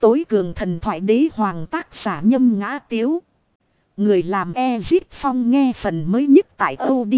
tối cường thần thoại đế hoàng tác giả Nhâm Ngã Tiếu. Người làm Ezit Phong nghe phần mới nhất tại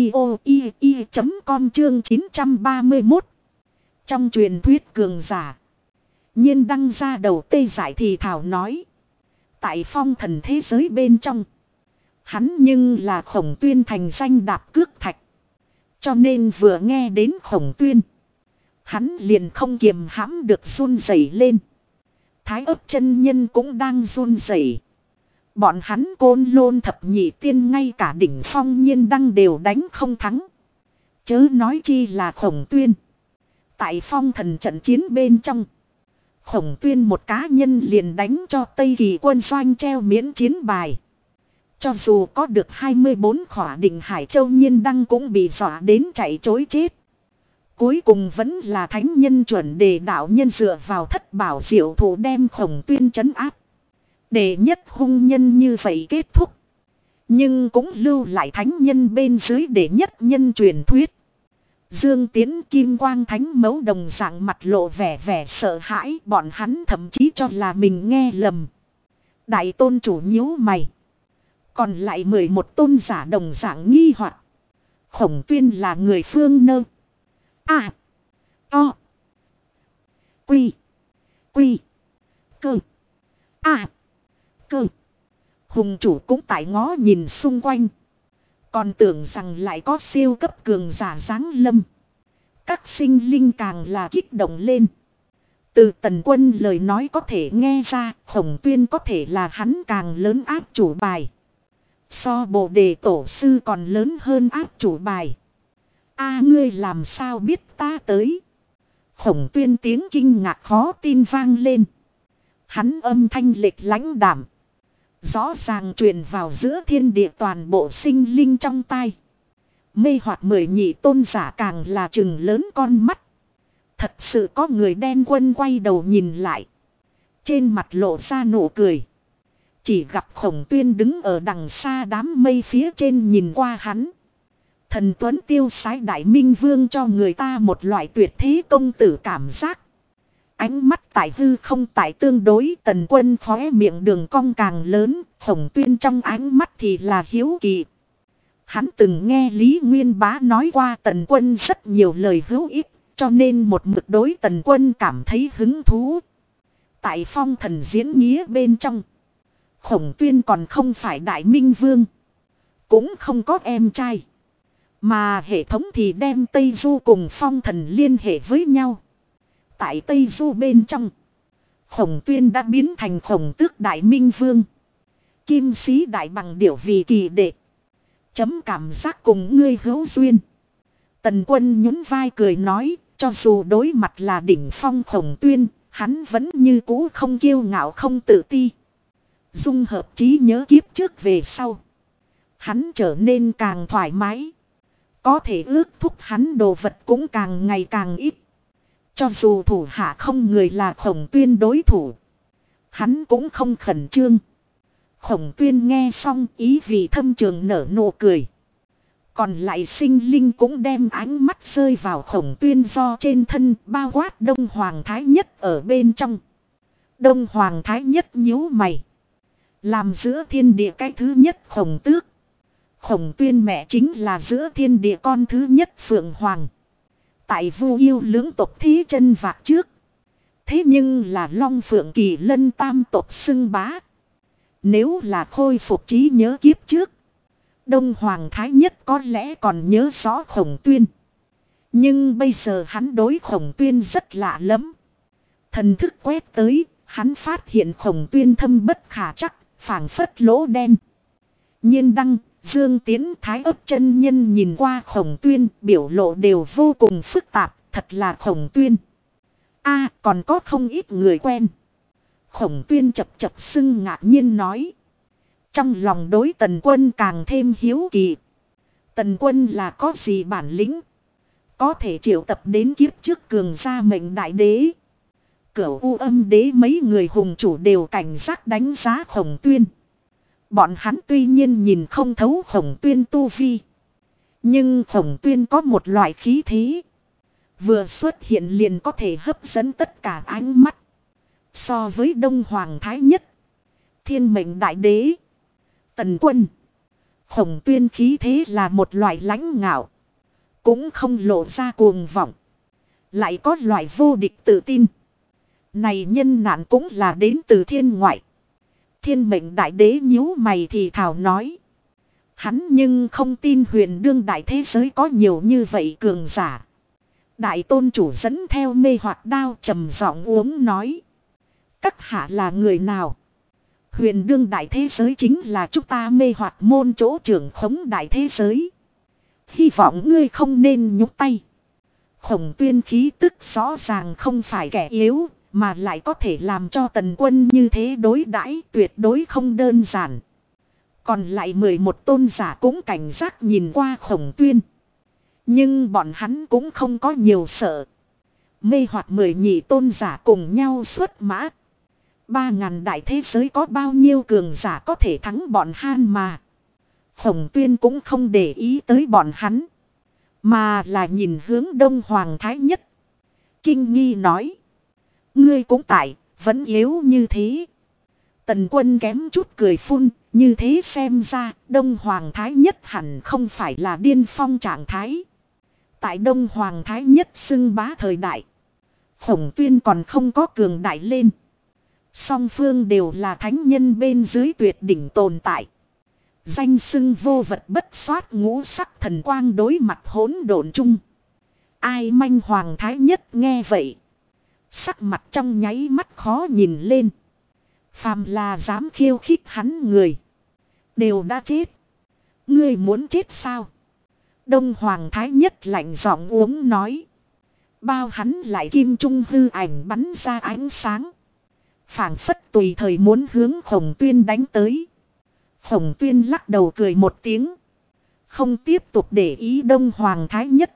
audio.com chương 931. Trong truyền thuyết cường giả, Nhiên Đăng ra đầu tê giải thì thảo nói. Tại phong thần thế giới bên trong, hắn nhưng là Khổng Tuyên thành danh đạp cước thạch. Cho nên vừa nghe đến Khổng Tuyên, hắn liền không kiềm hãm được run rẩy lên. Thái Ấp chân nhân cũng đang run rẩy. Bọn hắn Côn Lôn thập nhị tiên ngay cả đỉnh phong Nhiên Đăng đều đánh không thắng. Chớ nói chi là Khổng Tuyên. Tại phong thần trận chiến bên trong, Khổng Tuyên một cá nhân liền đánh cho Tây Kỳ quân doanh treo miễn chiến bài. Cho dù có được 24 khỏa đỉnh Hải Châu, Nhiên Đăng cũng bị dọa đến chạy trối chết. Cuối cùng vẫn là thánh nhân chuẩn đề đạo nhân dựa vào thất bảo diệu thủ đem Khổng Tuyên trấn áp. Để nhất hung nhân như vậy kết thúc. Nhưng cũng lưu lại thánh nhân bên dưới để nhất nhân truyền thuyết. Dương Tiến Kim Quang Thánh Mẫu đồng dạng mặt lộ vẻ sợ hãi, bọn hắn thậm chí cho là mình nghe lầm. Đại tôn chủ nhíu mày. Còn lại 11 tôn giả đồng dạng nghi hoặc. Khổng Tuyên là người phương Nơ. A. O. Quy. Quy. Cơ. A. Cơ. Hùng chủ cũng tại ngó nhìn xung quanh. Còn tưởng rằng lại có siêu cấp cường giả giáng lâm. Các sinh linh càng là kích động lên. Từ Tần Quân lời nói có thể nghe ra, Khổng Tuyên có thể là hắn càng lớn áp chủ bài. So Bồ Đề Tổ Sư còn lớn hơn áp chủ bài. A, ngươi làm sao biết ta tới? Khổng Tuyên tiếng kinh ngạc khó tin vang lên. Hắn âm thanh lệch lãnh đạm, rõ ràng truyền vào giữa thiên địa toàn bộ sinh linh trong tai. Mê hoặc 10 nhị tôn giả càng là trừng lớn con mắt. Thật sự có người đen quân quay đầu nhìn lại. Trên mặt lộ ra nụ cười. Chỉ gặp Khổng Tuyên đứng ở đằng xa đám mây phía trên nhìn qua hắn. Thần tuấn tiêu sái đại minh vương cho người ta một loại tuyệt thế công tử cảm giác. Ánh mắt tại hư không tại tương đối, Tần Quân khóe miệng đường cong càng lớn, Khổng Tuyên trong ánh mắt thì là hiếu kỳ. Hắn từng nghe Lý Nguyên Bá nói qua Tần Quân rất nhiều lời hữu ích, cho nên một mực đối Tần Quân cảm thấy hứng thú. Tại phong thần diễn nghĩa bên trong, Khổng Tuyên còn không phải đại minh vương, cũng không có em trai. Mà hệ thống thì đem Tây Du cùng phong thần liên hệ với nhau. Tại Tây Du bên trong, Khổng Tuyên đã biến thành Khổng Tước đại minh vương. Kim sĩ đại bằng điểu vì kỳ đệ. Chấm cảm giác cùng ngươi hữu duyên. Tần Quân nhún vai cười nói, cho dù đối mặt là đỉnh phong Khổng Tuyên, hắn vẫn như cũ không kiêu ngạo không tự ti. Dung hợp trí nhớ kiếp trước về sau, hắn trở nên càng thoải mái. Có thể ước thúc hắn đồ vật cũng càng ngày càng ít. Cho dù thủ hạ không người là Khổng Tuyên đối thủ, hắn cũng không khẩn trương. Khổng Tuyên nghe xong ý vị thâm trường nở nụ cười. Còn lại sinh linh cũng đem ánh mắt rơi vào Khổng Tuyên do trên thân, bao quát Đông Hoàng Thái Nhất ở bên trong. Đông Hoàng Thái Nhất nhíu mày. Làm giữa thiên địa cái thứ nhất Khổng Tước. Khổng Tuyên mẹ chính là giữa thiên địa con thứ nhất Phượng Hoàng. Tại Vu Yêu lưỡng tộc thế chân vạc trước. Thế nhưng là Long Phượng Kỳ Lân tam tộc xưng bá. Nếu là khôi phục trí nhớ kiếp trước, Đông Hoàng Thái Nhất có lẽ còn nhớ rõ Khổng Tuyên. Nhưng bây giờ hắn đối Khổng Tuyên rất lạ lắm. Thần thức quét tới, hắn phát hiện Khổng Tuyên thâm bất khả chắc, phảng phất lỗ đen. Nhiên Đăng, Dương Tiến, Thái Ấp chân nhân nhìn qua Khổng Tuyên, biểu lộ đều vô cùng phức tạp, thật là Khổng Tuyên. A, còn có không ít người quen. Khổng Tuyên chập chập sưng ngạc nhiên nói. Trong lòng đối Tần Quân càng thêm hiếu kỳ. Tần Quân là có gì bản lĩnh? Có thể triệu tập đến kiếp trước cường gia mệnh đại đế. Cửu U Âm đế mấy người hùng chủ đều cảnh giác đánh giá Khổng Tuyên. Bọn hắn tuy nhiên nhìn không thấu Khổng Tuyên tu vi. Nhưng Khổng Tuyên có một loại khí thế. Vừa xuất hiện liền có thể hấp dẫn tất cả ánh mắt. So với Đông Hoàng Thái Nhất, Thiên Mệnh Đại Đế, Tần Quân, Khổng Tuyên khí thế là một loại lãnh ngạo. Cũng không lộ ra cuồng vọng. Lại có loại vô địch tự tin. Này nhân nạn cũng là đến từ thiên ngoại. Thiên Mệnh Đại Đế nhíu mày thì thảo nói. Hắn nhưng không tin huyền đương đại thế giới có nhiều như vậy cường giả. Đại tôn chủ dẫn theo mê hoặc đao trầm giọng uống nói. Các hạ là người nào? Huyền đương đại thế giới chính là chúng ta mê hoặc môn chỗ trưởng khống đại thế giới. Hy vọng ngươi không nên nhúc tay. Khổng Tuyên khí tức rõ ràng không phải kẻ yếu, mà lại có thể làm cho Tần Quân như thế đối đãi tuyệt đối không đơn giản. Còn lại 11 tôn giả cũng cảnh giác nhìn qua Khổng Tuyên. Nhưng bọn hắn cũng không có nhiều sợ. Mê hoặc 12 tôn giả cùng nhau xuất mã. 3.000 đại thế giới có bao nhiêu cường giả có thể thắng bọn han mà. Khổng Tuyên cũng không để ý tới bọn hắn. Mà là nhìn hướng Đông Hoàng Thái Nhất. Kinh nghi nói. Ngươi cũng tại, vẫn yếu như thế. Tần Quân kém chút cười phun. Như thế xem ra, Đông Hoàng Thái Nhất hẳn không phải là điên phong trạng thái. Tại Đông Hoàng Thái Nhất xưng bá thời đại. Khổng Tuyên còn không có cường đại lên. Song phương đều là thánh nhân bên dưới tuyệt đỉnh tồn tại. Danh xưng vô vật bất soát ngũ sắc thần quang đối mặt hỗn độn chung. Ai manh Hoàng Thái Nhất nghe vậy. Sắc mặt trong nháy mắt khó nhìn lên. Phàm là dám khiêu khích hắn người. Đều đã chết. Ngươi muốn chết sao? Đông Hoàng Thái Nhất lạnh giọng uống nói. Bao hắn lại kim trung hư ảnh bắn ra ánh sáng. Phảng phất tùy thời muốn hướng Khổng Tuyên đánh tới. Khổng Tuyên lắc đầu cười một tiếng. Không tiếp tục để ý Đông Hoàng Thái Nhất.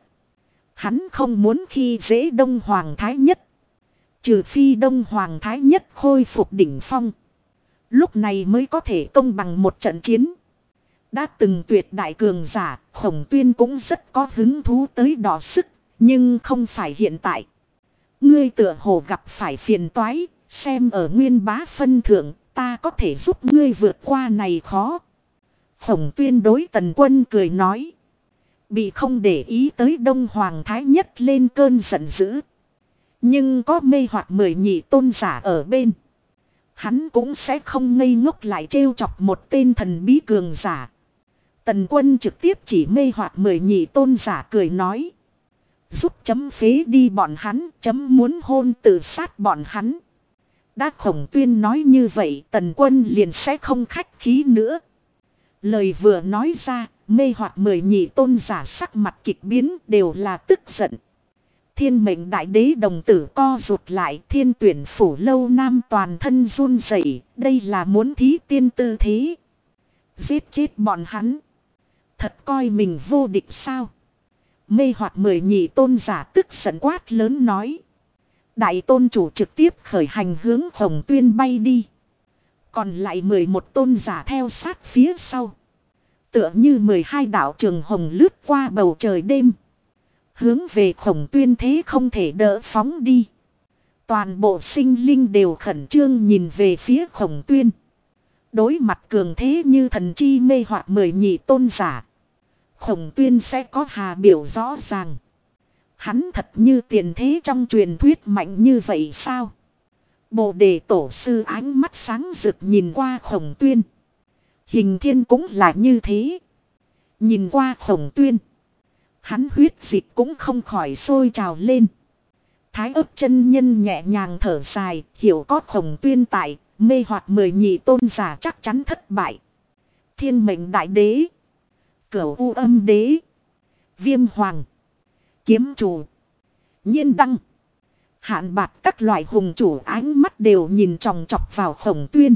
Hắn không muốn khi dễ Đông Hoàng Thái Nhất. Trừ phi Đông Hoàng Thái Nhất khôi phục đỉnh phong. Lúc này mới có thể công bằng một trận chiến. Đã từng tuyệt đại cường giả, Khổng Tuyên cũng rất có hứng thú tới đọ sức. Nhưng không phải hiện tại. Ngươi tựa hồ gặp phải phiền toái. Xem ở Nguyên Bá phân thượng, ta có thể giúp ngươi vượt qua này khó. Khổng Tuyên đối Tần Quân cười nói. Bị không để ý tới Đông Hoàng Thái Nhất lên cơn giận dữ. Nhưng có mê hoặc 12 tôn giả ở bên. Hắn cũng sẽ không ngây ngốc lại trêu chọc một tên thần bí cường giả. Tần Quân trực tiếp chỉ mê hoặc 12 tôn giả cười nói. Giúp chấm phế đi bọn hắn, chấm muốn hôn tự sát bọn hắn. Đã Khổng Tuyên nói như vậy, Tần Quân liền sẽ không khách khí nữa. Lời vừa nói ra, mê hoặc 12 tôn giả sắc mặt kịch biến đều là tức giận. Thiên Mệnh Đại Đế đồng tử co rụt lại, Thiên Tuyển Phủ Lâu Nam toàn thân run rẩy, đây là muốn thí tiên tư thế. Giết chết bọn hắn. Thật coi mình vô địch sao? Mê hoặc 12 tôn giả tức giận quát lớn nói. Đại tôn chủ trực tiếp khởi hành hướng Khổng Tuyên bay đi. Còn lại 11 tôn giả theo sát phía sau. Tựa như 12 đạo trường hồng lướt qua bầu trời đêm. Hướng về Khổng Tuyên thế không thể đỡ phóng đi. Toàn bộ sinh linh đều khẩn trương nhìn về phía Khổng Tuyên. Đối mặt cường thế như thần chi mê hoặc 12 tôn giả. Khổng Tuyên sẽ có hà biểu rõ ràng. Hắn thật như tiền thế trong truyền thuyết mạnh như vậy sao? Bồ Đề Tổ Sư ánh mắt sáng rực nhìn qua Khổng Tuyên. Hình Thiên cũng là như thế. Nhìn qua Khổng Tuyên. Hắn huyết dịch cũng không khỏi sôi trào lên. Thái Ức chân nhân nhẹ nhàng thở dài, hiểu có Khổng Tuyên tại, mê hoặc 12 tôn giả chắc chắn thất bại. Thiên Mệnh Đại Đế, Cửu U Âm Đế, Viêm Hoàng, Kiếm Chủ, Nhiên Đăng, Hạn Bạc các loại hùng chủ ánh mắt đều nhìn chòng chọc vào Khổng Tuyên.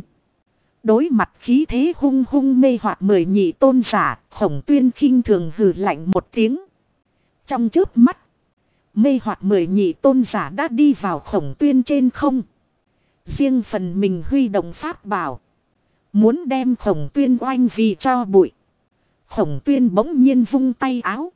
Đối mặt khí thế hung hung mê hoặc 12 tôn giả, Khổng Tuyên khinh thường hừ lạnh một tiếng. Trong chớp mắt, mê hoặc 12 tôn giả đã đi vào Khổng Tuyên trên không. Riêng phần mình huy động pháp bảo. Muốn đem Khổng Tuyên oanh vì cho bụi. Khổng Tuyên bỗng nhiên vung tay áo.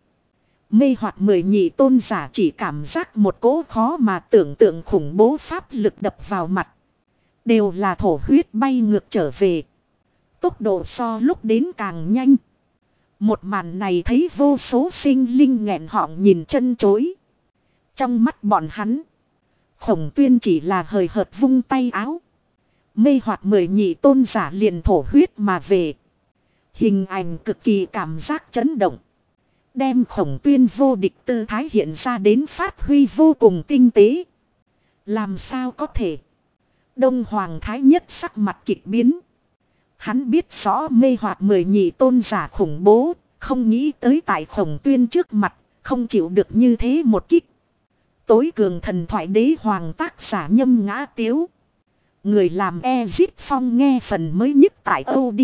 Mê hoặc 12 tôn giả chỉ cảm giác một cỗ khó mà tưởng tượng khủng bố pháp lực đập vào mặt. Đều là thổ huyết bay ngược trở về. Tốc độ so lúc đến càng nhanh. Một màn này thấy vô số sinh linh nghẹn họng nhìn chân chối. Trong mắt bọn hắn, Khổng Tuyên chỉ là hời hợt vung tay áo. Mê hoặc 10 nhị tôn giả liền thổ huyết mà về. Hình ảnh cực kỳ cảm giác chấn động. Đem Khổng Tuyên vô địch tư thái hiện ra đến phát huy vô cùng tinh tế. Làm sao có thể? Đông Hoàng Thái Nhất sắc mặt kịch biến. Hắn biết rõ mê hoặc 10 nhị tôn giả khủng bố. Không nghĩ tới tại Khổng Tuyên trước mặt. Không chịu được như thế một kích. Tối cường thần thoại đế hoàng tác giả Nhâm Ngã Tiếu. Người làm Ezit Phong nghe phần mới nhất tại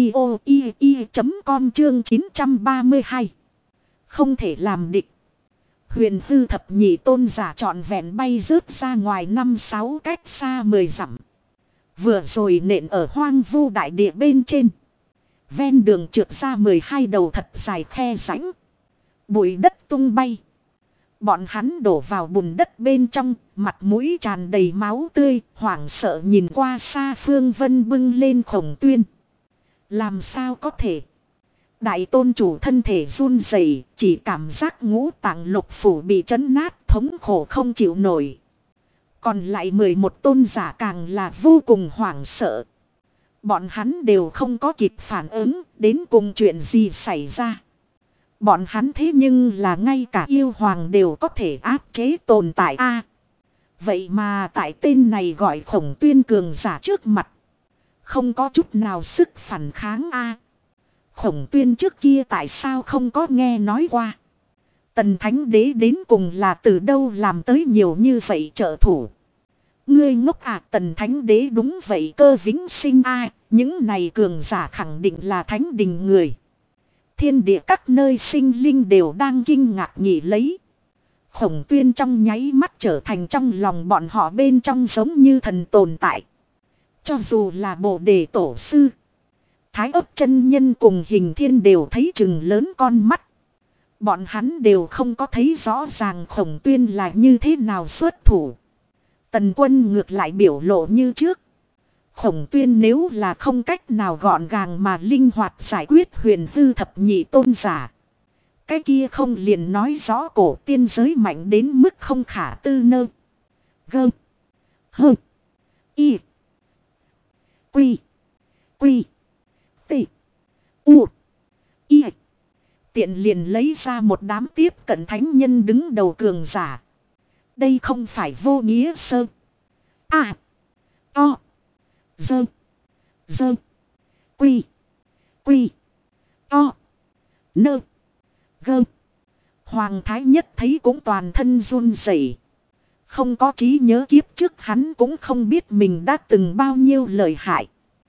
audio.com chương 932. Không thể làm địch. Huyền hư thập nhị tôn giả trọn vẹn bay rớt ra ngoài 5-6 cách xa 10 dặm. Vừa rồi nện ở hoang vu đại địa bên trên. Ven đường trượt ra 12 đầu thật dài khe rãnh. Bụi đất tung bay. Bọn hắn đổ vào bùn đất bên trong, mặt mũi tràn đầy máu tươi, hoảng sợ nhìn qua xa Phương Vân bưng lên Khổng Tuyên. Làm sao có thể? Đại tôn chủ thân thể run rẩy, chỉ cảm giác ngũ tạng lục phủ bị trấn nát, thống khổ không chịu nổi. Còn lại 11 tôn giả càng là vô cùng hoảng sợ. Bọn hắn đều không có kịp phản ứng, đến cùng chuyện gì xảy ra. Bọn hắn thế nhưng là ngay cả yêu hoàng đều có thể áp chế tồn tại a. Vậy mà tại tên này gọi Khổng Tuyên cường giả trước mặt. Không có chút nào sức phản kháng a. Khổng Tuyên trước kia tại sao không có nghe nói qua. Tần Thánh Đế đến cùng là từ đâu làm tới nhiều như vậy trợ thủ. Ngươi ngốc à, Tần Thánh Đế đúng vậy cơ vĩnh sinh a. Những này cường giả khẳng định là thánh đình người. Thiên địa các nơi sinh linh đều đang kinh ngạc nhị lấy. Khổng Tuyên trong nháy mắt trở thành trong lòng bọn họ bên trong giống như thần tồn tại. Cho dù là Bồ Đề Tổ Sư, Thái Ấp chân nhân cùng Hình Thiên đều thấy chừng lớn con mắt. Bọn hắn đều không có thấy rõ ràng Khổng Tuyên là như thế nào xuất thủ. Tần Quân ngược lại biểu lộ như trước. Khổng Tuyên nếu là không cách nào gọn gàng mà linh hoạt giải quyết huyền hư thập nhị tôn giả. Cái kia không liền nói rõ cổ tiên giới mạnh đến mức không khả tư nơ. Gơ. Hơ. Y. Quy. Quy. Tị. U. Y. Tiện liền lấy ra một đám tiếp cận thánh nhân đứng đầu cường giả. Đây không phải vô nghĩa sơ. À. O. Dơ. Dơ. Quy. Quy. O. Nơ. Gơ. Hoàng Thái Nhất thấy cũng toàn thân run rẩy. Không có trí nhớ kiếp trước hắn cũng không biết mình đã từng bao nhiêu lợi hại.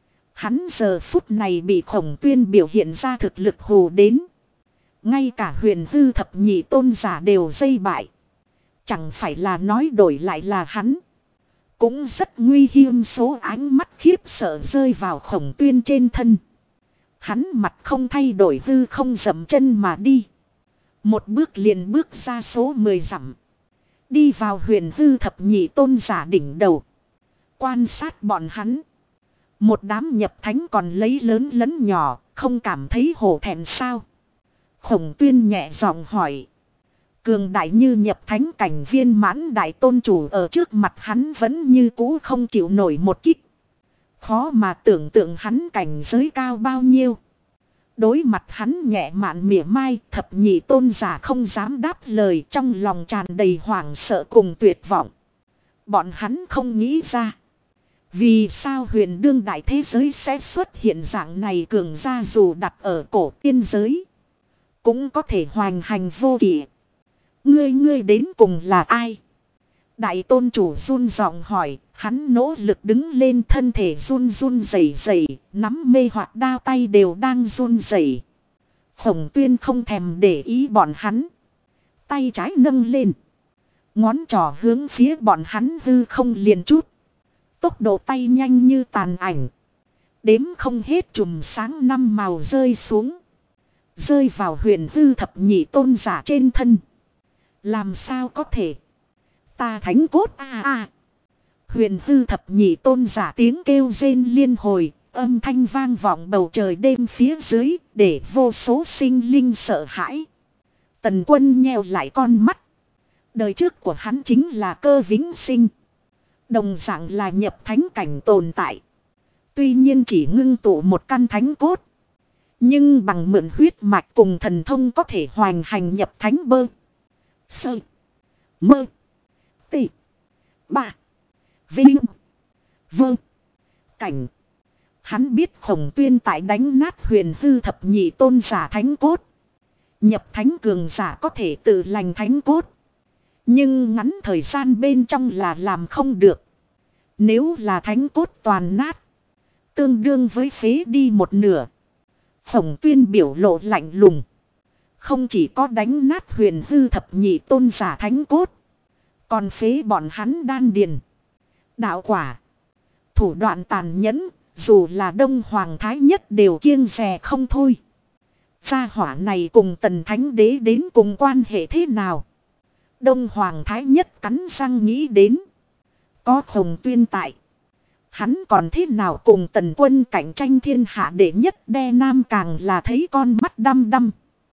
Hắn giờ phút này bị Khổng Tuyên biểu hiện ra thực lực hù đến. Ngay cả huyền hư thập nhị tôn giả đều dây bại. Chẳng phải là nói đổi lại là hắn. Cũng rất nguy hiểm, số ánh mắt khiếp sợ rơi vào Khổng Tuyên trên thân. Hắn mặt không thay đổi hư không dậm chân mà đi. Một bước liền bước ra số 10 dặm. Đi vào huyền hư thập nhị tôn giả đỉnh đầu. Quan sát bọn hắn. Một đám nhập thánh còn lấy lớn lẫn nhỏ, không cảm thấy hổ thẹn sao? Khổng Tuyên nhẹ giọng hỏi. Cường đại như nhập thánh cảnh viên mãn đại tôn chủ ở trước mặt hắn vẫn như cũ không chịu nổi một kích. Khó mà tưởng tượng hắn cảnh giới cao bao nhiêu. Đối mặt hắn nhẹ mạn mỉa mai, thập nhị tôn giả không dám đáp lời, trong lòng tràn đầy hoảng sợ cùng tuyệt vọng. Bọn hắn không nghĩ ra. Vì sao huyền đương đại thế giới sẽ xuất hiện dạng này cường gia, dù đặt ở cổ tiên giới cũng có thể hoành hành vô kỷ. Ngươi đến cùng là ai? Đại tôn chủ run giọng hỏi. Hắn nỗ lực đứng lên, thân thể run rẩy rẩy, nắm mê hoặc đao tay đều đang run rẩy. Khổng Tuyên không thèm để ý bọn hắn. Tay trái nâng lên. Ngón trỏ hướng phía bọn hắn hư không liền chút. Tốc độ tay nhanh như tàn ảnh. Đếm không hết chùm sáng 5 màu rơi xuống. Rơi vào huyền hư thập nhị tôn giả trên thân. Làm sao có thể? Ta thánh cốt a. Huyền hư thập nhị tôn giả tiếng kêu rên liên hồi, âm thanh vang vọng bầu trời đêm phía dưới, để vô số sinh linh sợ hãi. Tần Quân nheo lại con mắt. Đời trước của hắn chính là Cơ Vĩnh Sinh. Đồng dạng là nhập thánh cảnh tồn tại. Tuy nhiên chỉ ngưng tụ một căn thánh cốt. Nhưng bằng mượn huyết mạch cùng thần thông có thể hoành hành nhập thánh bơ. Sơ. Mơ. Tị. Bạ. Vinh. Vâng. Cảnh. Hắn biết Khổng Tuyên tại đánh nát huyền hư thập nhị tôn giả thánh cốt. Nhập thánh cường giả có thể tự lành thánh cốt. Nhưng ngắn thời gian bên trong là làm không được. Nếu là thánh cốt toàn nát. Tương đương với phế đi một nửa. Khổng Tuyên biểu lộ lạnh lùng. Không chỉ có đánh nát huyền hư thập nhị tôn giả thánh cốt. Còn phế bọn hắn đan điền. Đạo quả. Thủ đoạn tàn nhẫn. Dù là Đông Hoàng Thái Nhất đều kiêng dè không thôi. Gia hỏa này cùng Tần Thánh Đế đến cùng quan hệ thế nào? Đông Hoàng Thái Nhất cắn răng nghĩ đến. Có Khổng Tuyên tại. Hắn còn thế nào cùng Tần Quân cạnh tranh thiên hạ đệ nhất đe nam càng là thấy con mắt đăm đăm.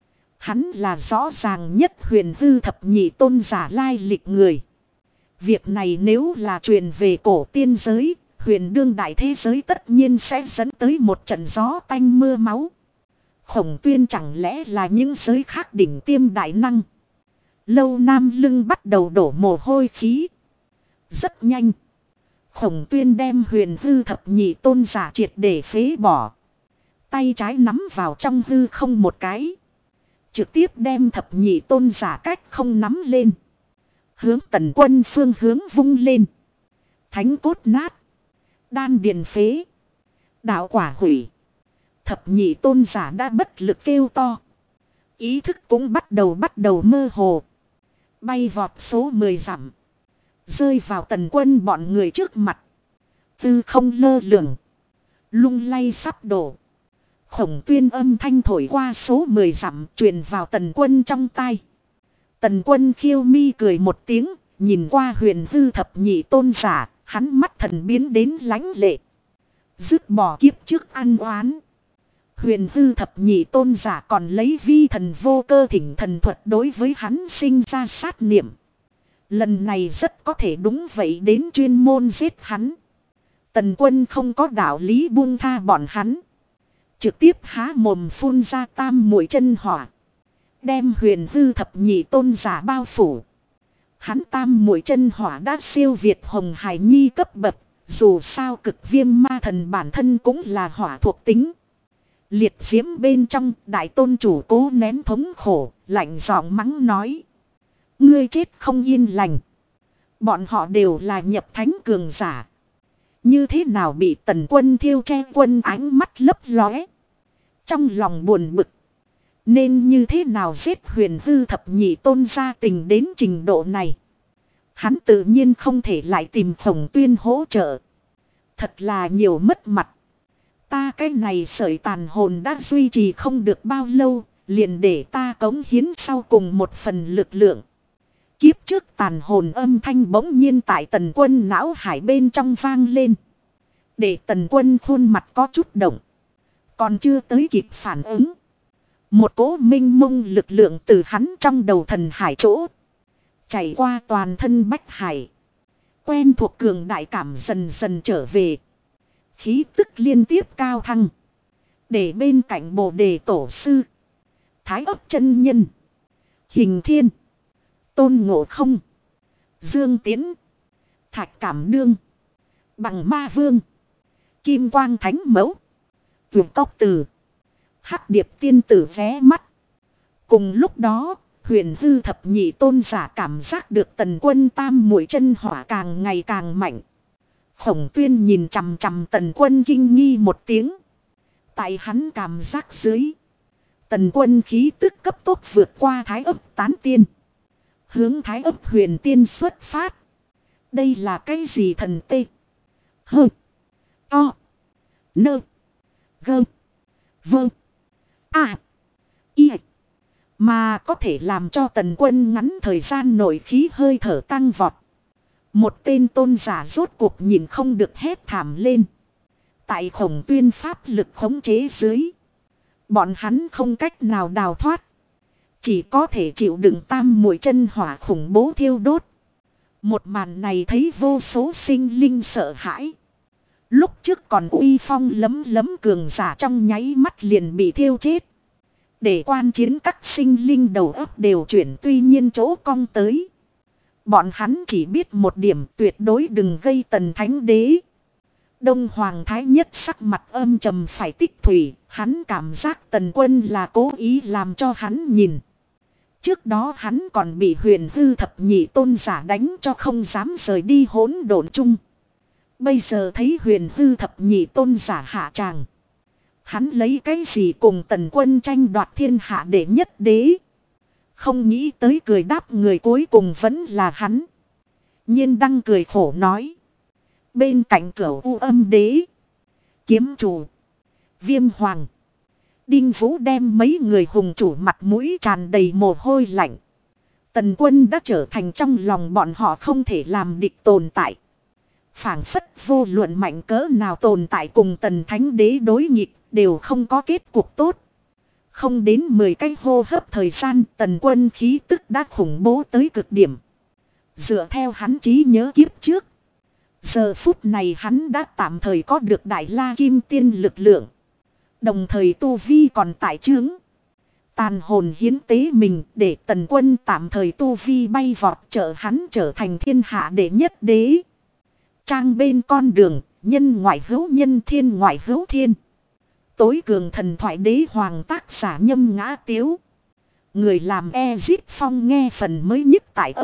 Hắn là rõ ràng nhất huyền hư thập nhị tôn giả lai lịch người. Việc này nếu là truyền về cổ tiên giới, huyền đương đại thế giới tất nhiên sẽ dẫn tới một trận gió tanh mưa máu. Khổng Tuyên chẳng lẽ là những giới khác đỉnh tiêm đại năng. Lâu Nam lưng bắt đầu đổ mồ hôi khí. Rất nhanh. Khổng Tuyên đem huyền hư thập nhị tôn giả triệt để phế bỏ. Tay trái nắm vào trong hư không một cái. Trực tiếp đem thập nhị tôn giả cách không nắm lên. Hướng Tần Quân phương hướng vung lên. Thánh cốt nát. Đan điền phế. Đạo quả hủy. Thập nhị tôn giả đã bất lực kêu to. Ý thức cũng bắt đầu mơ hồ. Bay vọt số 10 dặm. Rơi vào Tần Quân bọn người trước mặt. Tư không lơ lửng. Lung lay sắp đổ. Khổng Tuyên âm thanh thổi qua số 10 dặm truyền vào Tần Quân trong tai. Tần Quân khiêu mi cười một tiếng. Nhìn qua huyền hư thập nhị tôn giả. Hắn mắt thần biến đến lãnh lệ. Dứt bỏ kiếp trước ăn oán. Huyền hư thập nhị tôn giả còn lấy vi thần vô cơ thỉnh thần thuật đối với hắn sinh ra sát niệm. Lần này rất có thể đúng vậy đến chuyên môn giết hắn. Tần Quân không có đạo lý buông tha bọn hắn. Trực tiếp há mồm phun ra tam muội chân hỏa. Đem huyền hư thập nhị tôn giả bao phủ. Hắn tam muội chân hỏa đã siêu việt Hồng Hải Nhi cấp bậc. Dù sao cực viêm ma thần bản thân cũng là hỏa thuộc tính. Liệt diễm bên trong đại tôn chủ cố nén thống khổ. Lạnh giọng mắng nói. Ngươi chết không yên lành. Bọn họ đều là nhập thánh cường giả. Như thế nào bị Tần Quân thiêu che quân ánh mắt lấp lóe. Trong lòng buồn bực. Nên như thế nào giết huyền hư thập nhị tôn gia tình đến trình độ này. Hắn tự nhiên không thể lại tìm Khổng Tuyên hỗ trợ. Thật là nhiều mất mặt. Ta cái này sợi tàn hồn đã duy trì không được bao lâu. Liền để ta cống hiến sau cùng một phần lực lượng. Kiếp trước tàn hồn âm thanh bỗng nhiên tại Tần Quân não hải bên trong vang lên. Để Tần Quân khuôn mặt có chút động. Còn chưa tới kịp phản ứng. Một cỗ minh mông lực lượng từ hắn trong đầu thần hải chỗ. Chảy qua toàn thân bách hải. Quen thuộc cường đại cảm dần dần trở về. Khí tức liên tiếp cao thăng. Để bên cạnh Bồ Đề Tổ Sư. Thái Ấp chân nhân. Hình Thiên. Tôn Ngộ Không. Dương Tiến. Thạch Cảm Nương. Bằng Ma Vương. Kim Quang Thánh Mẫu. Tuyệt Cốc Tử. Hắc Điệp Tiên Tử vé mắt. Cùng lúc đó, huyền hư thập nhị tôn giả cảm giác được Tần Quân tam muội chân hỏa càng ngày càng mạnh. Khổng Tuyên nhìn chằm chằm Tần Quân kinh nghi một tiếng. Tại hắn cảm giác dưới. Tần Quân khí tức cấp tốc vượt qua Thái Ấp tán tiên. Hướng Thái Ấp huyền tiên xuất phát. Đây là cái gì thần tê? Hơ. To. Nơ. Gơ. Vơ. À. Y. Mà có thể làm cho Tần Quân ngắn thời gian nổi khí hơi thở tăng vọt. Một tên tôn giả rốt cuộc nhìn không được hét thảm lên. Tại Khổng Tuyên pháp lực khống chế dưới, bọn hắn không cách nào đào thoát. Chỉ có thể chịu đựng tam muội chân hỏa khủng bố thiêu đốt. Một màn này thấy vô số sinh linh sợ hãi. Lúc trước còn uy phong lấm lấm cường giả trong nháy mắt liền bị thiêu chết. Để quan chiến các sinh linh đầu óc đều chuyển tuy nhiên chỗ cong tới. Bọn hắn chỉ biết một điểm, tuyệt đối đừng gây Tần Thánh Đế. Đông Hoàng Thái Nhất sắc mặt âm trầm phải tích thủy, hắn cảm giác Tần Quân là cố ý làm cho hắn nhìn. Trước đó hắn còn bị Huyền Hư thập nhị tôn giả đánh cho không dám rời đi hỗn độn chung. Bây giờ thấy Huyền Hư thập nhị tôn giả hạ tràng. Hắn lấy cái gì cùng Tần Quân tranh đoạt thiên hạ đệ nhất đế. Không nghĩ tới cười đáp người cuối cùng vẫn là hắn. Nhiên Đăng cười khổ nói. Bên cạnh Cửu U Âm Đế, Kiếm Chủ, Viêm Hoàng, Đinh Vũ đem mấy người hùng chủ mặt mũi tràn đầy mồ hôi lạnh. Tần Quân đã trở thành trong lòng bọn họ không thể làm địch tồn tại. Phảng phất vô luận mạnh cỡ nào tồn tại cùng Tần Thánh Đế đối nghịch đều không có kết cục tốt. Không đến 10 cái hô hấp thời gian, Tần Quân khí tức đã khủng bố tới cực điểm. Dựa theo hắn trí nhớ kiếp trước, giờ phút này hắn đã tạm thời có được Đại La Kim Tiên lực lượng. Đồng thời tu vi còn tại chướng. Tàn hồn hiến tế mình để Tần Quân tạm thời tu vi bay vọt trợ hắn trở thành thiên hạ đệ nhất đế. Trang bên con đường, nhân ngoại hữu nhân, thiên ngoại hữu thiên. Tối cường thần thoại đế hoàng tác giả Nhâm Ngã Tiếu. Người làm Ezip Phong nghe phần mới nhất tại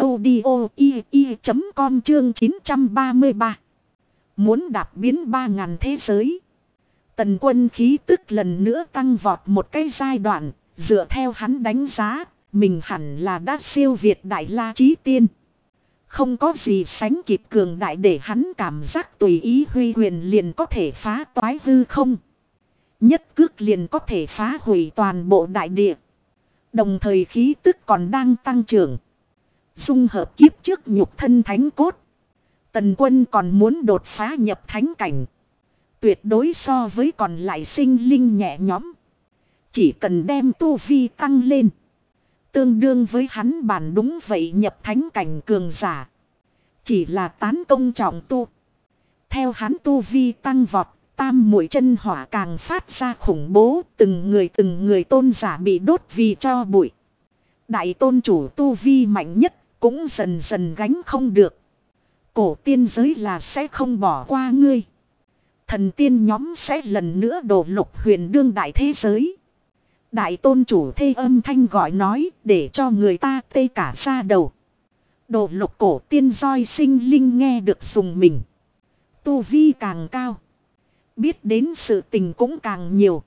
audio.com chương 933. Muốn đạp biến 3.000 thế giới. Tần Quân khí tức lần nữa tăng vọt một cái giai đoạn. Dựa theo hắn đánh giá, mình hẳn là đã siêu việt Đại La Chí Tiên. Không có gì sánh kịp cường đại để hắn cảm giác tùy ý huy quyền liền có thể phá toái hư không. Nhất cước liền có thể phá hủy toàn bộ đại địa. Đồng thời khí tức còn đang tăng trưởng. Dung hợp kiếp trước nhục thân thánh cốt. Tần Quân còn muốn đột phá nhập thánh cảnh. Tuyệt đối so với còn lại sinh linh nhẹ nhõm. Chỉ cần đem tu vi tăng lên. Tương đương với hắn bản đúng vậy nhập thánh cảnh cường giả. Chỉ là tán công trọng tu. Theo hắn tu vi tăng vọt. Tam muội chân hỏa càng phát ra khủng bố, từng người tôn giả bị đốt vì cho bụi. Đại tôn chủ tu vi mạnh nhất, cũng dần dần gánh không được. Cổ tiên giới là sẽ không bỏ qua ngươi. Thần tiên nhóm sẽ lần nữa đổ lục huyền đương đại thế giới. Đại tôn chủ thê âm thanh gọi nói, để cho người ta tê cả da đầu. Đổ lục cổ tiên roi sinh linh nghe được dùng mình. Tu vi càng cao. Biết đến sự tình cũng càng nhiều.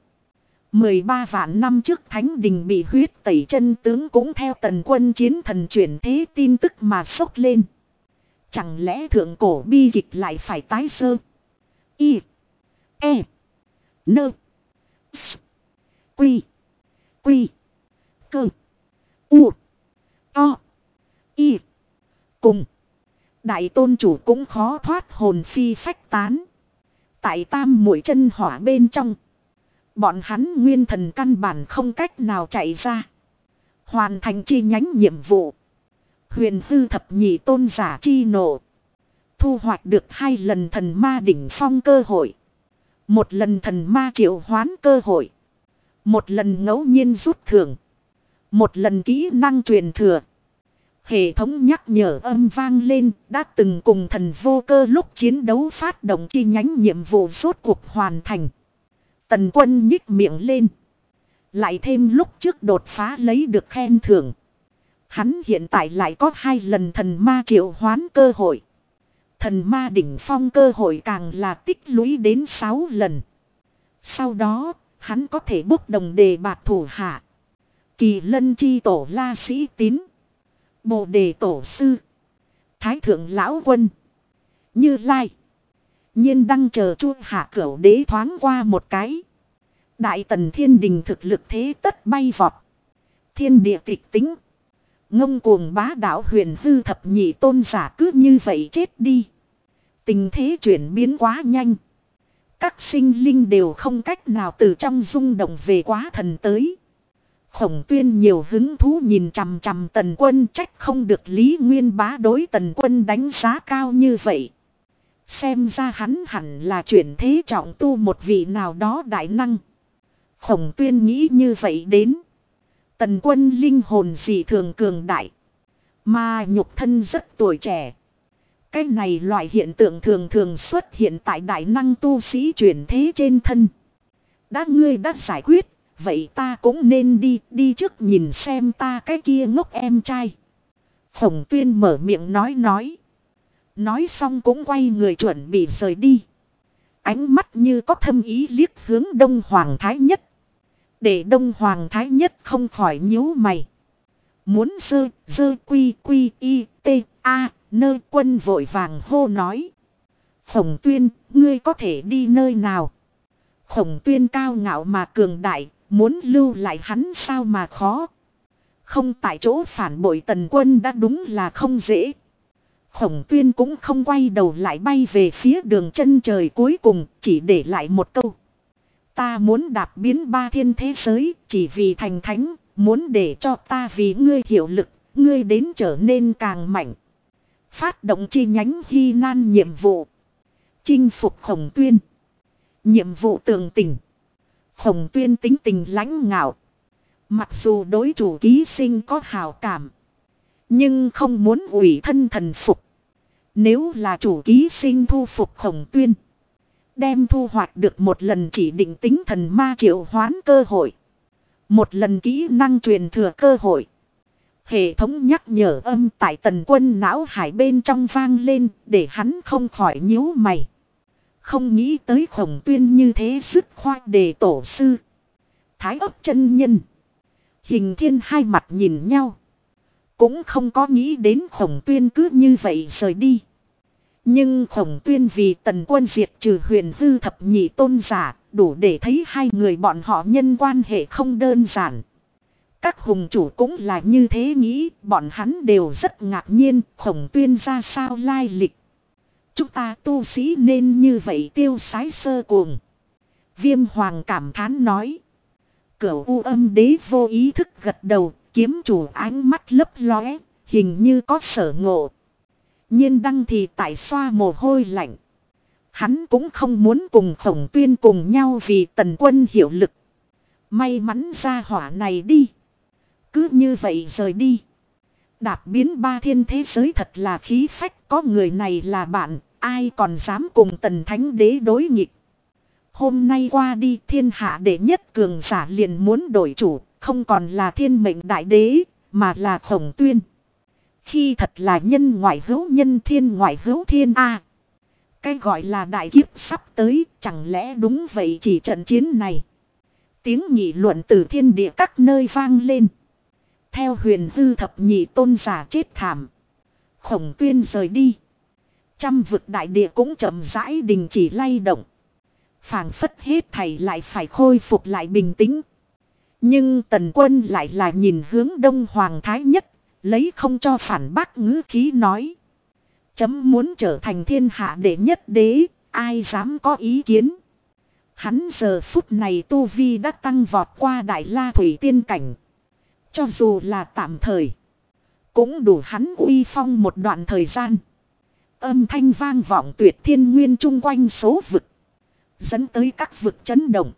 13 vạn năm trước Thánh Đình bị huyết tẩy chân tướng cũng theo Tần Quân chiến thần chuyển thế tin tức mà sốc lên. Chẳng lẽ thượng cổ bi kịch lại phải tái sơ? Y. E. Nơ. S. Quy. Quy. Cơ. U. To. Y. Cùng. Đại tôn chủ cũng khó thoát hồn phi phách tán. Tại tam muội chân hỏa bên trong. Bọn hắn nguyên thần căn bản không cách nào chạy ra. Hoàn thành chi nhánh nhiệm vụ. Huyền Hư thập nhị tôn giả chi nộ. Thu hoạch được 2 lần thần ma đỉnh phong cơ hội. 1 lần thần ma triệu hoán cơ hội. 1 lần ngẫu nhiên rút thưởng. 1 lần kỹ năng truyền thừa. Hệ thống nhắc nhở âm vang lên, đã từng cùng thần vô cơ lúc chiến đấu phát động chi nhánh nhiệm vụ rốt cuộc hoàn thành. Tần Quân nhích miệng lên. Lại thêm lúc trước đột phá lấy được khen thưởng. Hắn hiện tại lại có 2 lần thần ma triệu hoán cơ hội. Thần ma đỉnh phong cơ hội càng là tích lũy đến 6 lần. Sau đó, hắn có thể bốc đồng đề bạt thủ hạ. Kỳ Lân chi tổ La Sĩ Tín. Bồ Đề Tổ Sư. Thái Thượng Lão Quân. Như Lai. Nhiên Đăng chờ Chu hạ Cửu Đế thoáng qua một cái. Đại Tần Thiên Đình thực lực thế tất bay vọt. Thiên địa tịch tính. Ngông cuồng bá đạo huyền hư thập nhị tôn giả cứ như vậy chết đi. Tình thế chuyển biến quá nhanh. Các sinh linh đều không cách nào từ trong rung động về quá thần tới. Khổng Tuyên nhiều hứng thú nhìn chằm chằm Tần Quân, trách không được Lý Nguyên Bá đối Tần Quân đánh giá cao như vậy. Xem ra hắn hẳn là chuyển thế trọng tu một vị nào đó đại năng. Khổng Tuyên nghĩ như vậy đến. Tần Quân linh hồn dị thường cường đại, mà nhục thân rất tuổi trẻ. Cái này loại hiện tượng thường thường xuất hiện tại đại năng tu sĩ chuyển thế trên thân. Đã ngươi đã giải quyết, vậy ta cũng nên đi trước nhìn xem ta cái kia ngốc em trai. Khổng Tuyên mở miệng nói. Nói xong cũng quay người chuẩn bị rời đi. Ánh mắt như có thâm ý liếc hướng Đông Hoàng Thái Nhất. Để Đông Hoàng Thái Nhất không khỏi nhíu mày. Muốn dơ quy y t a nơ Quân vội vàng hô nói. Khổng Tuyên, ngươi có thể đi nơi nào? Khổng Tuyên cao ngạo mà cường đại, muốn lưu lại hắn sao mà khó. Không tại chỗ phản bội Tần Quân đã đúng là không dễ. Khổng Tuyên cũng không quay đầu lại bay về phía đường chân trời cuối cùng, chỉ để lại một câu. Ta muốn đạp biến ba thiên thế giới, chỉ vì thành thánh, muốn để cho ta vì ngươi hiệu lực, ngươi đến trở nên càng mạnh. Phát động chi nhánh Hy Nan nhiệm vụ. Chinh phục Khổng Tuyên. Nhiệm vụ tường tình. Khổng Tuyên tính tình lãnh ngạo. Mặc dù đối chủ ký sinh có hào cảm, nhưng không muốn ủy thân thần phục. Nếu là chủ ký sinh thu phục Khổng Tuyên, đem thu hoạch được một lần chỉ định tính thần ma triệu hoán cơ hội, một lần kỹ năng truyền thừa cơ hội. Hệ thống nhắc nhở âm tại Tần Quân não hải bên trong vang lên, để hắn không khỏi nhíu mày. Không nghĩ tới Khổng Tuyên như thế dứt khoát đề tổ sư. Thái Ấp chân nhân. Hình Thiên hai mặt nhìn nhau. Cũng không có nghĩ đến Khổng Tuyên cứ như vậy rời đi. Nhưng Khổng Tuyên vì Tần Quân diệt trừ huyền hư thập nhị tôn giả, đủ để thấy hai người bọn họ nhân quan hệ không đơn giản. Các hùng chủ cũng là như thế nghĩ, bọn hắn đều rất ngạc nhiên Khổng Tuyên ra sao lai lịch. Chúng ta tu sĩ nên như vậy tiêu sái sơ cuồng. Viêm Hoàng cảm thán nói. Cửu U Âm Đế vô ý thức gật đầu, kiếm chủ ánh mắt lấp lóe, hình như có sở ngộ. Nhiên Đăng thì tại xoa mồ hôi lạnh. Hắn cũng không muốn cùng Khổng Tuyên cùng nhau vì Tần Quân hiệu lực. May mắn ra hỏa này đi. Cứ như vậy rời đi. Đạp biến ba thiên thế giới thật là khí phách, có người này là bạn, ai còn dám cùng Tần Thánh Đế đối nghịch. Hôm nay qua đi thiên hạ đệ nhất cường giả liền muốn đổi chủ, không còn là Thiên Mệnh Đại Đế, mà là Khổng Tuyên. Khi thật là nhân ngoại hữu nhân, thiên ngoại hữu thiên a. Cái gọi là đại kiếp sắp tới, chẳng lẽ đúng vậy chỉ trận chiến này. Tiếng nghị luận từ thiên địa các nơi vang lên. Theo huyền hư thập nhị tôn giả chết thảm, Khổng Tuyên rời đi. Trăm vực đại địa cũng chậm rãi đình chỉ lay động. Phảng phất hết thảy lại phải khôi phục lại bình tĩnh. Nhưng Tần Quân lại là nhìn hướng Đông Hoàng Thái Nhất, lấy không cho phản bác ngữ khí nói. Chấm muốn trở thành thiên hạ đệ nhất đế, ai dám có ý kiến. Hắn giờ phút này tu vi đã tăng vọt qua Đại La Thủy Tiên cảnh. Cho dù là tạm thời, cũng đủ hắn uy phong một đoạn thời gian. Âm thanh vang vọng tuyệt thiên nguyên chung quanh số vực, dẫn tới các vực chấn động.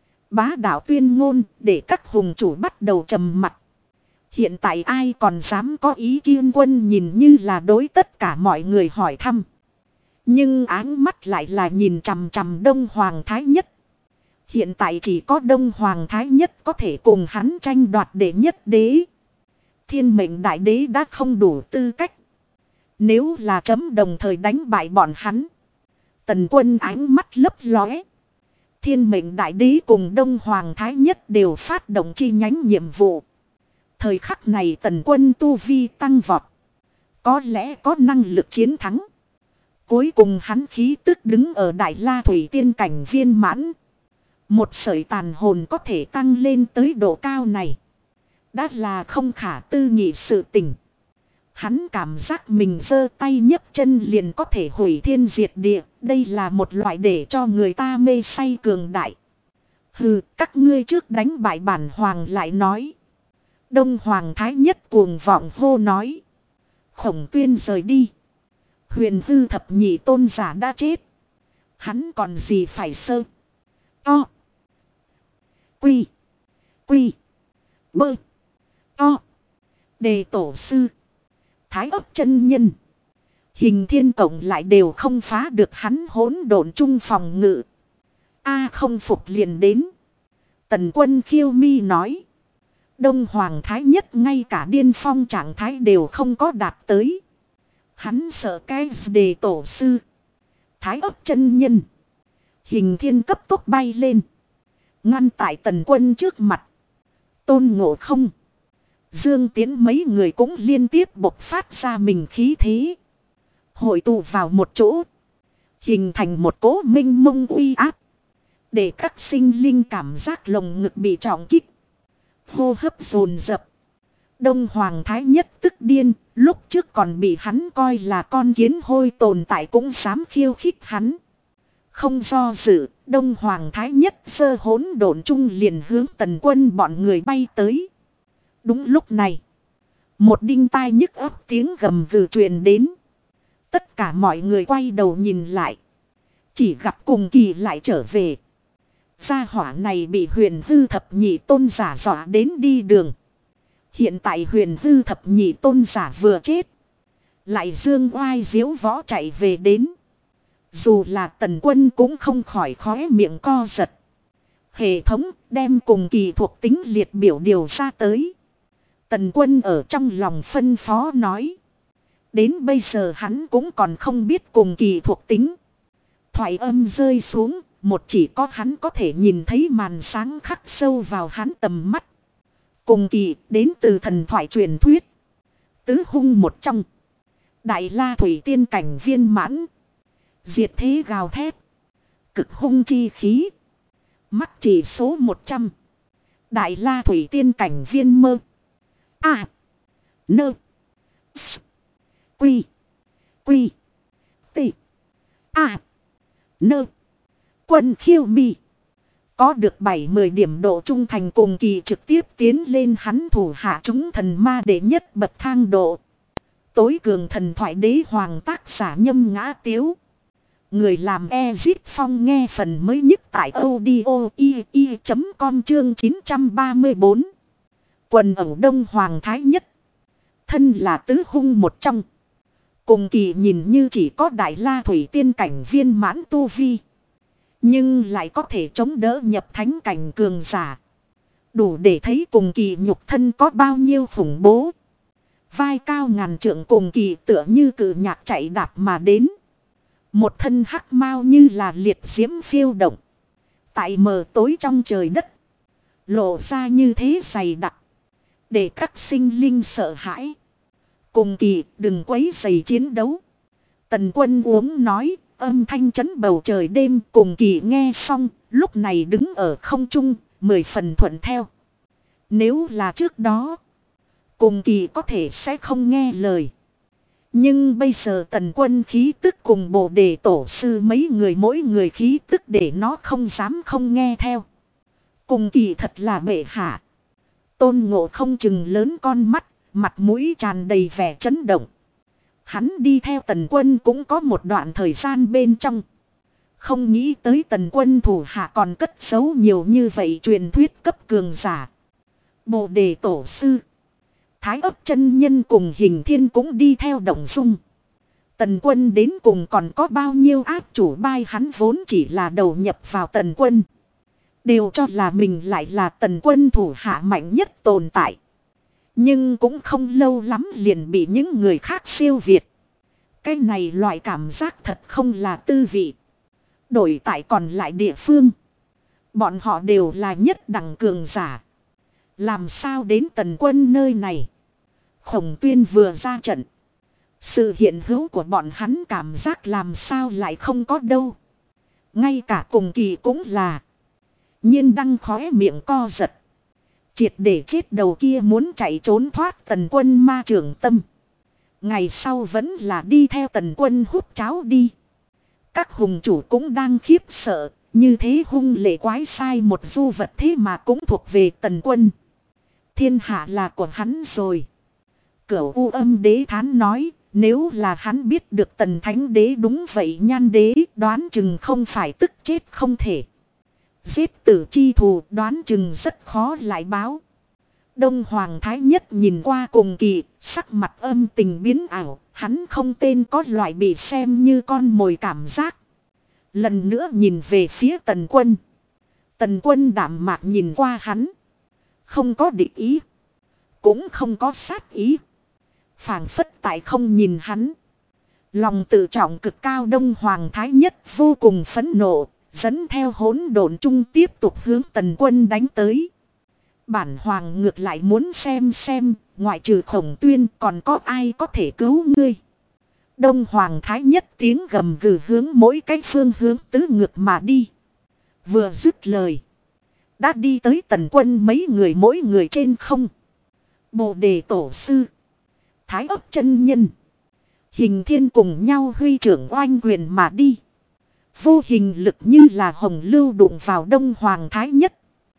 Bá đạo tuyên ngôn để các hùng chủ bắt đầu trầm mặt. Hiện tại ai còn dám có ý kiến? Quân nhìn như là đối tất cả mọi người hỏi thăm. Nhưng áng mắt lại là nhìn chằm chằm Đông Hoàng Thái Nhất. Hiện tại chỉ có Đông Hoàng Thái Nhất có thể cùng hắn tranh đoạt đệ nhất đế. Thiên Mệnh Đại Đế đã không đủ tư cách. Nếu là chấm đồng thời đánh bại bọn hắn. Tần Quân ánh mắt lấp lóe. Thiên Mệnh Đại Đế cùng Đông Hoàng Thái Nhất đều phát động chi nhánh nhiệm vụ. Thời khắc này Tần Quân tu vi tăng vọt. Có lẽ có năng lực chiến thắng. Cuối cùng hắn khí tức đứng ở Đại La Thủy Tiên cảnh viên mãn. Một sợi tàn hồn có thể tăng lên tới độ cao này. Đã là không khả tư nghị sự tình. Hắn cảm giác mình giơ tay nhấc chân liền có thể hủy thiên diệt địa. Đây là một loại để cho người ta mê say cường đại. Hừ, các ngươi trước đánh bại bản hoàng lại nói. Đông Hoàng Thái Nhất cuồng vọng hô nói. Khổng Tuyên rời đi. Huyền hư thập nhị tôn giả đã chết. Hắn còn gì phải sơ. To. Quy. Quy. Bơ. To. Đề tổ sư. Thái ấp chân nhân. Hình thiên cộng lại đều không phá được hắn hỗn độn chung phòng ngự. A không phục liền đến. Tần Quân khiêu mi nói. Đông Hoàng Thái Nhất ngay cả điên phong trạng thái đều không có đạt tới. Hắn sợ cái đề tổ sư. Thái ấp chân nhân. Hình thiên cấp tốc bay lên. Ngăn tại Tần Quân trước mặt. Tôn Ngộ Không. Dương Tiến mấy người cũng liên tiếp bộc phát ra mình khí thế. Hội tụ vào một chỗ. Hình thành một cỗ minh mông uy áp. Để các sinh linh cảm giác lồng ngực bị trọng kích. Hô hấp dồn dập. Đông Hoàng Thái Nhất tức điên. Lúc trước còn bị hắn coi là con kiến hôi tồn tại cũng dám khiêu khích hắn. Không do dự, Đông Hoàng Thái Nhất giơ hỗn độn chung liền hướng Tần Quân bọn người bay tới. Đúng lúc này, một đinh tai nhức óc tiếng gầm gừ truyền đến. Tất cả mọi người quay đầu nhìn lại. Chỉ gặp Cùng Kỳ lại trở về. Gia hỏa này bị Huyền hư thập nhị tôn giả dọa đến đi đường. Hiện tại Huyền hư thập nhị tôn giả vừa chết. Lại dương oai diếu võ chạy về đến. Dù là Tần Quân cũng không khỏi khóe miệng co giật. Hệ thống đem Cùng Kỳ thuộc tính liệt biểu điều ra tới. Tần Quân ở trong lòng phân phó nói. Đến bây giờ hắn cũng còn không biết Cùng Kỳ thuộc tính. Thoại âm rơi xuống, một chỉ có hắn có thể nhìn thấy màn sáng khắc sâu vào hắn tầm mắt. Cùng Kỳ đến từ thần thoại truyền thuyết. Tứ hung một trong. Đại La Thủy Tiên cảnh viên mãn. Diệt thế gào thét. Cực hung chi khí. Mắt chỉ số 100. Đại La Thủy Tiên cảnh viên mơ. A. Nơ. S. Quy. Quy. T. A. Nơ. Quân khiêu mi. Có được 7-10 điểm độ trung thành Cùng Kỳ trực tiếp tiến lên hắn thủ hạ chúng thần ma đệ nhất bậc thang độ. Tối cường thần thoại đế hoàng tác giả Nhâm Ngã Tiếu. Người làm Ezit Phong nghe phần mới nhất tại audio.com chương 934. Quần ẩu Đông Hoàng Thái Nhất. Thân là tứ hung một trong. Cùng Kỳ nhìn như chỉ có Đại La Thủy Tiên cảnh viên mãn tu vi. Nhưng lại có thể chống đỡ nhập thánh cảnh cường giả. Đủ để thấy Cùng Kỳ nhục thân có bao nhiêu khủng bố. Vai cao ngàn trượng Cùng Kỳ tựa như cự nhạc chạy đạp mà đến. Một thân hắc mao như là liệt diễm phiêu động. Tại mờ tối trong trời đất. Lộ ra như thế dày đặc. Để các sinh linh sợ hãi. Cùng Kỳ đừng quấy rầy chiến đấu. Tần Quân uống nói. Âm thanh chấn bầu trời đêm. Cùng Kỳ nghe xong. Lúc này đứng ở không trung. 10 phần thuận theo. Nếu là trước đó. Cùng Kỳ có thể sẽ không nghe lời. Nhưng bây giờ Tần Quân khí tức cùng Bồ Đề tổ sư mấy người mỗi người khí tức để nó không dám không nghe theo. Cùng Kỳ thật là bệ hạ. Tôn Ngộ Không chừng lớn con mắt, mặt mũi tràn đầy vẻ chấn động. Hắn đi theo Tần Quân cũng có một đoạn thời gian bên trong. Không nghĩ tới Tần Quân thủ hạ còn cất giấu nhiều như vậy truyền thuyết cấp cường giả. Bồ Đề tổ sư. Thái ấp chân nhân cùng Hình Thiên cũng đi theo động dung. Tần Quân đến cùng còn có bao nhiêu áp chủ bài hắn vốn chỉ là đầu nhập vào Tần Quân. Đều cho là mình lại là Tần Quân thủ hạ mạnh nhất tồn tại. Nhưng cũng không lâu lắm liền bị những người khác siêu việt. Cái này loại cảm giác thật không là tư vị. Đổi tại còn lại địa phương. Bọn họ đều là nhất đẳng cường giả. Làm sao đến Tần Quân nơi này? Khổng Tuyên vừa ra trận. Sự hiện hữu của bọn hắn cảm giác làm sao lại không có đâu. Ngay cả Cùng Kỳ cũng là. Nhiên đăng khóe miệng co giật. triệt để chết đầu kia muốn chạy trốn thoát Tần Quân ma trưởng tâm. Ngày sau vẫn là đi theo Tần Quân hút cháo đi. Các hùng chủ cũng đang khiếp sợ, như thế hung lệ quái sai một du vật thế mà cũng thuộc về Tần Quân. Thiên hạ là của hắn rồi. Cửu U Âm Đế thán nói, nếu là hắn biết được Tần Thánh Đế đúng vậy Nhan Đế đoán chừng không phải tức chết không thể. Giết tử chi thù đoán chừng rất khó lại báo. Đông Hoàng Thái Nhất nhìn qua cùng kỳ, sắc mặt âm tình biến ảo, hắn không tên có loại bị xem như con mồi cảm giác. Lần nữa nhìn về phía Tần Quân. Tần Quân đạm mạc nhìn qua hắn. Không có địch ý. Cũng không có sát ý. Phảng phất tại không nhìn hắn. Lòng tự trọng cực cao Đông Hoàng Thái Nhất vô cùng phẫn nộ. Dẫn theo hỗn độn chung tiếp tục hướng Tần Quân đánh tới. Bản hoàng ngược lại muốn xem, ngoại trừ Khổng Tuyên còn có ai có thể cứu ngươi. Đông Hoàng Thái Nhất tiếng gầm gừ hướng mỗi cái phương hướng tứ ngược mà đi. Vừa dứt lời. Đã đi tới Tần Quân mấy người mỗi người trên không. Bồ Đề Tổ Sư. Thái Ấp chân nhân. Hình Thiên cùng nhau huy trưởng oanh quyền mà đi. Vô hình lực như là hồng lưu đụng vào Đông Hoàng Thái Nhất.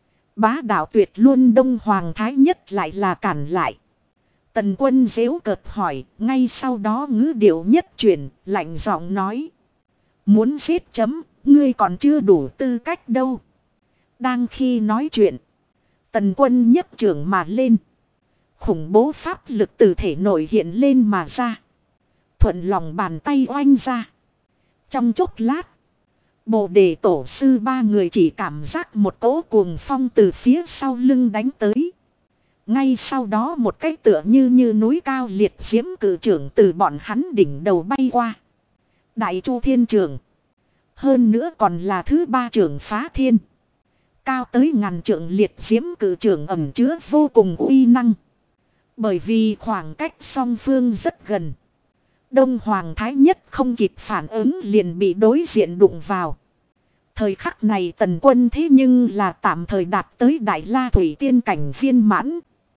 Bá đạo tuyệt luôn Đông Hoàng Thái Nhất lại là cản lại. Tần Quân giễu cợt hỏi, ngay sau đó ngữ điệu nhất chuyển, lạnh giọng nói. Muốn giết chấm, ngươi còn chưa đủ tư cách đâu. Đang khi nói chuyện, Tần Quân nhấc trưởng mà lên. Khủng bố pháp lực từ thể nội hiện lên mà ra. Thuận lòng bàn tay oanh ra. Trong chốc lát, Bồ Đề Tổ Sư ba người chỉ cảm giác một cỗ cuồng phong từ phía sau lưng đánh tới. Ngay sau đó một cái tựa như núi cao liệt diễm cử trưởng từ bọn hắn đỉnh đầu bay qua. Đại Chu Thiên Trường. Hơn nữa còn là thứ ba trưởng phá thiên. Cao tới ngàn trượng liệt diễm cử trưởng ẩn chứa vô cùng uy năng. Bởi vì khoảng cách song phương rất gần. Đông Hoàng Thái Nhất không kịp phản ứng liền bị đối diện đụng vào. Thời khắc này Tần Quân thế nhưng là tạm thời đạt tới Đại La Thủy Tiên cảnh viên mãn.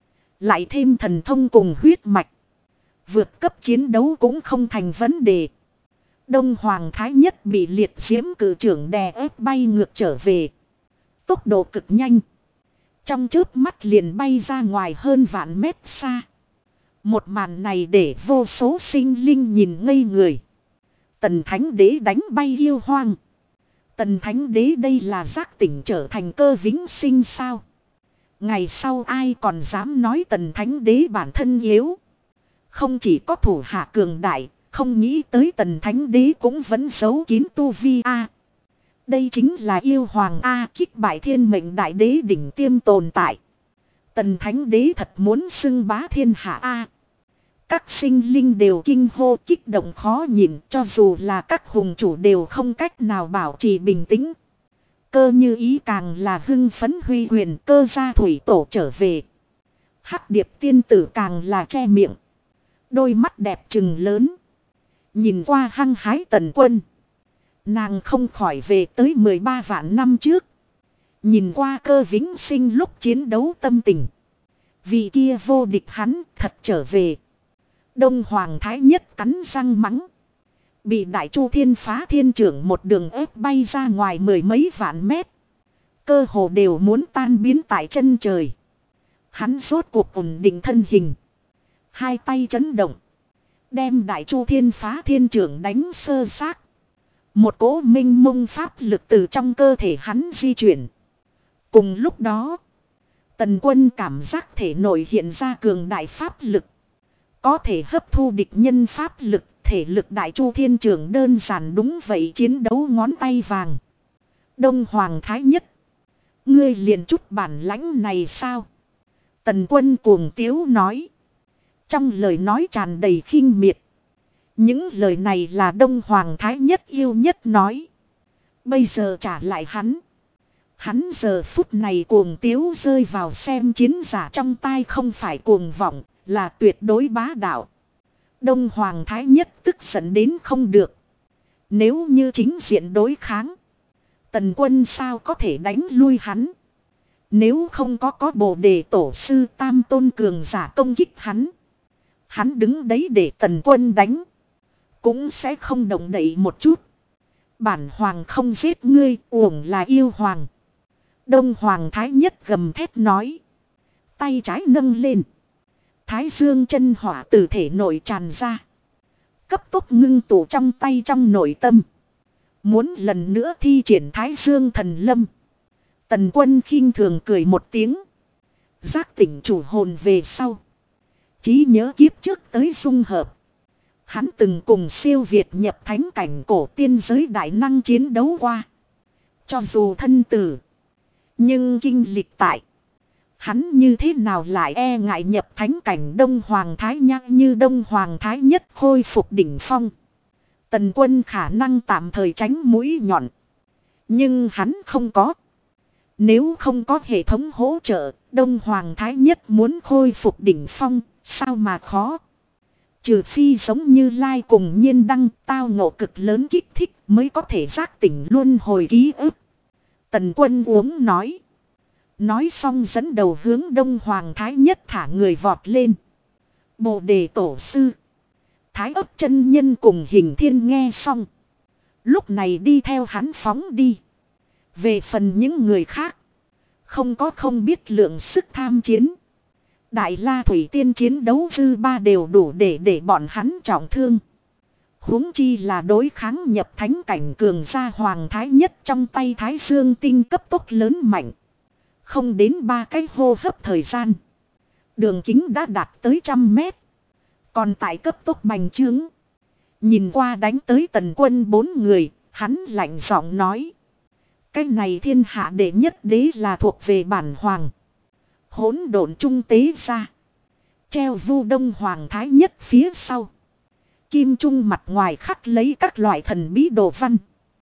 Lại thêm thần thông cùng huyết mạch. Vượt cấp chiến đấu cũng không thành vấn đề. Đông Hoàng Thái Nhất bị liệt diễm cử trưởng đè ép bay ngược trở về. Tốc độ cực nhanh. Trong chớp mắt liền bay ra ngoài hơn vạn mét xa. Một màn này để vô số sinh linh nhìn ngây người. Tần Thánh Đế đánh bay yêu hoang. Tần Thánh Đế đây là giác tỉnh trở thành cơ vĩnh sinh sao? Ngày sau ai còn dám nói Tần Thánh Đế bản thân yếu? Không chỉ có thủ hạ cường đại, không nghĩ tới Tần Thánh Đế cũng vẫn giấu kín tu vi a. Đây chính là yêu hoàng a, kích bại thiên mệnh đại đế đỉnh tiêm tồn tại. Tần Thánh Đế thật muốn xưng bá thiên hạ a. Các sinh linh đều kinh hô kích động khó nhịn, cho dù là các hùng chủ đều không cách nào bảo trì bình tĩnh. Cơ Như Ý càng là hưng phấn huy quyền, Cơ gia thủy tổ trở về. Hắc Điệp tiên tử càng là che miệng. Đôi mắt đẹp trừng lớn. Nhìn qua hăng hái Tần Quân. Nàng không khỏi về tới 13 vạn năm trước. Nhìn qua Cơ vĩnh sinh lúc chiến đấu tâm tình. Vì kia vô địch hắn thật trở về. Đông Hoàng Thái Nhất cắn răng mắng. Bị Đại Chu Thiên phá thiên trưởng một đường ép bay ra ngoài mười mấy vạn mét. Cơ hồ đều muốn tan biến tại chân trời. Hắn rốt cuộc ổn định thân hình. Hai tay chấn động. Đem Đại Chu Thiên phá thiên trưởng đánh sơ xác. Một cỗ minh mông pháp lực từ trong cơ thể hắn di chuyển. Cùng lúc đó, Tần Quân cảm giác thể nội hiện ra cường đại pháp lực. Có thể hấp thu địch nhân pháp lực, thể lực Đại Chu Thiên Trưởng đơn giản đúng vậy chiến đấu ngón tay vàng. Đông Hoàng Thái Nhất. Ngươi liền chút bản lãnh này sao? Tần Quân cuồng tiếu nói. Trong lời nói tràn đầy khinh miệt. Những lời này là Đông Hoàng Thái Nhất yêu nhất nói. Bây giờ trả lại hắn. Hắn giờ phút này cuồng tiếu rơi vào xem chiến giả trong tai không phải cuồng vọng, là tuyệt đối bá đạo. Đông Hoàng Thái Nhất tức giận đến không được. Nếu như chính diện đối kháng, Tần Quân sao có thể đánh lui hắn. Nếu không có Bồ Đề tổ sư tam tôn cường giả công kích hắn. Hắn đứng đấy để Tần Quân đánh. Cũng sẽ không động đậy một chút. Bản hoàng không giết ngươi, uổng là yêu hoàng. Đông Hoàng Thái Nhất gầm thét nói. Tay trái nâng lên. Thái dương chân hỏa từ thể nội tràn ra. Cấp tốc ngưng tụ trong tay trong nội tâm. Muốn lần nữa thi triển Thái dương thần lâm. Tần Quân khinh thường cười một tiếng. Giác tỉnh chủ hồn về sau. Trí nhớ kiếp trước tới dung hợp. Hắn từng cùng siêu việt nhập thánh cảnh cổ tiên giới đại năng chiến đấu qua. Cho dù thân tử. Nhưng kinh lịch tại. Hắn như thế nào lại e ngại nhập thánh cảnh Đông Hoàng Thái Nhã như Đông Hoàng Thái Nhất khôi phục đỉnh phong. Tần Quân khả năng tạm thời tránh mũi nhọn. Nhưng hắn không có. Nếu không có hệ thống hỗ trợ, Đông Hoàng Thái Nhất muốn khôi phục đỉnh phong, sao mà khó. Trừ phi giống như Lai cùng Nhiên Đăng tao ngộ cực lớn kích thích mới có thể giác tỉnh luân hồi ký ức. Tần Quân uống nói. Nói xong dẫn đầu hướng Đông Hoàng Thái Nhất thả người vọt lên. Bồ Đề tổ sư. Thái Ấp chân nhân cùng Hình Thiên nghe xong. Lúc này đi theo hắn phóng đi. Về phần những người khác. Không biết lượng sức tham chiến. Đại La Thủy Tiên chiến đấu dư ba đều đủ để bọn hắn trọng thương. Huống chi là đối kháng nhập thánh cảnh cường gia Hoàng Thái Nhất trong tay Thái Dương tinh cấp tốc lớn mạnh. Không đến 3 cái hô hấp thời gian. Đường kính đã đạt tới 100 mét. Còn tại cấp tốc bành trướng. Nhìn qua đánh tới Tần Quân 4 người, hắn lạnh giọng nói. Cái này thiên hạ đệ nhất đế là thuộc về bản hoàng. Hỗn độn trung tế ra. Treo vu Đông Hoàng Thái Nhất phía sau. Kim trung mặt ngoài khắc lấy các loại thần bí đồ văn.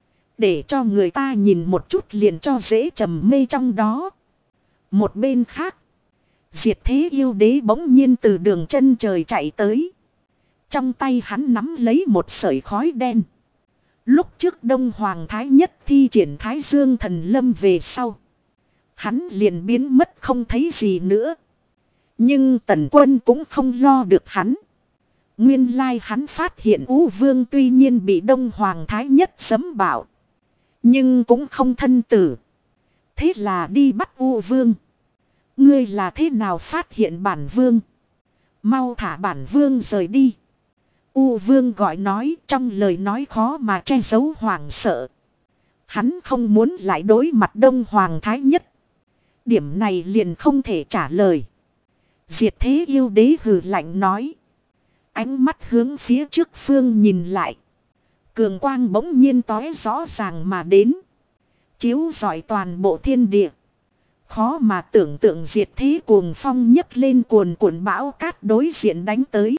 Để cho người ta nhìn một chút liền cho dễ trầm mê trong đó. Một bên khác. Diệt thế yêu đế bỗng nhiên từ đường chân trời chạy tới. Trong tay hắn nắm lấy một sợi khói đen. Lúc trước Đông Hoàng Thái Nhất thi triển Thái Dương thần lâm về sau. Hắn liền biến mất không thấy gì nữa. Nhưng Tần Quân cũng không lo được hắn. Nguyên lai hắn phát hiện U Vương tuy nhiên bị Đông Hoàng Thái Nhất sấm bảo. Nhưng cũng không thân tử. Thế là đi bắt U Vương. Ngươi là thế nào phát hiện bản vương? Mau thả bản vương rời đi. U Vương gọi nói trong lời nói khó mà che giấu hoảng sợ. Hắn không muốn lại đối mặt Đông Hoàng Thái Nhất. Điểm này liền không thể trả lời. Diệt thế yêu đế hừ lạnh nói. Ánh mắt hướng phía trước phương nhìn lại. Cường quang bỗng nhiên tóe rõ ràng mà đến. Chiếu rọi toàn bộ thiên địa. Khó mà tưởng tượng diệt thế cuồng phong nhấc lên cuồn cuộn bão cát đối diện đánh tới.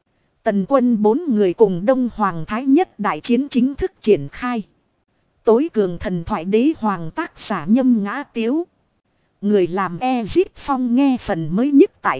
Tần Quân 4 người cùng Đông Hoàng Thái Nhất đại chiến chính thức triển khai. Tối cường thần thoại đế hoàng tác giả Nhâm Ngã Tiếu. Người làm Ezip Phong nghe phần mới nhất tại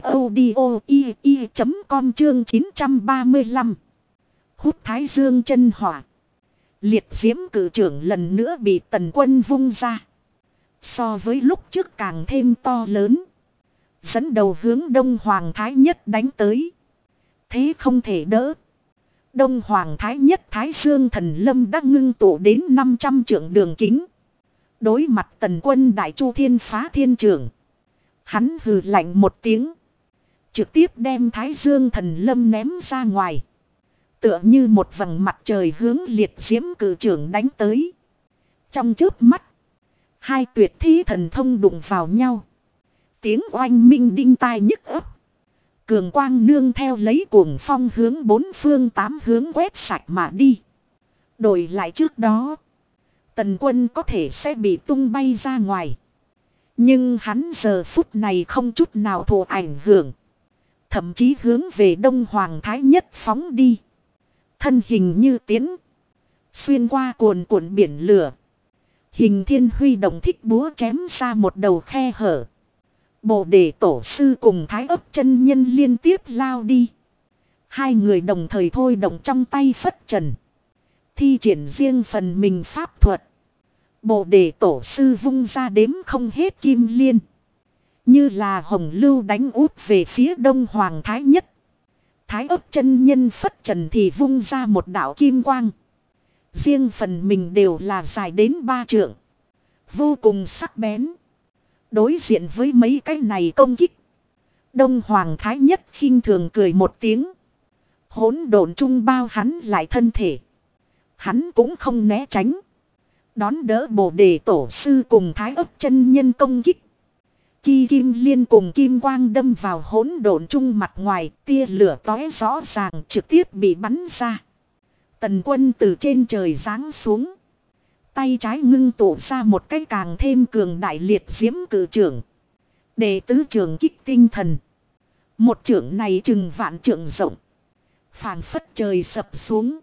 audio.com chương 935. Hút Thái Dương chân hỏa. Liệt diễm cử trưởng lần nữa bị Tần Quân vung ra. So với lúc trước càng thêm to lớn. Dẫn đầu hướng Đông Hoàng Thái Nhất đánh tới. Thế không thể đỡ. Đông Hoàng Thái Nhất Thái Dương thần lâm đã ngưng tụ đến 500 trượng đường kính. Đối mặt Tần Quân đại chu thiên phá thiên trưởng. Hắn hừ lạnh một tiếng. Trực tiếp đem Thái Dương thần lâm ném ra ngoài. Tựa như một vầng mặt trời hướng liệt diễm cử trưởng đánh tới. Trong chớp mắt. Hai tuyệt thi thần thông đụng vào nhau. Tiếng oanh minh đinh tai nhức ấp. Cường quang nương theo lấy cuồng phong hướng 4 phương 8 hướng quét sạch mà đi. Đổi lại trước đó. Tần Quân có thể sẽ bị tung bay ra ngoài. Nhưng hắn giờ phút này không chút nào thụ ảnh hưởng. Thậm chí hướng về Đông Hoàng Thái Nhất phóng đi. Thân hình như tiến. Xuyên qua cuồn cuộn biển lửa. Hình Thiên huy động thích búa chém ra một đầu khe hở. Bồ Đề tổ sư cùng Thái Ấp chân nhân liên tiếp lao đi. Hai người đồng thời thôi động trong tay phất trần. Thi triển riêng phần mình pháp thuật. Bồ Đề tổ sư vung ra đếm không hết kim liên. Như là hồng lưu đánh út về phía Đông Hoàng Thái Nhất. Thái Ấp chân nhân phất trần thì vung ra một đạo kim quang. Riêng phần mình đều là dài đến 3 trượng. Vô cùng sắc bén. Đối diện với mấy cái này công kích. Đông Hoàng Thái Nhất khinh thường cười một tiếng. Hỗn độn trung bao hắn lại thân thể. Hắn cũng không né tránh. Đón đỡ Bồ Đề Tổ Sư cùng Thái Ấp chân nhân công kích. Ki kim liên cùng kim quang đâm vào hỗn độn trung mặt ngoài, tia lửa tóe rõ ràng trực tiếp bị bắn ra. Tần Quân từ trên trời giáng xuống. Tay trái ngưng tụ ra một cái càng thêm cường đại liệt diễm cử trưởng. Đệ tứ trường kích tinh thần. Một trưởng này chừng vạn trượng rộng. Phảng phất trời sập xuống.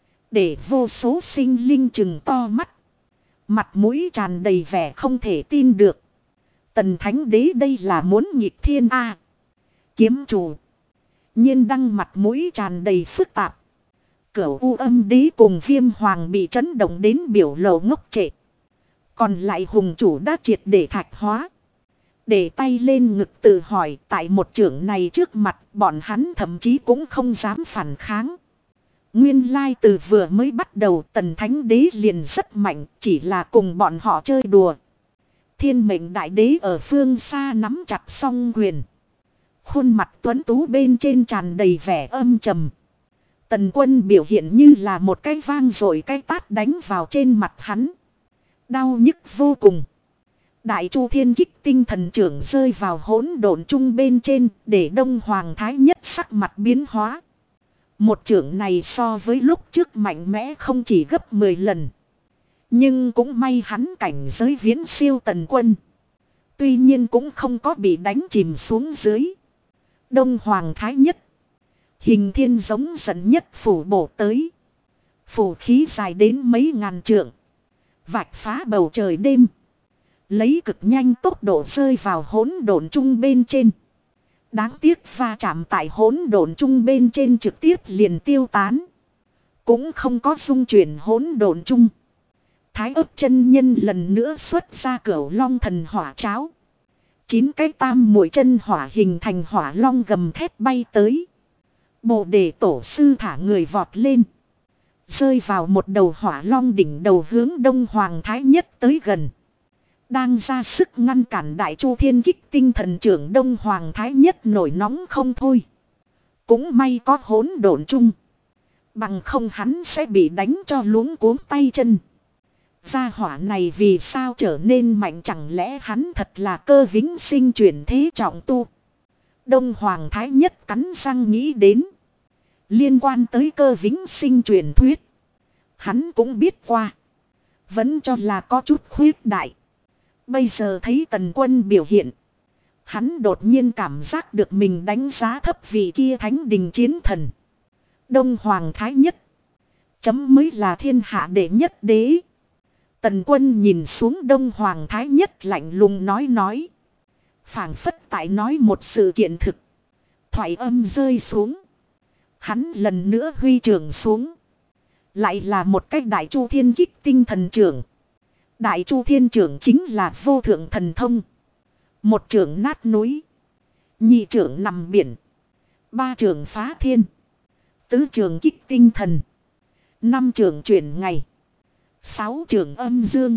Để vô số sinh linh chừng to mắt. Mặt mũi tràn đầy vẻ không thể tin được. Tần Thánh Đế đây là muốn nghịch thiên a. Kiếm chủ. Nhiên đăng mặt mũi tràn đầy phức tạp. Cửu U Âm Đế cùng Viêm Hoàng bị chấn động đến biểu lộ ngốc trệ. Còn lại hùng chủ đã triệt để thạch hóa. Để tay lên ngực tự hỏi tại một trưởng này trước mặt bọn hắn thậm chí cũng không dám phản kháng. Nguyên lai từ vừa mới bắt đầu Tần Thánh Đế liền rất mạnh chỉ là cùng bọn họ chơi đùa. Thiên Mệnh Đại Đế ở phương xa nắm chặt song quyền. Khuôn mặt tuấn tú bên trên tràn đầy vẻ âm trầm. Tần Quân biểu hiện như là một cái vang rồi cái tát đánh vào trên mặt hắn. Đau nhức vô cùng. Đại Chu Thiên Kích tinh thần trưởng rơi vào hỗn độn trung bên trên để Đông Hoàng Thái Nhất sắc mặt biến hóa. Một trưởng này so với lúc trước mạnh mẽ không chỉ gấp 10 lần. Nhưng cũng may hắn cảnh giới viễn siêu Tần Quân. Tuy nhiên cũng không có bị đánh chìm xuống dưới. Đông Hoàng Thái Nhất. Hình thiên giống dẫn nhất phủ bổ tới. Phủ khí dài đến mấy ngàn trượng. Vạch phá bầu trời đêm. Lấy cực nhanh tốc độ rơi vào hỗn độn trung bên trên. Đáng tiếc va chạm tại hỗn độn trung bên trên trực tiếp liền tiêu tán. Cũng không có dung chuyển hỗn độn trung. Thái Ấp chân nhân lần nữa xuất ra Cửu Long thần hỏa cháo. 9 cái tam muội chân hỏa hình thành hỏa long gầm thét bay tới. Bồ Đề Tổ Sư thả người vọt lên. Rơi vào một đầu hỏa long đỉnh đầu hướng Đông Hoàng Thái Nhất tới gần. Đang ra sức ngăn cản Đại Chu Thiên Kích tinh thần trưởng Đông Hoàng Thái Nhất nổi nóng không thôi. Cũng may có hỗn độn chung. Bằng không hắn sẽ bị đánh cho luống cuống tay chân. Gia hỏa này vì sao trở nên mạnh chẳng lẽ hắn thật là cơ vĩnh sinh chuyển thế trọng tu. Đông Hoàng Thái Nhất cắn răng nghĩ đến. Liên quan tới cơ vĩnh sinh truyền thuyết. Hắn cũng biết qua. Vẫn cho là có chút khuyết đại. Bây giờ thấy Tần Quân biểu hiện. Hắn đột nhiên cảm giác được mình đánh giá thấp vị kia thánh đình chiến thần. Đông Hoàng Thái Nhất. Chấm mới là thiên hạ đệ nhất đế. Tần Quân nhìn xuống Đông Hoàng Thái Nhất lạnh lùng nói. Phảng phất tại nói một sự kiện thực. Thoại âm rơi xuống. Hắn lần nữa huy trưởng xuống. Lại là một cách Đại Chu Thiên Kích tinh thần trưởng. Đại Chu Thiên trưởng chính là vô thượng thần thông. Một trưởng nát núi. Nhị trưởng nằm biển. Ba trưởng phá thiên. Tứ trưởng kích tinh thần. Năm trưởng chuyển ngày. 6 trưởng âm dương.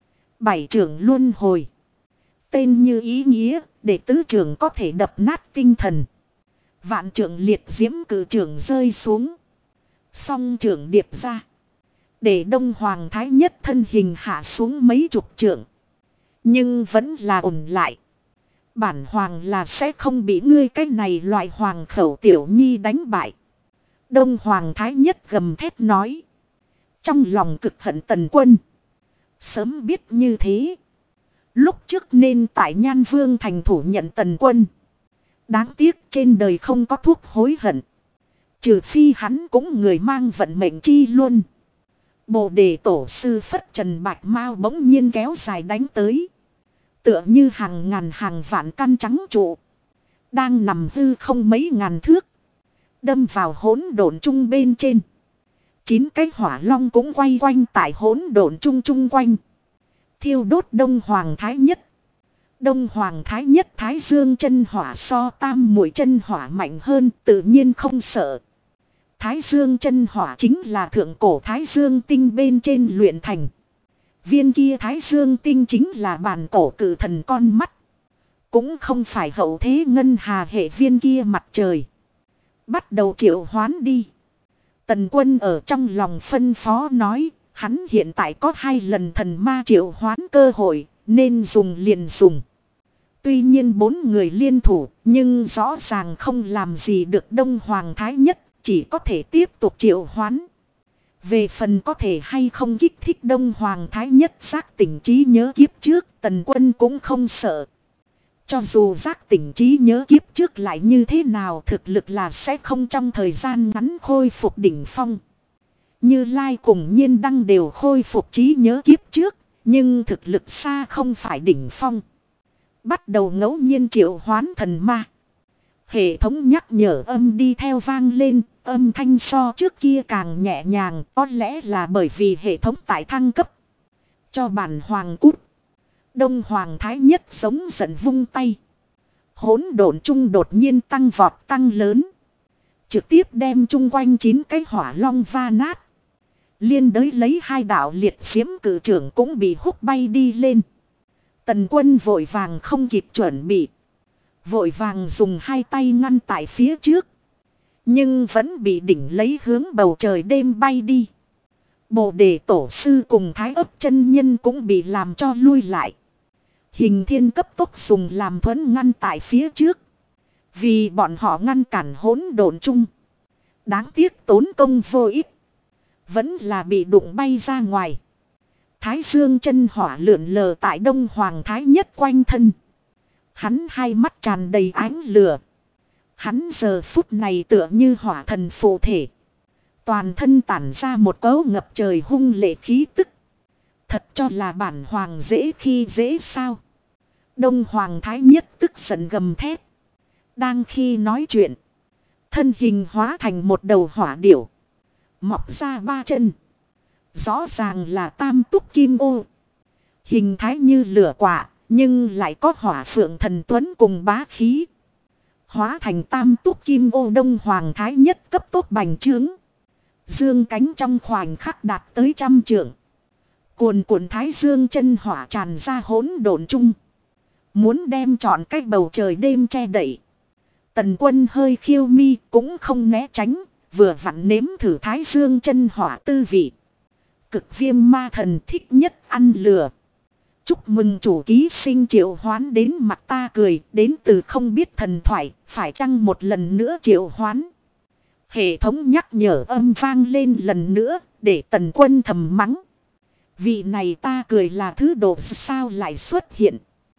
7 trưởng luân hồi. Tên như ý nghĩa, để tứ trưởng có thể đập nát tinh thần. Vạn trưởng liệt diễm cử trưởng rơi xuống. Song trưởng điệp ra. Để Đông Hoàng Thái Nhất thân hình hạ xuống mấy chục trượng. Nhưng vẫn là ổn lại. Bản hoàng là sẽ không bị ngươi cái này loại hoàng khẩu tiểu nhi đánh bại. Đông Hoàng Thái Nhất gầm thét nói. Trong lòng cực hận Tần Quân. Sớm biết như thế. Lúc trước nên tại Nhan Vương thành thủ nhận Tần Quân. Đáng tiếc trên đời không có thuốc hối hận. Trừ phi hắn cũng người mang vận mệnh chi luôn. Bồ Đề Tổ Sư phất trần bạch mao bỗng nhiên kéo dài đánh tới. Tựa như hàng ngàn hàng vạn căn trắng trụ. Đang nằm hư không mấy ngàn thước. Đâm vào hỗn độn chung bên trên. 9 cái hỏa long cũng quay quanh tại hỗn độn chung chung quanh. Thiêu đốt Đông Hoàng Thái Nhất. Đông Hoàng Thái Nhất Thái Dương chân hỏa so tam muội chân hỏa mạnh hơn, tự nhiên không sợ. Thái Dương chân hỏa chính là thượng cổ Thái Dương tinh bên trên luyện thành. Viên kia Thái Dương tinh chính là bản cổ cử thần con mắt. Cũng không phải hậu thế ngân hà hệ viên kia mặt trời. Bắt đầu triệu hoán đi. Tần Quân ở trong lòng phân phó nói, hắn hiện tại có 2 lần thần ma triệu hoán cơ hội, nên dùng liền dùng. Tuy nhiên 4 người liên thủ, nhưng rõ ràng không làm gì được Đông Hoàng Thái Nhất, chỉ có thể tiếp tục triệu hoán. Về phần có thể hay không kích thích Đông Hoàng Thái Nhất giác tỉnh trí nhớ kiếp trước, Tần Quân cũng không sợ. Cho dù giác tỉnh trí nhớ kiếp trước lại như thế nào, thực lực là sẽ không trong thời gian ngắn khôi phục đỉnh phong. Như Lai cùng Nhiên Đăng đều khôi phục trí nhớ kiếp trước, nhưng thực lực xa không phải đỉnh phong. Bắt đầu ngẫu nhiên triệu hoán thần ma. Hệ thống nhắc nhở âm đi theo vang lên, âm thanh so trước kia càng nhẹ nhàng, có lẽ là bởi vì hệ thống tại thăng cấp. Cho bản hoàng cút. Đông Hoàng Thái Nhất giống giận vung tay. Hỗn độn chung đột nhiên tăng vọt tăng lớn. Trực tiếp đem chung quanh 9 cái hỏa long va nát. Liên đới lấy 2 đạo liệt diễm cử trưởng cũng bị húc bay đi lên. Tần Quân vội vàng không kịp chuẩn bị. Vội vàng dùng 2 tay ngăn tại phía trước. Nhưng vẫn bị đỉnh lấy hướng bầu trời đêm bay đi. Bồ Đề Tổ Sư cùng Thái Ấp chân nhân cũng bị làm cho lui lại. Hình Thiên cấp tốc dùng làm thuẫn ngăn tại phía trước. Vì bọn họ ngăn cản hỗn độn chung. Đáng tiếc tốn công vô ích. Vẫn là bị đụng bay ra ngoài. Thái Dương chân hỏa lượn lờ tại Đông Hoàng Thái Nhất quanh thân. Hắn 2 mắt tràn đầy ánh lửa. Hắn giờ phút này tựa như hỏa thần phụ thể. Toàn thân tản ra một cấu ngập trời hung lệ khí tức. Thật cho là bản hoàng dễ khi dễ sao. Đông Hoàng Thái Nhất tức giận gầm thét. Đang khi nói chuyện. Thân hình hóa thành một đầu hỏa điểu. Mọc ra 3 chân. Rõ ràng là tam túc kim ô. Hình thái như lửa quả. Nhưng lại có hỏa phượng thần tuấn cùng bá khí. Hóa thành tam túc kim ô Đông Hoàng Thái Nhất cấp tốc bành trướng. Dương cánh trong khoảnh khắc đạt tới 100 trượng. Cuồn cuộn Thái Dương chân hỏa tràn ra hỗn độn chung. Muốn đem trọn cái bầu trời đêm che đậy. Tần Quân hơi khiêu mi cũng không né tránh. Vừa vặn nếm thử Thái Dương chân hỏa tư vị. Cực Viêm Ma Thần thích nhất ăn lửa. Chúc mừng chủ ký sinh triệu hoán đến mặt ta cười. Đến từ không biết thần thoại. Phải chăng một lần nữa triệu hoán. Hệ thống nhắc nhở âm vang lên lần nữa. Để Tần Quân thầm mắng. Vị này ta cười là thứ đồ sao lại xuất hiện.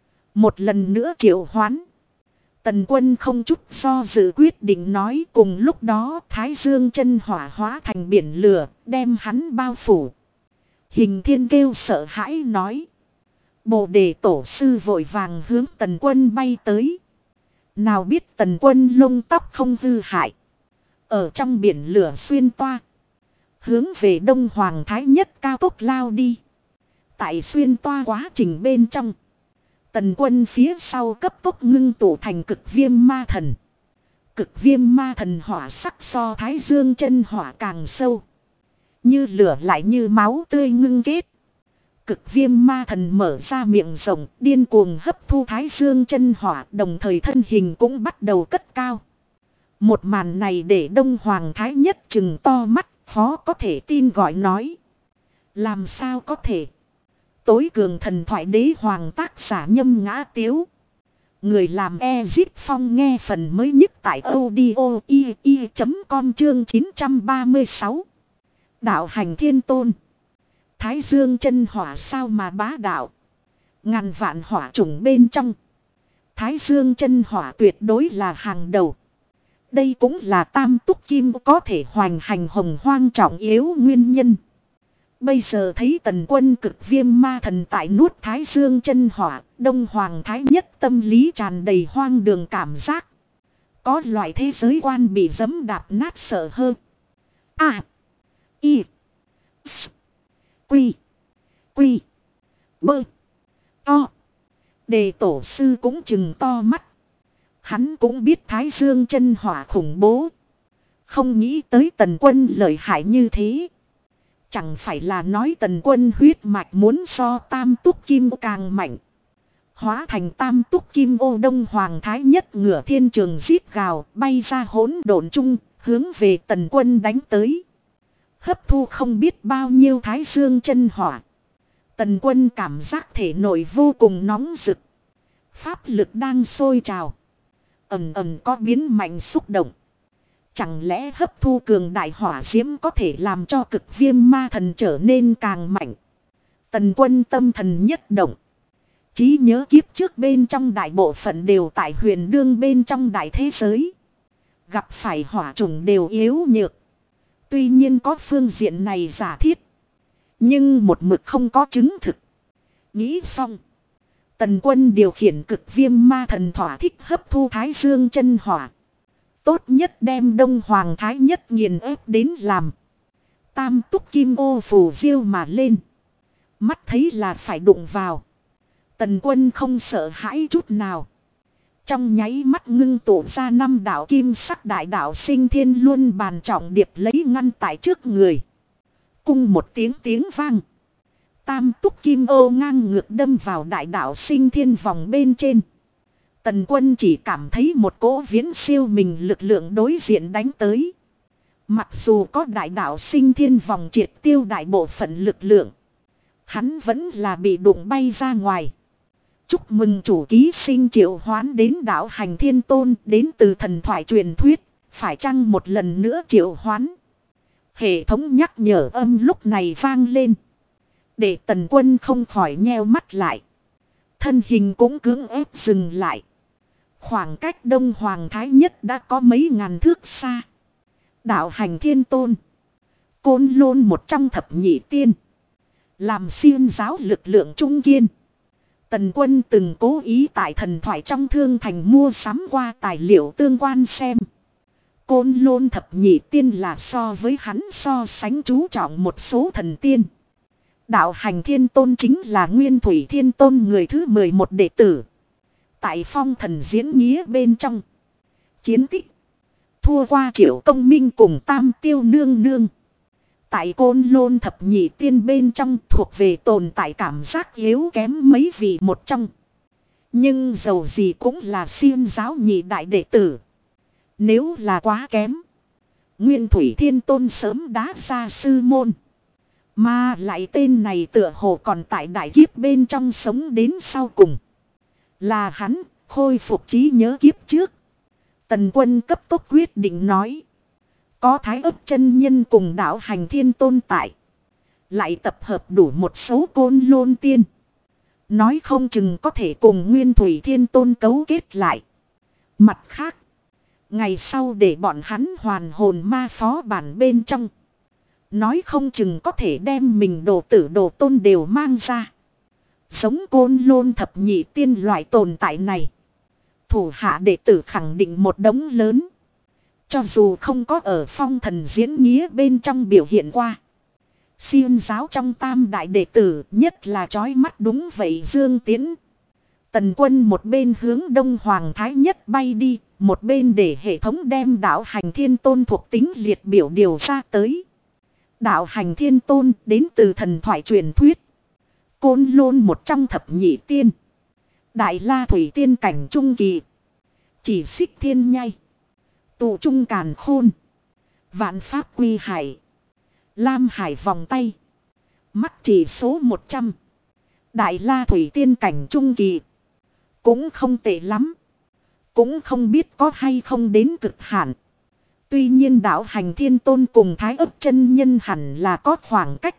Một lần nữa triệu hoán. Tần Quân không chút do dự quyết định nói, cùng lúc đó Thái Dương chân hỏa hóa thành biển lửa, đem hắn bao phủ. Hình Thiên kêu sợ hãi nói. Bồ Đề Tổ Sư vội vàng hướng Tần Quân bay tới. Nào biết Tần Quân lông tóc không hư hại. Ở trong biển lửa xuyên toa. Hướng về Đông Hoàng Thái Nhất cao tốc lao đi. Tại xuyên toa quá trình bên trong. Tần Quân phía sau cấp tốc ngưng tụ thành Cực Viêm Ma Thần. Cực Viêm Ma Thần hỏa sắc so Thái Dương chân hỏa càng sâu. Như lửa lại như máu tươi ngưng kết. Cực Viêm Ma Thần mở ra miệng rộng, điên cuồng hấp thu Thái Dương chân hỏa, đồng thời thân hình cũng bắt đầu cất cao. Một màn này để Đông Hoàng Thái Nhất trừng to mắt, khó có thể tin gọi nói. Làm sao có thể? Tối cường thần thoại đế hoàng tác giả Nhâm Ngã Tiếu. Người làm Ezip Phong nghe phần mới nhất tại audio.com chương 936. Đạo hành thiên tôn. Thái Dương chân hỏa sao mà bá đạo. Ngàn vạn hỏa chủng bên trong. Thái Dương chân hỏa tuyệt đối là hàng đầu. Đây cũng là tam túc kim có thể hoành hành hồng hoang trọng yếu nguyên nhân. Bây giờ thấy Tần Quân Cực Viêm Ma Thần tại nuốt Thái Dương chân hỏa, Đông Hoàng Thái Nhất tâm lý tràn đầy hoang đường cảm giác. Có loại thế giới quan bị giẫm đạp nát sợ hơn. A. I. S. Quy. Quy. Bơ. To. Đề tổ sư cũng chừng to mắt. Hắn cũng biết Thái Dương chân hỏa khủng bố. Không nghĩ tới Tần Quân lợi hại như thế. Chẳng phải là nói Tần Quân huyết mạch muốn so Tam Túc Kim càng mạnh. Hóa thành Tam Túc Kim ô Đông Hoàng Thái Nhất ngửa thiên trường giết gào bay ra hỗn độn chung, hướng về Tần Quân đánh tới. Hấp thu không biết bao nhiêu Thái Dương chân hỏa. Tần Quân cảm giác thể nội vô cùng nóng rực. Pháp lực đang sôi trào. Ầm ầm có biến mạnh xúc động. Chẳng lẽ hấp thu cường đại hỏa diễm có thể làm cho cực viêm ma thần trở nên càng mạnh. Tần Quân tâm thần nhất động. Trí nhớ kiếp trước bên trong đại bộ phận đều tại huyền đương bên trong đại thế giới. Gặp phải hỏa chủng đều yếu nhược. Tuy nhiên có phương diện này giả thiết. Nhưng một mực không có chứng thực. Nghĩ xong. Tần Quân điều khiển cực viêm ma thần thỏa thích hấp thu Thái Dương chân hỏa. Tốt nhất đem Đông Hoàng Thái Nhất nghiền ép đến làm. Tam Túc Kim ô phù diêu mà lên. Mắt thấy là phải đụng vào. Tần Quân không sợ hãi chút nào. Trong nháy mắt ngưng tụ ra 5 đạo kim sắc đại đạo sinh thiên luân bàn trọng điệp lấy ngăn tại trước người. Cung một tiếng vang. Tam Túc Kim ô ngang ngược đâm vào đại đạo sinh thiên vòng bên trên. Tần Quân chỉ cảm thấy một cỗ viễn siêu mình lực lượng đối diện đánh tới. Mặc dù có đại đạo sinh thiên vòng triệt tiêu đại bộ phận lực lượng. Hắn vẫn là bị đụng bay ra ngoài. Chúc mừng chủ ký sinh triệu hoán đến đạo hành thiên tôn đến từ thần thoại truyền thuyết. Phải chăng một lần nữa triệu hoán. Hệ thống nhắc nhở âm lúc này vang lên. Để Tần Quân không khỏi nheo mắt lại. Thân hình cũng cưỡng ép dừng lại. Khoảng cách Đông Hoàng Thái Nhất đã có mấy ngàn thước xa. Đạo hành thiên tôn. Côn Lôn một trong thập nhị tiên. Làm xiên giáo lực lượng trung kiên. Tần Quân từng cố ý tại thần thoại trong thương thành mua sắm qua tài liệu tương quan xem. Côn Lôn thập nhị tiên là so với hắn so sánh chú trọng một số thần tiên. Đạo hành thiên tôn chính là Nguyên Thủy Thiên Tôn người thứ 11 đệ tử. Tại phong thần diễn nghĩa bên trong. Chiến tích. Thua qua Triệu Công Minh cùng Tam Tiêu Nương Nương. Tại Côn Lôn thập nhị tiên bên trong thuộc về tồn tại cảm giác yếu kém mấy vị một trong. Nhưng dầu gì cũng là xiên giáo nhị đại đệ tử. Nếu là quá kém. Nguyên Thủy Thiên Tôn sớm đá ra sư môn. Mà lại tên này tựa hồ còn tại đại kiếp bên trong sống đến sau cùng. Là hắn khôi phục trí nhớ kiếp trước. Tần Quân cấp tốc quyết định nói. Có Thái Ấp chân nhân cùng đạo hành thiên tôn tại. Lại tập hợp đủ một số Côn Lôn tiên. Nói không chừng có thể cùng Nguyên Thủy Thiên Tôn cấu kết lại. Mặt khác. Ngày sau để bọn hắn hoàn hồn ma phó bản bên trong. Nói không chừng có thể đem mình đồ tử đồ tôn đều mang ra. Giống Côn Lôn thập nhị tiên loại tồn tại này. Thủ hạ đệ tử khẳng định một đống lớn. Cho dù không có ở phong thần diễn nghĩa bên trong biểu hiện qua. Xiên giáo trong tam đại đệ tử nhất là chói mắt đúng vậy Dương Tiễn. Tần Quân một bên hướng Đông Hoàng Thái Nhất bay đi. Một bên để hệ thống đem đạo hành thiên tôn thuộc tính liệt biểu điều ra tới. Đạo hành thiên tôn đến từ thần thoại truyền thuyết. Côn Lôn một trong thập nhị tiên. Đại La Thủy tiên cảnh trung kỳ. Chỉ xích thiên nhai. Tụ trung càn khôn. Vạn pháp quy hải. Lam hải vòng tay. Mắt chỉ số 100. Đại La Thủy tiên cảnh trung kỳ. Cũng không tệ lắm. Cũng không biết có hay không đến cực hạn. Tuy nhiên đạo hành thiên tôn cùng Thái Ấp chân nhân hẳn là có khoảng cách.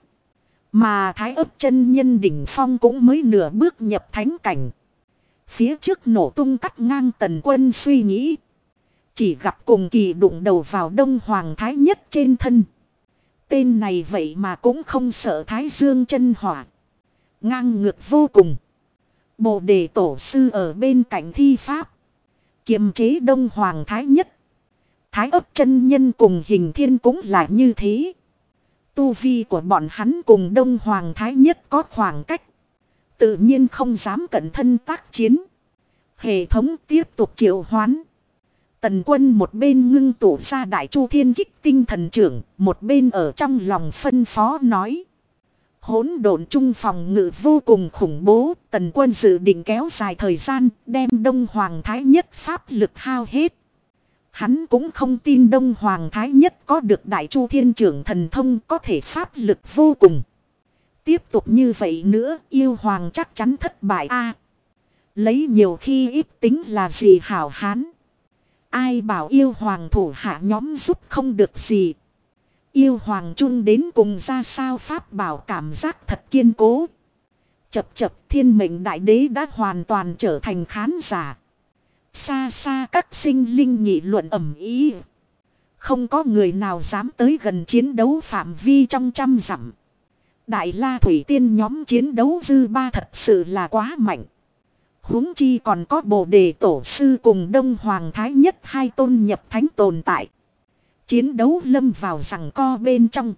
Mà Thái Ấp chân nhân đỉnh phong cũng mới nửa bước nhập thánh cảnh. Phía trước nổ tung cắt ngang Tần Quân suy nghĩ. Chỉ gặp cùng kỳ đụng đầu vào Đông Hoàng Thái Nhất trên thân. Tên này vậy mà cũng không sợ Thái Dương chân hỏa. Ngang ngược vô cùng. Bồ đề tổ sư ở bên cạnh thi pháp. Kiềm chế Đông Hoàng Thái Nhất. Thái Ấp chân nhân cùng Hình Thiên cũng là như thế. Tu vi của bọn hắn cùng Đông Hoàng Thái Nhất có khoảng cách. tự nhiên không dám cận thân tác chiến. Hệ thống tiếp tục triệu hoán. Tần Quân một bên ngưng tụ ra Đại Chu Thiên Kích tinh thần trưởng, một bên ở trong lòng phân phó nói. Hỗn độn trung phòng ngự vô cùng khủng bố, Tần Quân dự định kéo dài thời gian, đem Đông Hoàng Thái Nhất pháp lực hao hết. Hắn cũng không tin Đông Hoàng Thái Nhất có được Đại Chu Thiên Trưởng thần thông có thể pháp lực vô cùng. Tiếp tục như vậy nữa, yêu hoàng chắc chắn thất bại a. Lấy nhiều khi ít tính là gì hảo hán. Ai bảo yêu hoàng thủ hạ nhóm giúp không được gì. Yêu hoàng chung đến cùng ra sao pháp bảo cảm giác thật kiên cố. Chập chập thiên mệnh đại đế đã hoàn toàn trở thành khán giả. Xa xa các sinh linh nghị luận ầm ĩ. Không có người nào dám tới gần chiến đấu phạm vi trong 100 dặm. Đại La Thủy Tiên nhóm chiến đấu dư ba thật sự là quá mạnh. Huống chi còn có Bồ Đề Tổ Sư cùng Đông Hoàng Thái Nhất hai tôn nhập thánh tồn tại. Chiến đấu lâm vào giằng co bên trong.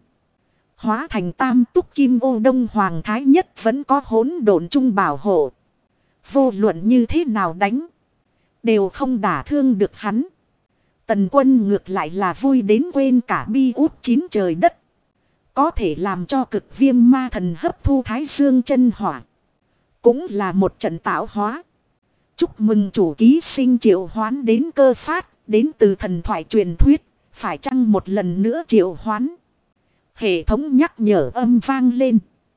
Hóa thành tam túc kim ô Đông Hoàng Thái Nhất vẫn có hỗn độn chung bảo hộ. Vô luận như thế nào đánh. Đều không đả thương được hắn. Tần Quân ngược lại là vui đến quên cả bi út chín trời đất. Có thể làm cho cực viêm ma thần hấp thu thái dương chân hỏa. Cũng là một trận tạo hóa. Chúc mừng chủ ký sinh triệu hoán đến cơ phát. Đến từ thần thoại truyền thuyết. Phải chăng một lần nữa triệu hoán. Hệ thống nhắc nhở âm vang lên.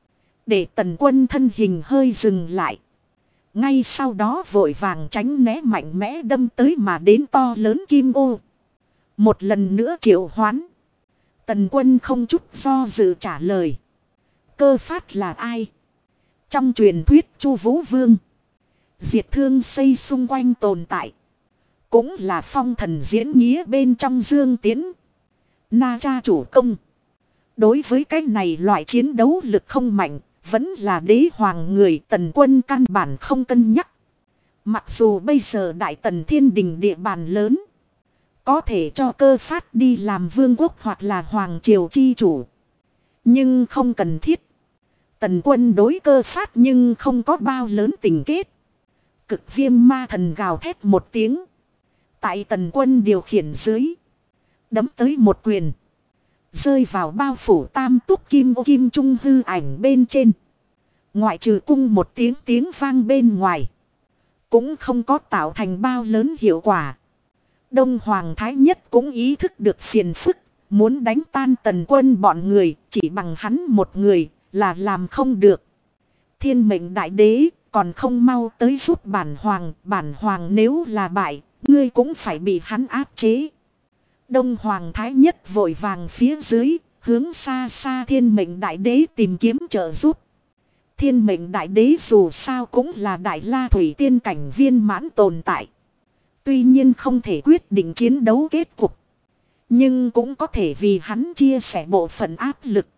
Để Tần Quân thân hình hơi dừng lại. Ngay sau đó vội vàng tránh né mạnh mẽ đâm tới mà đến to lớn kim ô. Một lần nữa triệu hoán. Tần Quân không chút do dự trả lời. Cơ phát là ai? Trong truyền thuyết Chu Vũ Vương. Diệt thương xây xung quanh tồn tại. Cũng là phong thần diễn nghĩa bên trong Dương Tiến. Na cha chủ công. Đối với cái này loại chiến đấu lực không mạnh. Vẫn là đế hoàng người Tần Quân căn bản không cân nhắc. Mặc dù bây giờ Đại Tần Thiên Đình địa bàn lớn. Có thể cho cơ phát đi làm vương quốc hoặc là hoàng triều chi chủ. Nhưng không cần thiết. Tần Quân đối cơ phát nhưng không có bao lớn tình kết. Cực viêm ma thần gào thét một tiếng. Tại Tần Quân điều khiển dưới. Đấm tới một quyền. Rơi vào bao phủ tam túc kim ô kim trung hư ảnh bên trên. Ngoại trừ cung một tiếng vang bên ngoài. Cũng không có tạo thành bao lớn hiệu quả. Đông Hoàng Thái Nhất cũng ý thức được phiền phức. Muốn đánh tan Tần Quân bọn người. Chỉ bằng hắn một người là làm không được. Thiên mệnh đại đế còn không mau tới giúp bản hoàng. Bản hoàng nếu là bại. Ngươi cũng phải bị hắn áp chế. Đông Hoàng Thái Nhất vội vàng phía dưới, hướng xa xa thiên mệnh đại đế tìm kiếm trợ giúp. Thiên mệnh đại đế dù sao cũng là Đại La Thủy Tiên cảnh viên mãn tồn tại. Tuy nhiên không thể quyết định chiến đấu kết cục. Nhưng cũng có thể vì hắn chia sẻ bộ phận áp lực.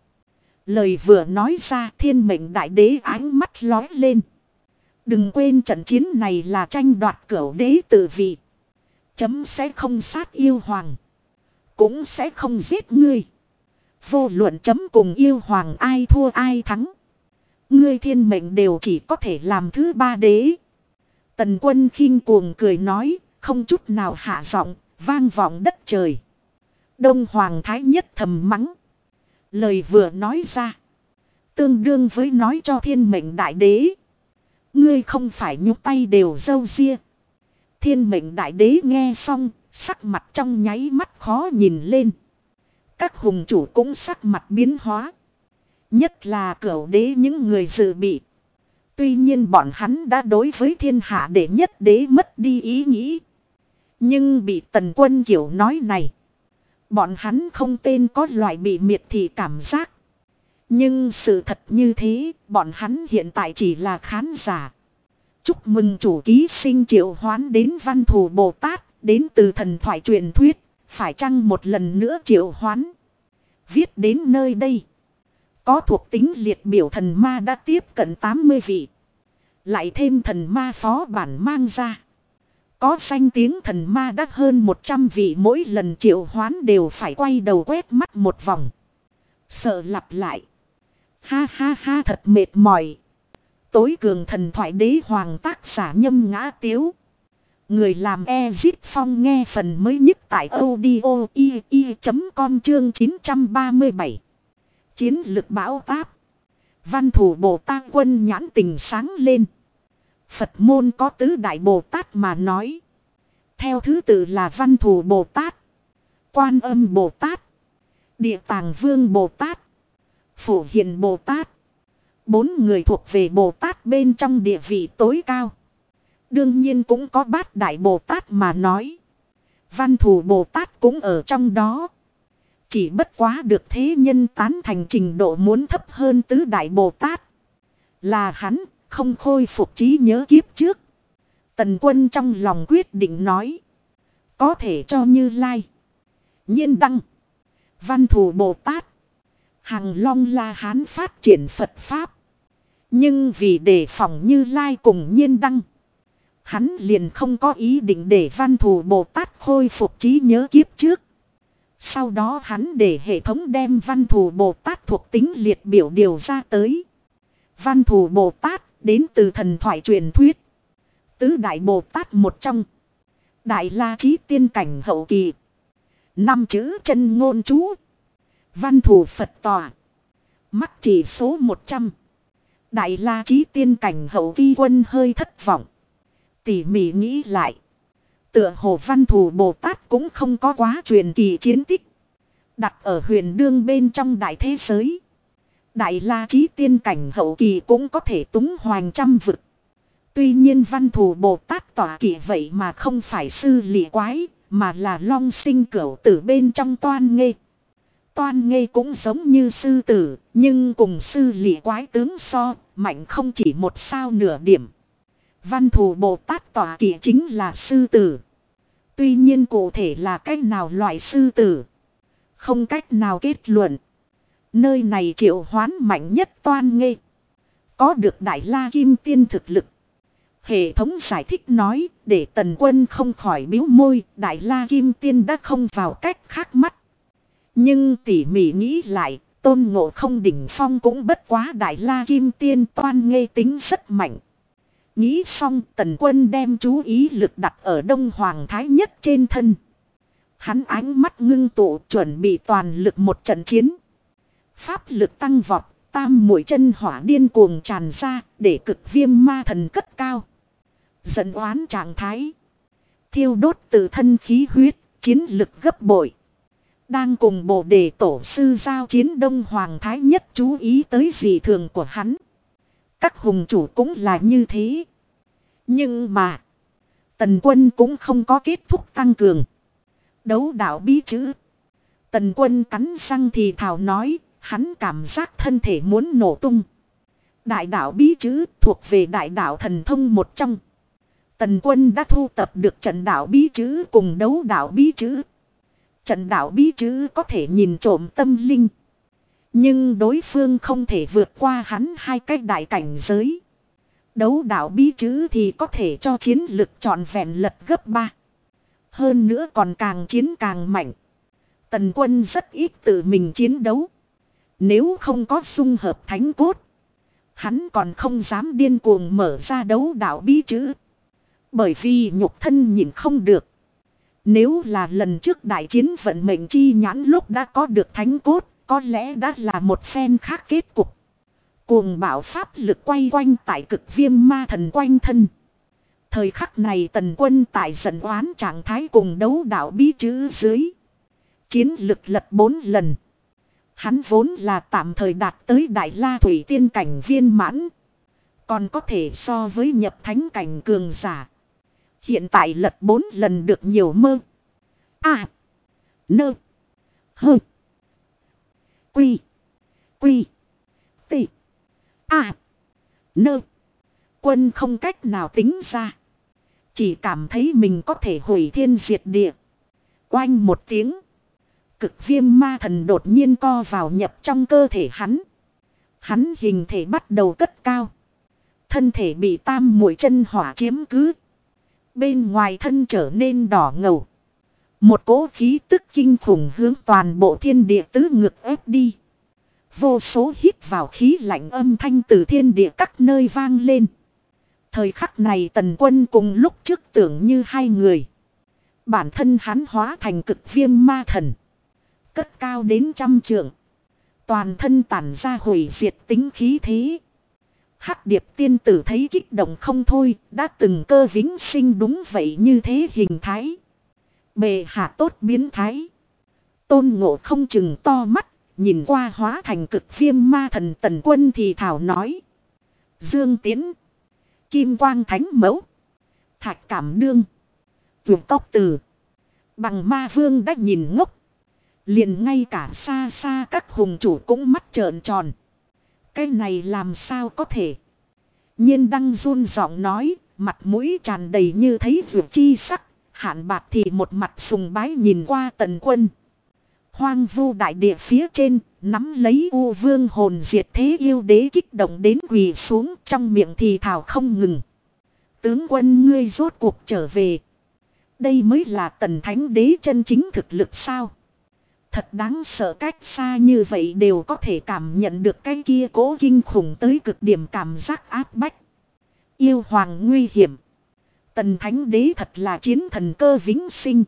Lời vừa nói ra thiên mệnh đại đế ánh mắt lóe lên. Đừng quên trận chiến này là tranh đoạt cửu đế tự vị. Chấm sẽ không sát yêu hoàng. Cũng sẽ không giết ngươi. Vô luận chấm cùng yêu hoàng ai thua ai thắng. Ngươi thiên mệnh đều chỉ có thể làm thứ ba đế. Tần Quân khinh cuồng cười nói. Không chút nào hạ giọng. Vang vọng đất trời. Đông Hoàng Thái Nhất thầm mắng. Lời vừa nói ra. Tương đương với nói cho thiên mệnh đại đế. Ngươi không phải nhúc tay đều râu ria. Thiên mệnh đại đế nghe xong. Sắc mặt trong nháy mắt khó nhìn lên. Các hùng chủ cũng sắc mặt biến hóa. Nhất là cửu đế những người dự bị. Tuy nhiên bọn hắn đã đối với thiên hạ đệ nhất đế mất đi ý nghĩ. Nhưng bị Tần Quân kiểu nói này. Bọn hắn không tên có loại bị miệt thị cảm giác. Nhưng sự thật như thế, bọn hắn hiện tại chỉ là khán giả. Chúc mừng chủ ký sinh triệu hoán đến Văn Thù Bồ Tát. Đến từ thần thoại truyền thuyết, phải chăng một lần nữa triệu hoán. Viết đến nơi đây. Có thuộc tính liệt biểu thần ma đã tiếp cận 80 vị. Lại thêm thần ma phó bản mang ra. Có danh tiếng thần ma đã hơn 100 vị, mỗi lần triệu hoán đều phải quay đầu quét mắt một vòng. Sợ lặp lại. Ha ha ha thật mệt mỏi. Tối cường thần thoại đế hoàng tác giả Nhâm Ngã Tiếu. Người làm Ezit Phong nghe phần mới nhất tại audio i.com chương 937. Chiến lực bão táp. Văn thủ Bồ Tát Quân nhãn tình sáng lên. Phật môn có tứ đại Bồ Tát mà nói. Theo thứ tự là Văn thủ Bồ Tát, Quan Âm Bồ Tát, Địa Tạng Vương Bồ Tát, Phổ Hiền Bồ Tát. 4 người thuộc về Bồ Tát bên trong địa vị tối cao. Đương nhiên cũng có Bát Đại Bồ Tát mà nói. Văn thủ Bồ Tát cũng ở trong đó. Chỉ bất quá được thế nhân tán thành trình độ muốn thấp hơn tứ Đại Bồ Tát. Là hắn không khôi phục trí nhớ kiếp trước. Tần Quân trong lòng quyết định nói. Có thể cho Như Lai, Nhiên Đăng, Văn thủ Bồ Tát, Hằng Long La Hán phát triển Phật Pháp. Nhưng vì đề phòng Như Lai cùng Nhiên Đăng, hắn liền không có ý định để Văn thủ Bồ Tát khôi phục trí nhớ kiếp trước. Sau đó hắn để hệ thống đem Văn thủ Bồ Tát thuộc tính liệt biểu điều ra tới. Văn thủ Bồ Tát đến từ thần thoại truyền thuyết. Tứ Đại Bồ Tát một trong. Đại La Chí tiên cảnh hậu kỳ. 5 chữ chân ngôn chú. Văn thủ Phật tòa. Mắc chỉ số 100. Đại La Chí tiên cảnh hậu kỳ quân hơi thất vọng. Tỉ mỉ nghĩ lại. Tựa hồ Văn thủ Bồ Tát cũng không có quá truyền kỳ chiến tích. Đặt ở huyền đương bên trong đại thế giới. Đại La Chí tiên cảnh hậu kỳ cũng có thể túng hoành trăm vực. Tuy nhiên Văn thủ Bồ Tát tỏa kỵ vậy mà không phải sư lị quái, mà là long sinh cửu tử bên trong Toan Nghê. Toan Nghê cũng giống như sư tử, nhưng cùng sư lị quái tướng so, mạnh không chỉ một sao nửa điểm. Văn thủ Bồ Tát tỏa kỵ chính là sư tử. Tuy nhiên cụ thể là cách nào loại sư tử, không cách nào kết luận. Nơi này triệu hoán mạnh nhất Toan Nghê, có được Đại La Kim Tiên thực lực. Hệ thống giải thích nói, để Tần Quân không khỏi bĩu môi, Đại La Kim Tiên đã không vào cách khác mắt. Nhưng tỉ mỉ nghĩ lại, Tôn Ngộ Không đỉnh phong cũng bất quá Đại La Kim Tiên. Toan Nghê tính rất mạnh. Nghĩ xong, Tần Quân đem chú ý lực đặt ở Đông Hoàng Thái Nhất trên thân. Hắn ánh mắt ngưng tụ, chuẩn bị toàn lực một trận chiến. Pháp lực tăng vọt, tam muội chân hỏa điên cuồng tràn ra, để Cực Viêm Ma Thần cất cao. Giận oán trạng thái. Thiêu đốt từ thân khí huyết, chiến lực gấp bội. Đang cùng Bồ Đề Tổ sư giao chiến, Đông Hoàng Thái Nhất chú ý tới dị thường của hắn. Các hùng chủ cũng là như thế. Nhưng mà, Tần Quân cũng không có kết thúc tăng cường. Đấu đạo bí chữ. Tần Quân cắn răng thì thào nói, hắn cảm giác thân thể muốn nổ tung. Đại đạo bí chữ thuộc về đại đạo thần thông một trong. Tần Quân đã thu tập được trận đạo bí chữ cùng đấu đạo bí chữ. Trận đạo bí chữ có thể nhìn trộm tâm linh. Nhưng đối phương không thể vượt qua hắn hai cái đại cảnh giới. Đấu đạo bí chữ thì có thể cho chiến lực trọn vẹn lật gấp 3. Hơn nữa còn càng chiến càng mạnh. Tần Quân rất ít tự mình chiến đấu. Nếu không có xung hợp thánh cốt, hắn còn không dám điên cuồng mở ra đấu đạo bí chữ. Bởi vì nhục thân nhìn không được. Nếu là lần trước đại chiến vận mệnh chi nhãn lúc đã có được thánh cốt, có lẽ đã là một phen khác kết cục. Cuồng bạo pháp lực quay quanh tại Cực Viêm Ma Thần quanh thân. Thời khắc này Tần Quân tại giận oán trạng thái cùng đấu đạo bí chữ dưới. Chiến lực lật 4 lần. Hắn vốn là tạm thời đạt tới Đại La Thủy Tiên cảnh viên mãn. Còn có thể so với nhập thánh cảnh cường giả. Hiện tại lật 4 lần được nhiều mơ. A. Nơ. Hơ. Quy. Quy. Tị. A. Nơ. Quân không cách nào tính ra. Chỉ cảm thấy mình có thể hủy thiên diệt địa. Oanh một tiếng. Cực Viêm Ma Thần đột nhiên co vào nhập trong cơ thể hắn. Hắn hình thể bắt đầu cất cao. Thân thể bị tam muội chân hỏa chiếm cứ. Bên ngoài thân trở nên đỏ ngầu. Một cỗ khí tức kinh khủng hướng toàn bộ thiên địa tứ ngực ép đi. Vô số hít vào khí lạnh âm thanh từ thiên địa các nơi vang lên. Thời khắc này Tần Quân cùng lúc trước tưởng như hai người. Bản thân hắn hóa thành cực viêm ma thần. Cất cao đến 100 trượng. Toàn thân tản ra hủy diệt tính khí thế. Hắc Điệp tiên tử thấy kích động không thôi, đã từng cơ vĩnh sinh đúng vậy như thế hình thái. Bệ hạ tốt biến thái. Tôn Ngộ không chừng to mắt, nhìn qua hóa thành cực viêm ma thần Tần Quân thì thảo nói. Dương Tiến, Kim Quang Thánh Mẫu, Thạch Cảm Đương, Vượt Tóc Từ, Bằng Ma Vương đã nhìn ngốc. Liền ngay cả xa xa các hùng chủ cũng mắt trợn tròn. Cái này làm sao có thể? Nhiên Đăng run giọng nói, mặt mũi tràn đầy như thấy vượt chi sắc. Hạn Bạc thì một mặt sùng bái nhìn qua Tần Quân. Hoang vu đại địa phía trên, nắm lấy U Vương hồn diệt thế yêu đế kích động đến quỳ xuống, trong miệng thì thảo không ngừng. Tướng quân ngươi rốt cuộc trở về. Đây mới là Tần Thánh Đế chân chính thực lực sao? Thật đáng sợ, cách xa như vậy đều có thể cảm nhận được cái kia cố kinh khủng tới cực điểm cảm giác áp bách. Yêu hoàng nguy hiểm. Tần Thánh Đế thật là chiến thần cơ vĩnh sinh.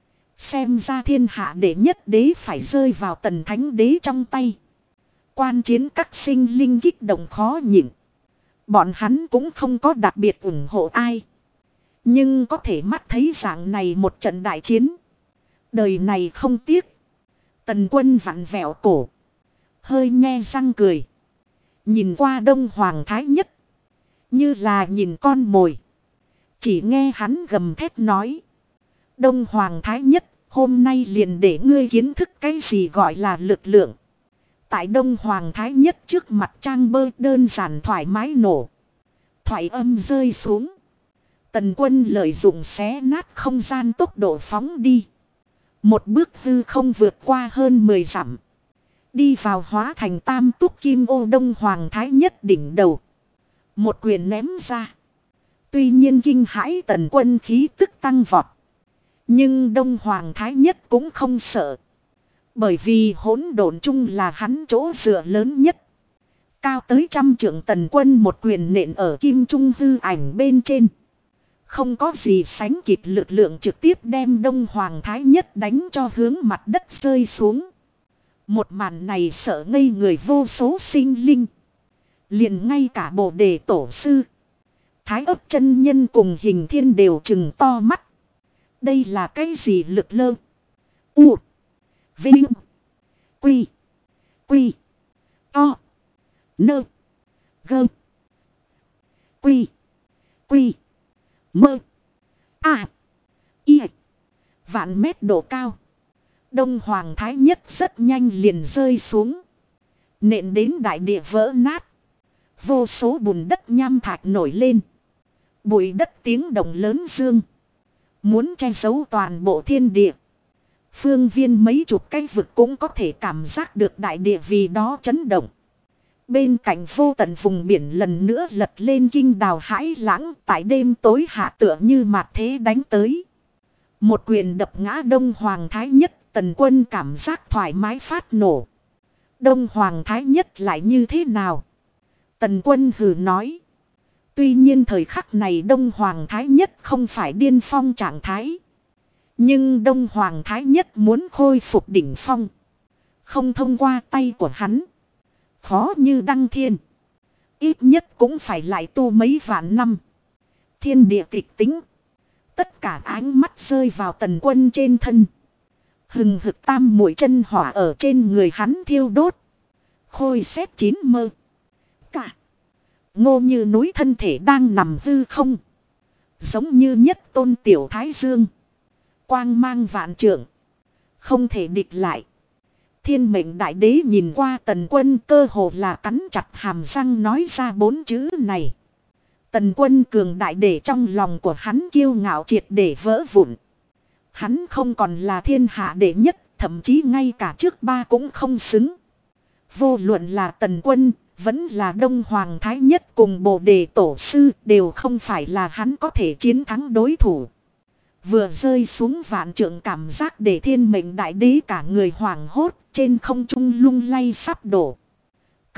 Xem ra thiên hạ đệ nhất đế phải rơi vào Tần Thánh Đế trong tay. Quan chiến các sinh linh kích động khó nhịn. Bọn hắn cũng không có đặc biệt ủng hộ ai. Nhưng có thể mắt thấy dạng này một trận đại chiến. Đời này không tiếc. Tần Quân vặn vẹo cổ. Hơi nhe răng cười. Nhìn qua Đông Hoàng Thái Nhất. Như là nhìn con mồi. Chỉ nghe hắn gầm thét nói. Đông Hoàng Thái Nhất, hôm nay liền để ngươi kiến thức cái gì gọi là lực lượng. Tại Đông Hoàng Thái Nhất trước mặt trang bơ đơn giản thoải mái nổ. Thoại âm rơi xuống. Tần Quân lợi dụng xé nát không gian tốc độ phóng đi. Một bước hư không vượt qua hơn 10 dặm. Đi vào hóa thành tam túc kim ô Đông Hoàng Thái Nhất đỉnh đầu. Một quyền ném ra. Tuy nhiên kinh hãi Tần Quân khí tức tăng vọt. Nhưng Đông Hoàng Thái Nhất cũng không sợ. Bởi vì hỗn độn chung là hắn chỗ dựa lớn nhất. Cao tới 100 trượng Tần Quân một quyền nện ở kim trung hư ảnh bên trên. Không có gì sánh kịp lực lượng trực tiếp đem Đông Hoàng Thái Nhất đánh cho hướng mặt đất rơi xuống. Một màn này sợ ngây người vô số sinh linh. Liền ngay cả Bồ Đề Tổ Sư, Thái Ấp chân nhân cùng Hình Thiên đều trừng to mắt. Đây là cái gì lực lơ? U. Vinh. Quy. Quy. To. Nơ. Gơ. Quy. Quy. Mơ. À. Y. Vạn mét độ cao. Đông Hoàng Thái Nhất rất nhanh liền rơi xuống. Nện đến đại địa vỡ nát. Vô số bùn đất nham thạch nổi lên. Bụi đất tiếng động lớn dương. Muốn che giấu toàn bộ thiên địa. Phương viên mấy chục cái vực cũng có thể cảm giác được đại địa vì đó chấn động. Bên cạnh vô tận vùng biển lần nữa lật lên kinh đào hãi lãng, tại đêm tối hạ tựa như mạt thế đánh tới. Một quyền đập ngã Đông Hoàng Thái Nhất, Tần Quân cảm giác thoải mái phát nổ. Đông Hoàng Thái Nhất lại như thế nào? Tần Quân hừ nói. Tuy nhiên thời khắc này Đông Hoàng Thái Nhất không phải điên phong trạng thái. Nhưng Đông Hoàng Thái Nhất muốn khôi phục đỉnh phong. Không thông qua tay của hắn. Khó như đăng thiên. Ít nhất cũng phải lại tu mấy vạn năm. Thiên địa kịch tính. Tất cả ánh mắt rơi vào Tần Quân trên thân. Hừng hực tam mũi chân hỏa ở trên người hắn thiêu đốt. Khôi xét chín mơ. Cả. Ngô như núi thân thể đang nằm hư không. Giống như nhất tôn tiểu thái dương. Quang mang vạn trượng. Không thể địch lại. Thiên mệnh đại đế nhìn qua Tần Quân cơ hồ là cắn chặt hàm răng nói ra 4 chữ này. Tần Quân cường đại để trong lòng của hắn kiêu ngạo triệt để vỡ vụn. Hắn không còn là thiên hạ đệ nhất, thậm chí ngay cả trước 3 cũng không xứng. Vô luận là Tần Quân, vẫn là Đông Hoàng Thái Nhất cùng Bồ Đề Tổ Sư đều không phải là hắn có thể chiến thắng đối thủ. Vừa rơi xuống vạn trượng cảm giác để thiên mệnh đại đế cả người hoảng hốt, trên không trung lung lay sắp đổ.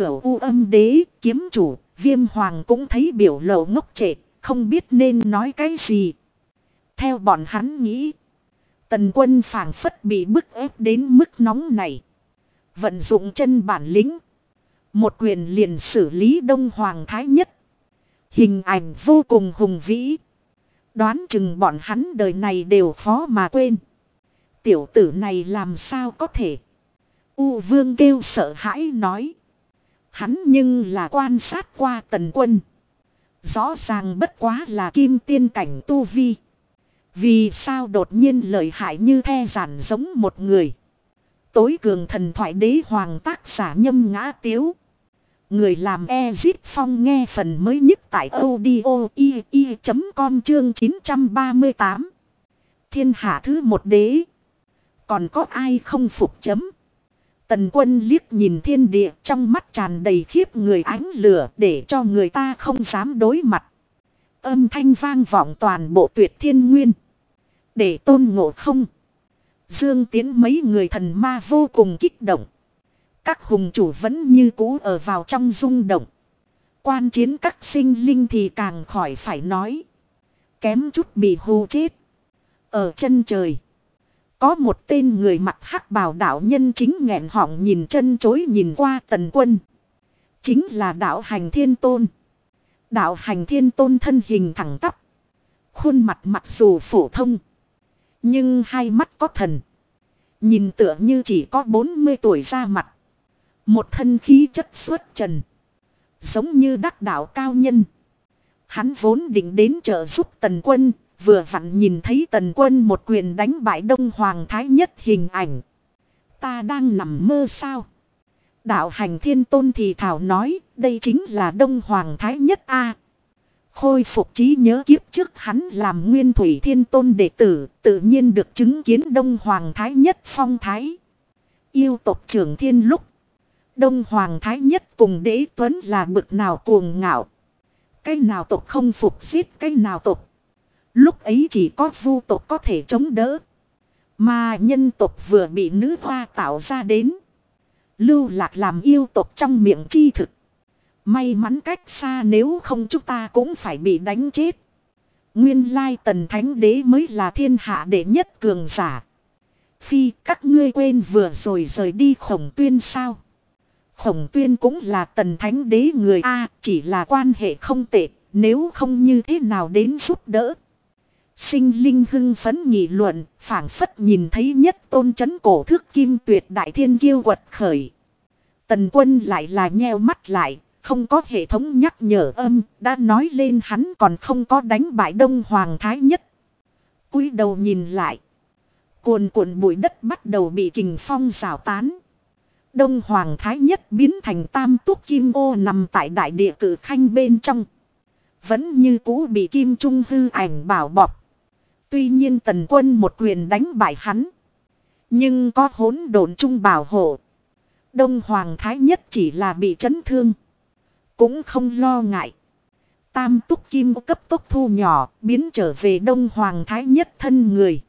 Cửu U Âm Đế, kiếm chủ, Viêm Hoàng cũng thấy biểu lộ ngốc trệ, không biết nên nói cái gì. Theo bọn hắn nghĩ, Tần Quân phảng phất bị bức ép đến mức nóng này. Vận dụng chân bản lĩnh, một quyền liền xử lý Đông Hoàng Thái Nhất. Hình ảnh vô cùng hùng vĩ. Đoán chừng bọn hắn đời này đều khó mà quên. Tiểu tử này làm sao có thể? U Vương kêu sợ hãi nói. Hắn nhưng là quan sát qua Tần Quân. Rõ ràng bất quá là kim tiên cảnh tu vi. Vì sao đột nhiên lợi hại như the giản giống một người? Tối cường thần thoại đế hoàng tác giả Nhâm Ngã Tiếu. Người làm Ezit Phong nghe phần mới nhất tại audio i.com chương 938. Thiên hạ thứ một đế. Còn có ai không phục chấm? Tần Quân liếc nhìn thiên địa trong mắt tràn đầy khiếp người ánh lửa để cho người ta không dám đối mặt. Âm thanh vang vọng toàn bộ Tuyệt Thiên Nguyên. Để Tôn Ngộ Không, Dương Tiến mấy người thần ma vô cùng kích động. Các hùng chủ vẫn như cũ ở vào trong rung động. Quan chiến các sinh linh thì càng khỏi phải nói. Kém chút bị hù chết. Ở chân trời, có một tên người mặc hắc bào đạo nhân chính nghẹn họng nhìn chân chối nhìn qua Tần Quân. Chính là đạo Hành Thiên Tôn. Đạo Hành Thiên Tôn thân hình thẳng tắp. Khuôn mặt mặc dù phổ thông, nhưng hai mắt có thần. Nhìn tựa như chỉ có 40 tuổi ra mặt. Một thân khí chất xuất trần, giống như đắc đạo cao nhân. Hắn vốn định đến trợ giúp Tần Quân, vừa vặn nhìn thấy Tần Quân một quyền đánh bại Đông Hoàng Thái Nhất hình ảnh. Ta đang nằm mơ sao? Đạo Hành Thiên Tôn thì thảo nói, đây chính là Đông Hoàng Thái Nhất a. Khôi phục trí nhớ kiếp trước hắn làm Nguyên Thủy Thiên Tôn đệ tử, tự nhiên được chứng kiến Đông Hoàng Thái Nhất phong thái. Yêu tộc trưởng thiên lúc, Đông Hoàng Thái Nhất cùng Đế Tuấn là bực nào cuồng ngạo. Cái nào tộc không phục giết cái nào tộc. Lúc ấy chỉ có Vu tộc có thể chống đỡ. Mà nhân tộc vừa bị nữ hoa tạo ra đến. Lưu lạc làm yêu tộc trong miệng chi thực. May mắn cách xa, nếu không chúng ta cũng phải bị đánh chết. Nguyên lai Tần Thánh Đế mới là thiên hạ đệ nhất cường giả. Phi, các ngươi quên vừa rồi rời đi Khổng Tuyên sao? Khổng Tuyên cũng là Tần Thánh Đế người A, chỉ là quan hệ không tệ, nếu không như thế nào đến giúp đỡ. Sinh linh hưng phấn nghị luận, phảng phất nhìn thấy nhất tôn trấn cổ thước kim tuyệt đại thiên kiêu quật khởi. Tần Quân lại là nheo mắt lại, không có hệ thống nhắc nhở âm, đã nói lên hắn còn không có đánh bại Đông Hoàng Thái Nhất. Cúi đầu nhìn lại, cuồn cuộn bụi đất bắt đầu bị kình phong rào tán. Đông Hoàng Thái Nhất biến thành tam túc kim ô nằm tại đại địa cử khanh bên trong. Vẫn như cũ bị kim trung hư ảnh bảo bọc. Tuy nhiên Tần Quân một quyền đánh bại hắn, nhưng có hỗn độn trung bảo hộ. Đông Hoàng Thái Nhất chỉ là bị chấn thương, cũng không lo ngại. Tam túc kim cấp tốc thu nhỏ, biến trở về Đông Hoàng Thái Nhất thân người.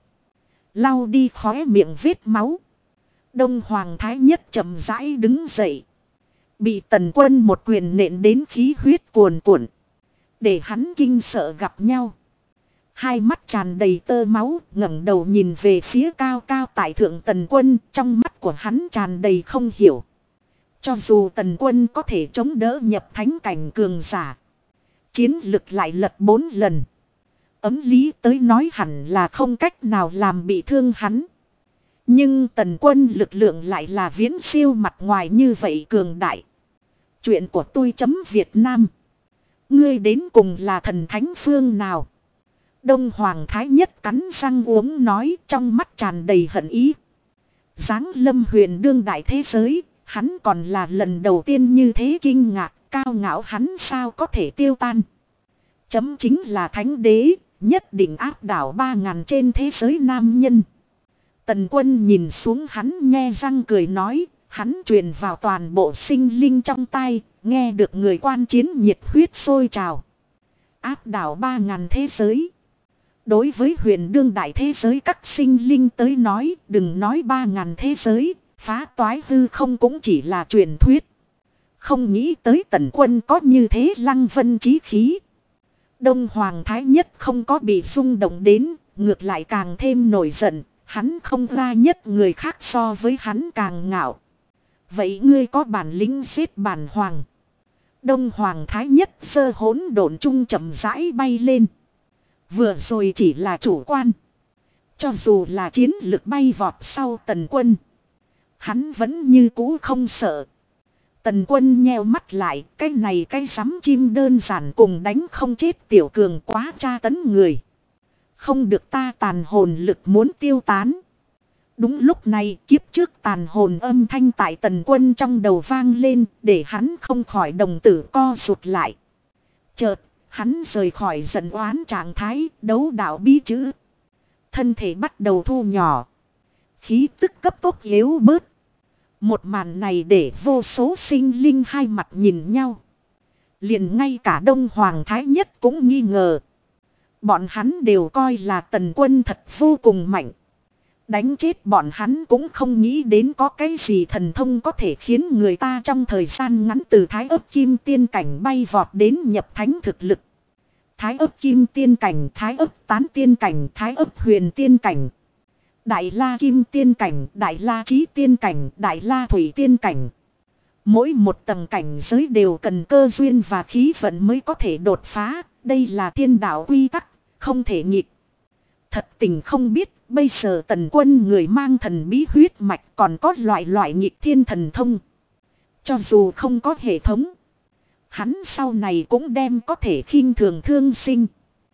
Lau đi khóe miệng vết máu. Đông Hoàng Thái Nhất chậm rãi đứng dậy. Bị Tần Quân một quyền nện đến khí huyết cuồn cuộn. Để hắn kinh sợ gặp nhau. Hai mắt tràn đầy tơ máu, ngẩng đầu nhìn về phía cao cao tại thượng Tần Quân, trong mắt của hắn tràn đầy không hiểu. Cho dù Tần Quân có thể chống đỡ nhập thánh cảnh cường giả, chiến lực lại lật 4 lần. Ấm lý tới nói hẳn là không cách nào làm bị thương hắn. Nhưng Tần Quân lực lượng lại là viễn siêu mặt ngoài như vậy cường đại. Chuyện của tôi chấm Việt Nam. Ngươi đến cùng là thần thánh phương nào? Đông Hoàng Thái Nhất cắn răng uống nói, trong mắt tràn đầy hận ý. Giáng lâm huyền đương đại thế giới, hắn còn là lần đầu tiên như thế kinh ngạc, cao ngạo hắn sao có thể tiêu tan. Chấm chính là thánh đế, nhất định áp đảo 3.000 trên thế giới nam nhân. Tần Quân nhìn xuống hắn nhe răng cười nói, hắn truyền vào toàn bộ sinh linh trong tai, nghe được người quan chiến nhiệt huyết sôi trào. Áp đảo 3.000 thế giới. Đối với huyền đương đại thế giới các sinh linh tới nói, đừng nói 3.000 thế giới, phá toái hư không cũng chỉ là truyền thuyết. Không nghĩ tới Tần Quân có như thế lăng vân chí khí. Đông Hoàng Thái Nhất không có bị rung động đến, ngược lại càng thêm nổi giận, hắn không ra nhất người khác so với hắn càng ngạo. Vậy ngươi có bản lĩnh giết bản hoàng. Đông Hoàng Thái Nhất sơ hỗn độn trung chậm rãi bay lên. Vừa rồi chỉ là chủ quan. Cho dù là chiến lực bay vọt sau Tần Quân, hắn vẫn như cũ không sợ. Tần Quân nheo mắt lại, cái này cái sắm chim đơn giản cùng đánh không chết tiểu cường quá tra tấn người. Không được ta tàn hồn lực muốn tiêu tán. Đúng lúc này kiếp trước tàn hồn âm thanh tại Tần Quân trong đầu vang lên, để hắn không khỏi đồng tử co rụt lại. Chợt, hắn rời khỏi giận oán trạng thái, đấu đạo bí chữ. Thân thể bắt đầu thu nhỏ. Khí tức cấp tốc yếu bớt. Một màn này để vô số sinh linh hai mặt nhìn nhau. Liền ngay cả Đông Hoàng Thái Nhất cũng nghi ngờ. Bọn hắn đều coi là Tần Quân thật vô cùng mạnh. Đánh chết bọn hắn cũng không nghĩ đến có cái gì thần thông có thể khiến người ta trong thời gian ngắn từ thái ấp kim tiên cảnh bay vọt đến nhập thánh thực lực. Thái ấp kim tiên cảnh, thái ấp tán tiên cảnh, thái ấp huyền tiên cảnh. Đại la kim tiên cảnh, đại la trí tiên cảnh, đại la thủy tiên cảnh. Mỗi một tầng cảnh giới đều cần cơ duyên và khí vận mới có thể đột phá. Đây là thiên đạo quy tắc, không thể nghịch. Thật tình không biết, bây giờ Tần Quân người mang thần bí huyết mạch còn có loại nghịch thiên thần thông. Cho dù không có hệ thống, hắn sau này cũng đem có thể khinh thường thương sinh.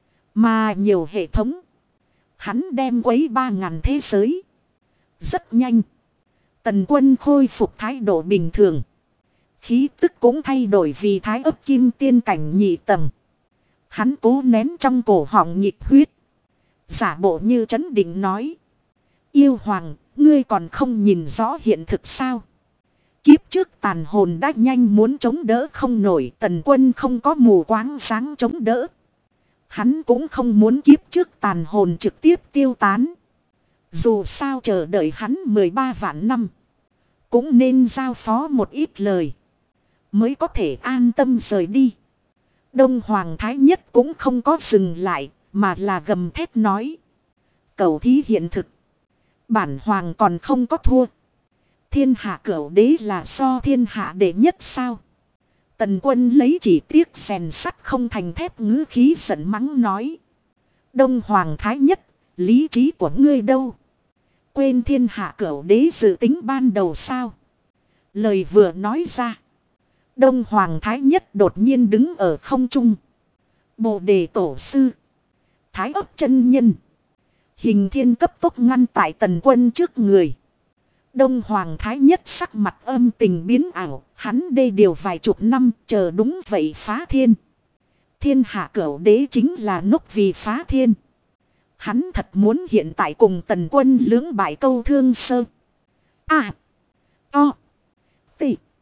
Mà nhiều hệ thống, hắn đem quấy 3.000 thế giới. Rất nhanh, Tần Quân khôi phục thái độ bình thường. Khí tức cũng thay đổi vì thái ấp kim tiên cảnh nhị tầng. Hắn cố nén trong cổ họng nghịch huyết. Giả bộ như trấn định nói. Yêu hoàng, ngươi còn không nhìn rõ hiện thực sao? Kiếp trước tàn hồn đã nhanh muốn chống đỡ không nổi. Tần Quân không có mù quáng sáng chống đỡ. Hắn cũng không muốn kiếp trước tàn hồn trực tiếp tiêu tán. Dù sao chờ đợi hắn 13 vạn năm, cũng nên giao phó một ít lời, mới có thể an tâm rời đi. Đông Hoàng Thái Nhất cũng không có dừng lại, mà là gầm thét nói. Cầu thí hiện thực. Bản hoàng còn không có thua. Thiên hạ cửu đế là so thiên hạ đệ nhất sao? Tần Quân lấy chỉ tiếc rèn sắt không thành thép ngữ khí giận mắng nói. Đông Hoàng Thái Nhất, lý trí của ngươi đâu? Quên thiên hạ cửu đế dự tính ban đầu sao? Lời vừa nói ra, Đông Hoàng Thái Nhất đột nhiên đứng ở không trung. Bồ đề tổ sư, Thái ấp chân nhân, Hình Thiên cấp tốc ngăn tại Tần Quân trước người. Đông Hoàng Thái Nhất sắc mặt âm tình biến ảo, hắn đê điều vài chục năm chờ đúng vậy phá thiên. Thiên hạ cửu đế chính là nốc vì phá thiên. Hắn thật muốn hiện tại cùng Tần Quân lưỡng bại câu thương sơ. A. O. T.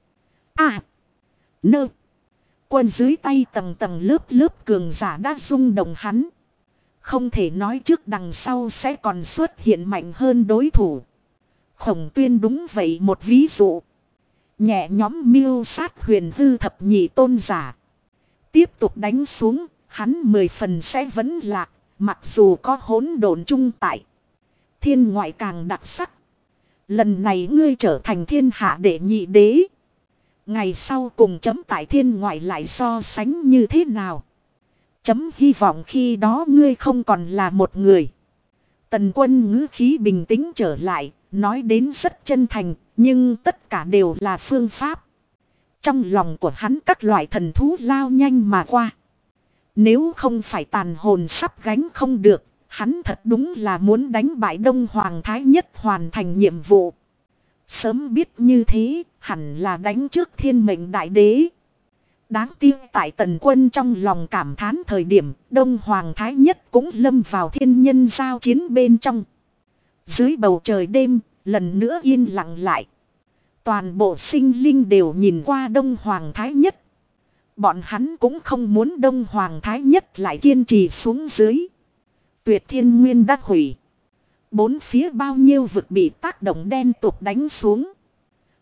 A. Nơ. Quân dưới tay tầng tầng lớp cường giả đã rung động hắn. Không thể nói trước đằng sau sẽ còn xuất hiện mạnh hơn đối thủ. Khổng Tuyên đúng vậy một ví dụ. Nhẹ nhóm miêu sát huyền hư thập nhị tôn giả. Tiếp tục đánh xuống, hắn 10 phần sẽ vẫn lạc, mặc dù có hỗn độn chung tại. Thiên ngoại càng đặc sắc. Lần này ngươi trở thành thiên hạ đệ nhị đế. Ngày sau cùng chấm tại thiên ngoại lại so sánh như thế nào? Chấm hy vọng khi đó ngươi không còn là một người. Tần Quân ngữ khí bình tĩnh trở lại, nói đến rất chân thành, nhưng tất cả đều là phương pháp. Trong lòng của hắn các loại thần thú lao nhanh mà qua. Nếu không phải tàn hồn sắp gánh không được, hắn thật đúng là muốn đánh bại Đông Hoàng Thái Nhất hoàn thành nhiệm vụ. Sớm biết như thế, hẳn là đánh trước thiên mệnh đại đế. Đáng tiếc tại Tần Quân trong lòng cảm thán thời điểm, Đông Hoàng Thái Nhất cũng lâm vào thiên nhân giao chiến bên trong. Dưới bầu trời đêm, lần nữa yên lặng lại. Toàn bộ sinh linh đều nhìn qua Đông Hoàng Thái Nhất. Bọn hắn cũng không muốn Đông Hoàng Thái Nhất lại kiên trì xuống dưới. Tuyệt thiên nguyên đã hủy. Bốn phía bao nhiêu vực bị tác động đen tụt đánh xuống.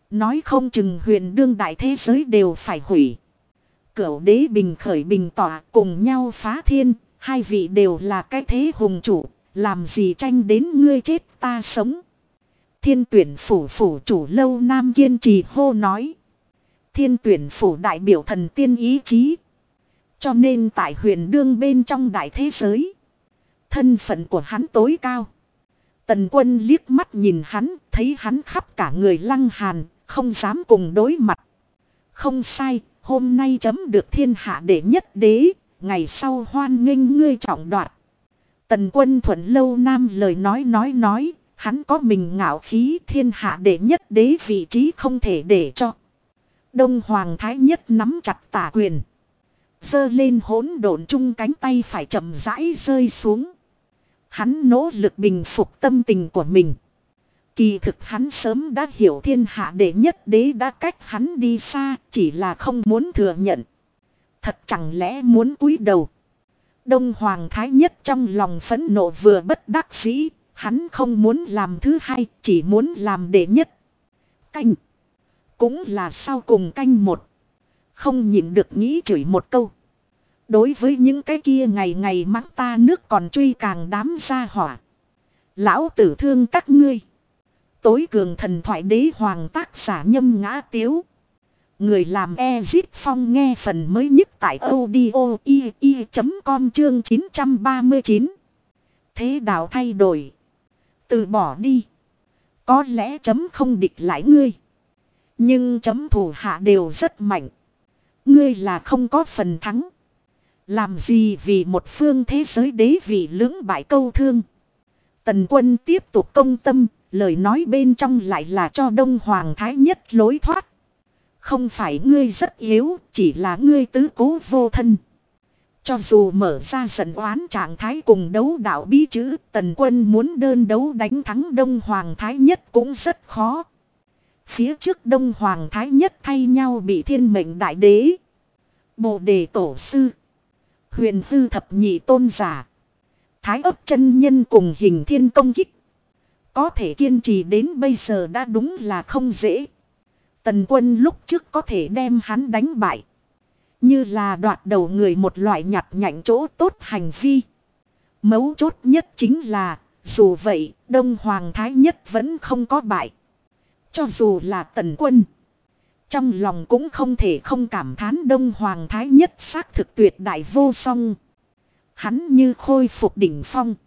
Nói không chừng huyền đương đại thế giới đều phải hủy. Cửu đế bình khởi bình tỏa cùng nhau phá thiên. Hai vị đều là cái thế hùng chủ. Làm gì tranh đến ngươi chết ta sống. Thiên tuyển phủ phủ chủ Lâu Nam kiên trì hô nói. Thiên tuyển phủ đại biểu thần tiên ý chí. Cho nên tại huyền đương bên trong đại thế giới. Thân phận của hắn tối cao. Tần Quân liếc mắt nhìn hắn. Thấy hắn khắp cả người lăng hàn. Không dám cùng đối mặt. Không sai. Hôm nay chấm được thiên hạ đệ nhất đế. Ngày sau hoan nghênh ngươi trọng đoạt. Tần Quân thuận Lâu Nam lời nói. Hắn có mình ngạo khí thiên hạ đệ nhất đế vị trí không thể để cho. Đông Hoàng Thái Nhất nắm chặt tả quyền. Giơ lên hỗn độn chung cánh tay phải chậm rãi rơi xuống. Hắn nỗ lực bình phục tâm tình của mình. Kỳ thực hắn sớm đã hiểu thiên hạ đệ nhất đế đã cách hắn đi xa, chỉ là không muốn thừa nhận. Thật chẳng lẽ muốn cúi đầu. Đông Hoàng Thái Nhất trong lòng phẫn nộ vừa bất đắc dĩ, hắn không muốn làm thứ hai, chỉ muốn làm đệ nhất. Canh. Cũng là sau cùng canh một. Không nhịn được nghĩ chửi một câu. Đối với những cái kia ngày ngày mắng ta nước còn truy càng đám gia hỏa. Lão tử thương các ngươi. Tối cường thần thoại đế hoàng tác giả Nhâm Ngã Tiếu. Người làm Ezit Phong nghe phần mới nhất tại audio.com chương 939. Thế đạo thay đổi. Từ bỏ đi. Có lẽ chấm không địch lại ngươi. Nhưng chấm thủ hạ đều rất mạnh. Ngươi là không có phần thắng. Làm gì vì một phương thế giới đế vị lưỡng bại câu thương. Tần Quân tiếp tục công tâm. Lời nói bên trong lại là cho Đông Hoàng Thái Nhất lối thoát. Không phải ngươi rất yếu, chỉ là ngươi tứ cố vô thân. Cho dù mở ra giận oán trạng thái cùng đấu đạo bí chữ, Tần Quân muốn đơn đấu đánh thắng Đông Hoàng Thái Nhất cũng rất khó. Phía trước Đông Hoàng Thái Nhất thay nhau bị thiên mệnh đại đế, Bồ Đề Tổ Sư, Huyền Hư Thập Nhị Tôn Giả, Thái Ấp Chân Nhân cùng Hình Thiên công kích. Có thể kiên trì đến bây giờ đã đúng là không dễ. Tần Quân lúc trước có thể đem hắn đánh bại. Như là đoạt đầu người một loại nhặt nhạnh chỗ tốt hành vi. Mấu chốt nhất chính là, dù vậy, Đông Hoàng Thái Nhất vẫn không có bại. Cho dù là Tần Quân. Trong lòng cũng không thể không cảm thán Đông Hoàng Thái Nhất xác thực tuyệt đại vô song. Hắn như khôi phục đỉnh phong.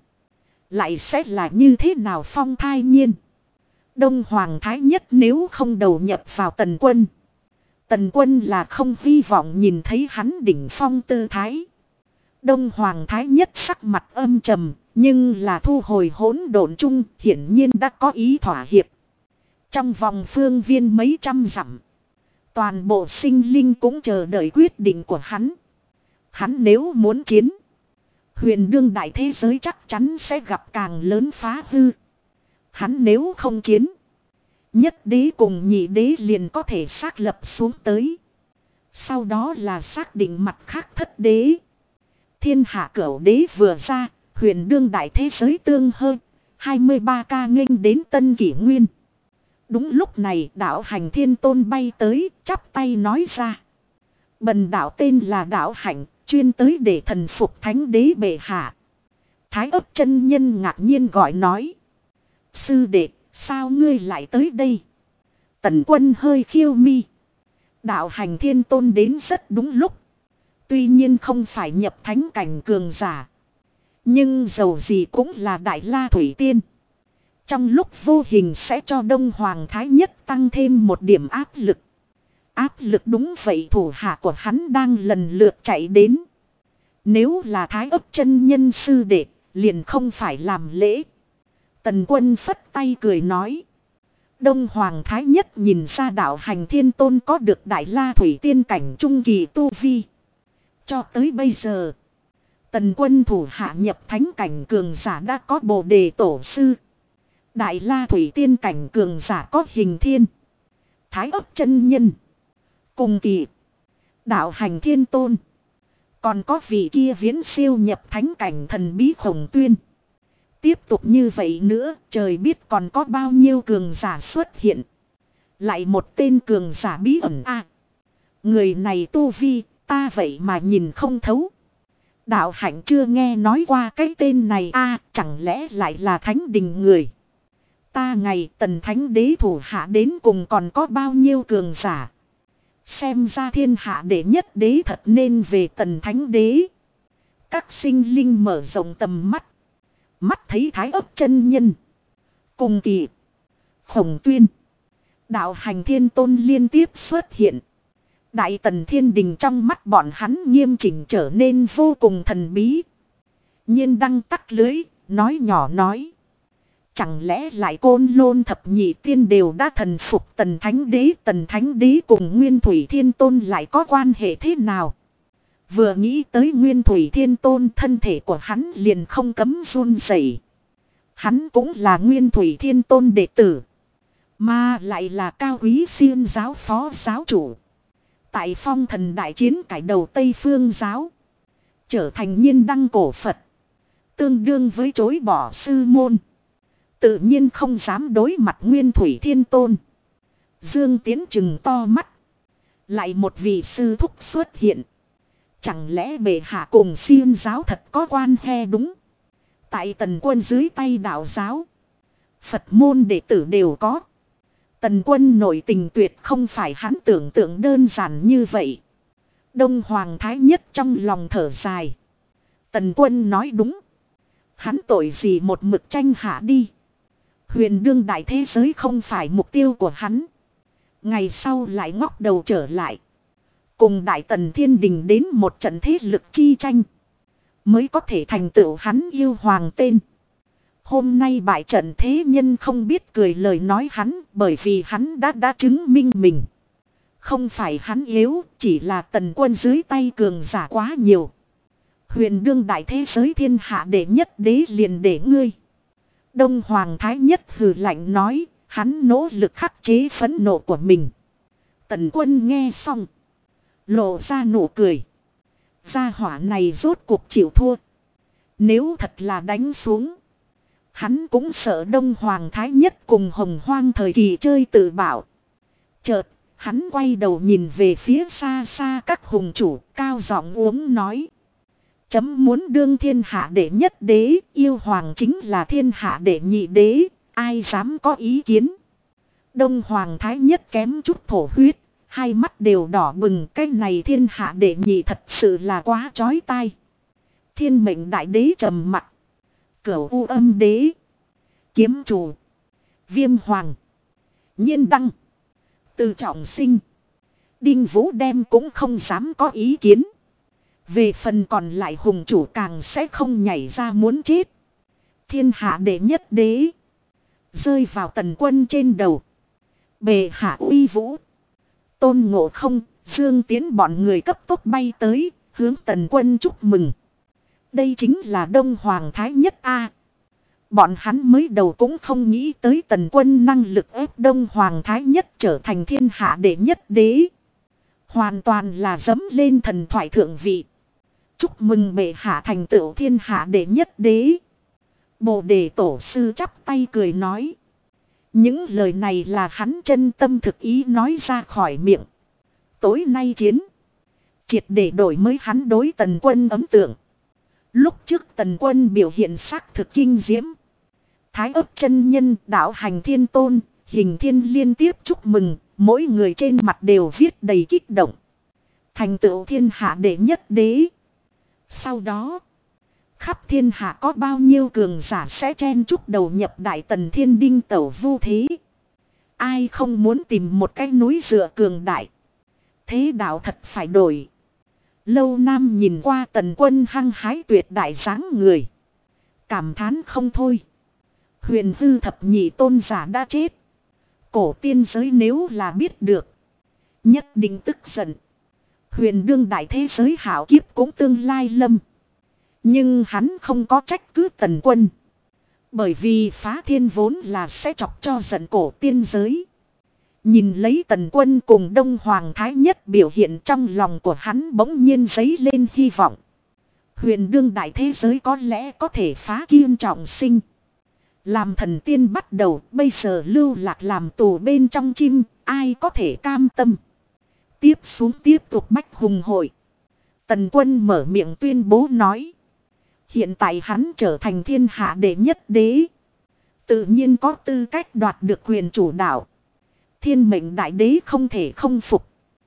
Lại sẽ là như thế nào phong thai nhiên. Đông Hoàng Thái Nhất nếu không đầu nhập vào Tần Quân. Tần Quân là không hy vọng nhìn thấy hắn đỉnh phong tư thái. Đông Hoàng Thái Nhất sắc mặt âm trầm. Nhưng là thu hồi hỗn độn chung hiển nhiên đã có ý thỏa hiệp. Trong vòng phương viên mấy trăm dặm. Toàn bộ sinh linh cũng chờ đợi quyết định của hắn. Hắn nếu muốn chiến. Huyền đương đại thế giới chắc chắn sẽ gặp càng lớn phá hư. Hắn nếu không chiến. Nhất đế cùng nhị đế liền có thể xác lập xuống tới. Sau đó là xác định mặt khác thất đế. Thiên hạ cửu đế vừa ra. Huyền đương đại thế giới tương hơn. 23 ca nghênh đến tân kỷ nguyên. Đúng lúc này đạo hành thiên tôn bay tới. Chắp tay nói ra. Bần đạo tên là đạo hạnh. Chuyên tới để thần phục thánh đế bệ hạ. Thái Ấp Chân Nhân ngạc nhiên gọi nói. Sư đệ, sao ngươi lại tới đây? Tần Quân hơi khiêu mi. Đạo hành thiên tôn đến rất đúng lúc. Tuy nhiên không phải nhập thánh cảnh cường giả. Nhưng dầu gì cũng là Đại La Thủy Tiên. Trong lúc vô hình sẽ cho Đông Hoàng Thái Nhất tăng thêm một điểm áp lực. Áp lực đúng vậy, thủ hạ của hắn đang lần lượt chạy đến. Nếu là Thái Ấp Chân Nhân sư đệ, liền không phải làm lễ. Tần Quân phất tay cười nói. Đông Hoàng Thái Nhất nhìn ra đạo hành thiên tôn có được Đại La Thủy Tiên cảnh trung kỳ tu vi. Cho tới bây giờ, Tần Quân thủ hạ nhập thánh cảnh cường giả đã có Bồ Đề Tổ Sư. Đại La Thủy Tiên cảnh cường giả có Hình Thiên, Thái Ấp Chân Nhân. Cùng kỳ, đạo hành thiên tôn. Còn có vị kia viễn siêu nhập thánh cảnh thần bí Khổng Tuyên. Tiếp tục như vậy nữa, trời biết còn có bao nhiêu cường giả xuất hiện. Lại một tên cường giả bí ẩn a. Người này tu vi, ta vậy mà nhìn không thấu. Đạo hạnh chưa nghe nói qua cái tên này a, chẳng lẽ lại là thánh đình người. Ta ngày Tần Thánh Đế thủ hạ đến cùng còn có bao nhiêu cường giả. Xem ra thiên hạ đệ nhất đế thật nên về Tần Thánh Đế. Các sinh linh mở rộng tầm mắt. Mắt thấy Thái Ấp chân nhân. Cùng kỳ. Khổng Tuyên. Đạo hành Thiên Tôn liên tiếp xuất hiện. Đại Tần Thiên Đình trong mắt bọn hắn nghiêm chỉnh trở nên vô cùng thần bí. Nhiên đăng tắt lưới, nói nhỏ nói. Chẳng lẽ lại Côn Lôn thập nhị tiên đều đã thần phục Tần Thánh Đế cùng Nguyên Thủy Thiên Tôn lại có quan hệ thế nào? Vừa nghĩ tới Nguyên Thủy Thiên Tôn, thân thể của hắn liền không cấm run rẩy. Hắn cũng là Nguyên Thủy Thiên Tôn đệ tử, mà lại là cao quý Xiên giáo phó giáo chủ. Tại phong thần đại chiến cải đầu Tây Phương giáo, trở thành nhiên đăng cổ Phật, tương đương với chối bỏ sư môn. Tự nhiên không dám đối mặt Nguyên Thủy Thiên Tôn. Dương Tiến trừng to mắt. Lại một vị sư thúc xuất hiện. Chẳng lẽ bệ hạ cùng Xiên giáo thật có quan hệ đúng? Tại Tần Quân dưới tay đạo giáo, Phật môn đệ tử đều có. Tần Quân nội tình tuyệt không phải hắn tưởng tượng đơn giản như vậy. Đông Hoàng Thái Nhất trong lòng thở dài. Tần Quân nói đúng. Hắn tội gì một mực tranh hạ đi. Huyền đương đại thế giới không phải mục tiêu của hắn. Ngày sau lại ngóc đầu trở lại. Cùng Đại Tần Thiên Đình đến một trận thế lực chi tranh. Mới có thể thành tựu hắn yêu hoàng tên. Hôm nay bại trận thế nhân không biết cười lời nói hắn. Bởi vì hắn đã chứng minh mình. Không phải hắn yếu, chỉ là Tần Quân dưới tay cường giả quá nhiều. Huyền đương đại thế giới thiên hạ đệ nhất đế liền để ngươi. Đông Hoàng Thái Nhất hừ lạnh nói, hắn nỗ lực khắc chế phẫn nộ của mình. Tần Quân nghe xong, lộ ra nụ cười. Gia hỏa này rốt cuộc chịu thua. Nếu thật là đánh xuống, hắn cũng sợ Đông Hoàng Thái Nhất cùng Hồng Hoang thời kỳ chơi tự bảo. Chợt, hắn quay đầu nhìn về phía xa xa các hùng chủ, cao giọng uống nói. Chấm muốn đương thiên hạ đệ nhất đế, yêu hoàng chính là thiên hạ đệ nhị đế, ai dám có ý kiến. Đông Hoàng Thái Nhất kém chút thổ huyết, hai mắt đều đỏ bừng, cái này thiên hạ đệ nhị thật sự là quá chói tai. Thiên mệnh đại đế trầm mặc, Cửu U Âm đế, Kiếm Chủ, Viêm Hoàng, Nhiên Đăng, Từ Trọng Sinh, Đinh Vũ Đem cũng không dám có ý kiến. Về phần còn lại hùng chủ càng sẽ không nhảy ra muốn chết. Thiên hạ đệ nhất đế rơi vào Tần Quân trên đầu. Bệ hạ uy vũ. Tôn Ngộ Không, Dương Tiến bọn người cấp tốc bay tới, hướng Tần Quân chúc mừng. Đây chính là Đông Hoàng Thái Nhất a. Bọn hắn mới đầu cũng không nghĩ tới Tần Quân năng lực ép Đông Hoàng Thái Nhất trở thành thiên hạ đệ nhất đế. Hoàn toàn là dẫm lên thần thoại thượng vị. Chúc mừng bệ hạ thành tựu thiên hạ đệ nhất đế. Bồ Đề Tổ sư chắp tay cười nói. Những lời này là hắn chân tâm thực ý nói ra khỏi miệng. Tối nay chiến, triệt để đổi mới hắn đối Tần Quân ấn tượng. Lúc trước Tần Quân biểu hiện sắc thực kinh diễm. Thái Ấp chân nhân, đạo hành Thiên Tôn, Hình Thiên liên tiếp chúc mừng, mỗi người trên mặt đều viết đầy kích động. Thành tựu thiên hạ đệ nhất đế. Sau đó, khắp thiên hạ có bao nhiêu cường giả sẽ chen chúc đầu nhập Đại Tần Thiên Đinh tẩu vu thế. Ai không muốn tìm một cái núi dựa cường đại. Thế đạo thật phải đổi. Lâu Nam nhìn qua Tần Quân hăng hái tuyệt đại dáng người. Cảm thán không thôi. Huyền hư thập nhị tôn giả đã chết. Cổ tiên giới nếu là biết được, nhất định tức giận. Huyền đương đại thế giới hảo kiếp cũng tương lai lâm. Nhưng hắn không có trách cứ Tần Quân. Bởi vì phá thiên vốn là sẽ chọc cho giận cổ tiên giới. Nhìn lấy Tần Quân cùng Đông Hoàng Thái Nhất biểu hiện trong lòng của hắn bỗng nhiên dấy lên hy vọng. Huyền đương đại thế giới có lẽ có thể phá kiên trọng sinh. Làm thần tiên bắt đầu, bây giờ lưu lạc làm tù bên trong chim, ai có thể cam tâm. Tiếp xuống tiếp tục bách hùng hội. Tần Quân mở miệng tuyên bố nói. Hiện tại hắn trở thành thiên hạ đệ nhất đế. Tự nhiên có tư cách đoạt được quyền chủ đạo. Thiên mệnh đại đế không thể không phục.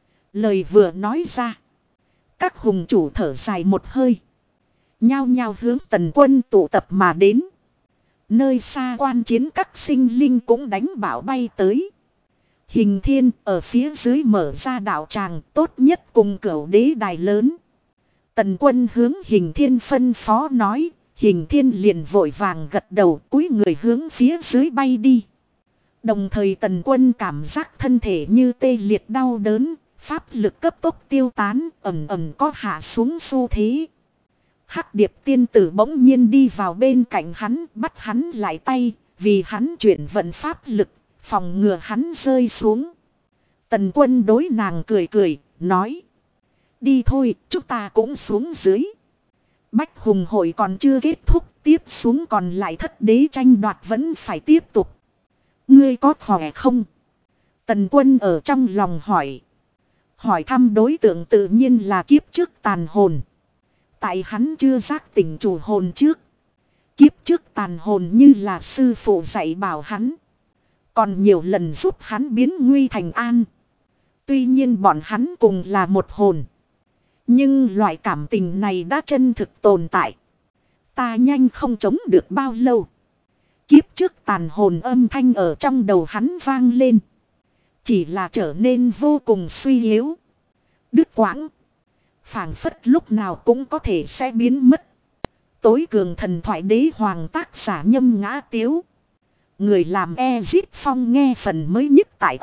Lời vừa nói ra. Các hùng chủ thở dài một hơi. Nhao nhao hướng Tần Quân tụ tập mà đến. Nơi xa quan chiến các sinh linh cũng đánh bảo bay tới. Hình Thiên ở phía dưới mở ra đạo tràng tốt nhất cùng cửu đế đài lớn. Tần Quân hướng Hình Thiên phân phó nói. Hình Thiên liền vội vàng gật đầu cúi người hướng phía dưới bay đi. Đồng thời Tần Quân cảm giác thân thể như tê liệt đau đớn. Pháp lực cấp tốc tiêu tán ầm ầm có hạ xuống xu thế. Hắc Điệp tiên tử bỗng nhiên đi vào bên cạnh hắn bắt hắn lại tay. Vì hắn chuyển vận pháp lực phòng ngừa hắn rơi xuống. Tần Quân đối nàng cười cười nói. Đi thôi chúng ta cũng xuống dưới. Bách hùng hội còn chưa kết thúc. Tiếp xuống còn lại thất đế tranh đoạt vẫn phải tiếp tục. Ngươi có khỏe không? Tần Quân ở trong lòng hỏi. Hỏi thăm đối tượng tự nhiên là kiếp trước tàn hồn. Tại hắn chưa giác tỉnh chủ hồn trước. Kiếp trước tàn hồn như là sư phụ dạy bảo hắn. Còn nhiều lần giúp hắn biến nguy thành an. Tuy nhiên bọn hắn cùng là một hồn. Nhưng loại cảm tình này đã chân thực tồn tại. Ta nhanh không chống được bao lâu. Kiếp trước tàn hồn âm thanh ở trong đầu hắn vang lên. Chỉ là trở nên vô cùng suy yếu. Đứt quãng. Phảng phất lúc nào cũng có thể sẽ biến mất. Tối cường thần thoại đế hoàng tác giả Nhâm Ngã Tiếu. Người làm Ezit Phong nghe phần mới nhất tại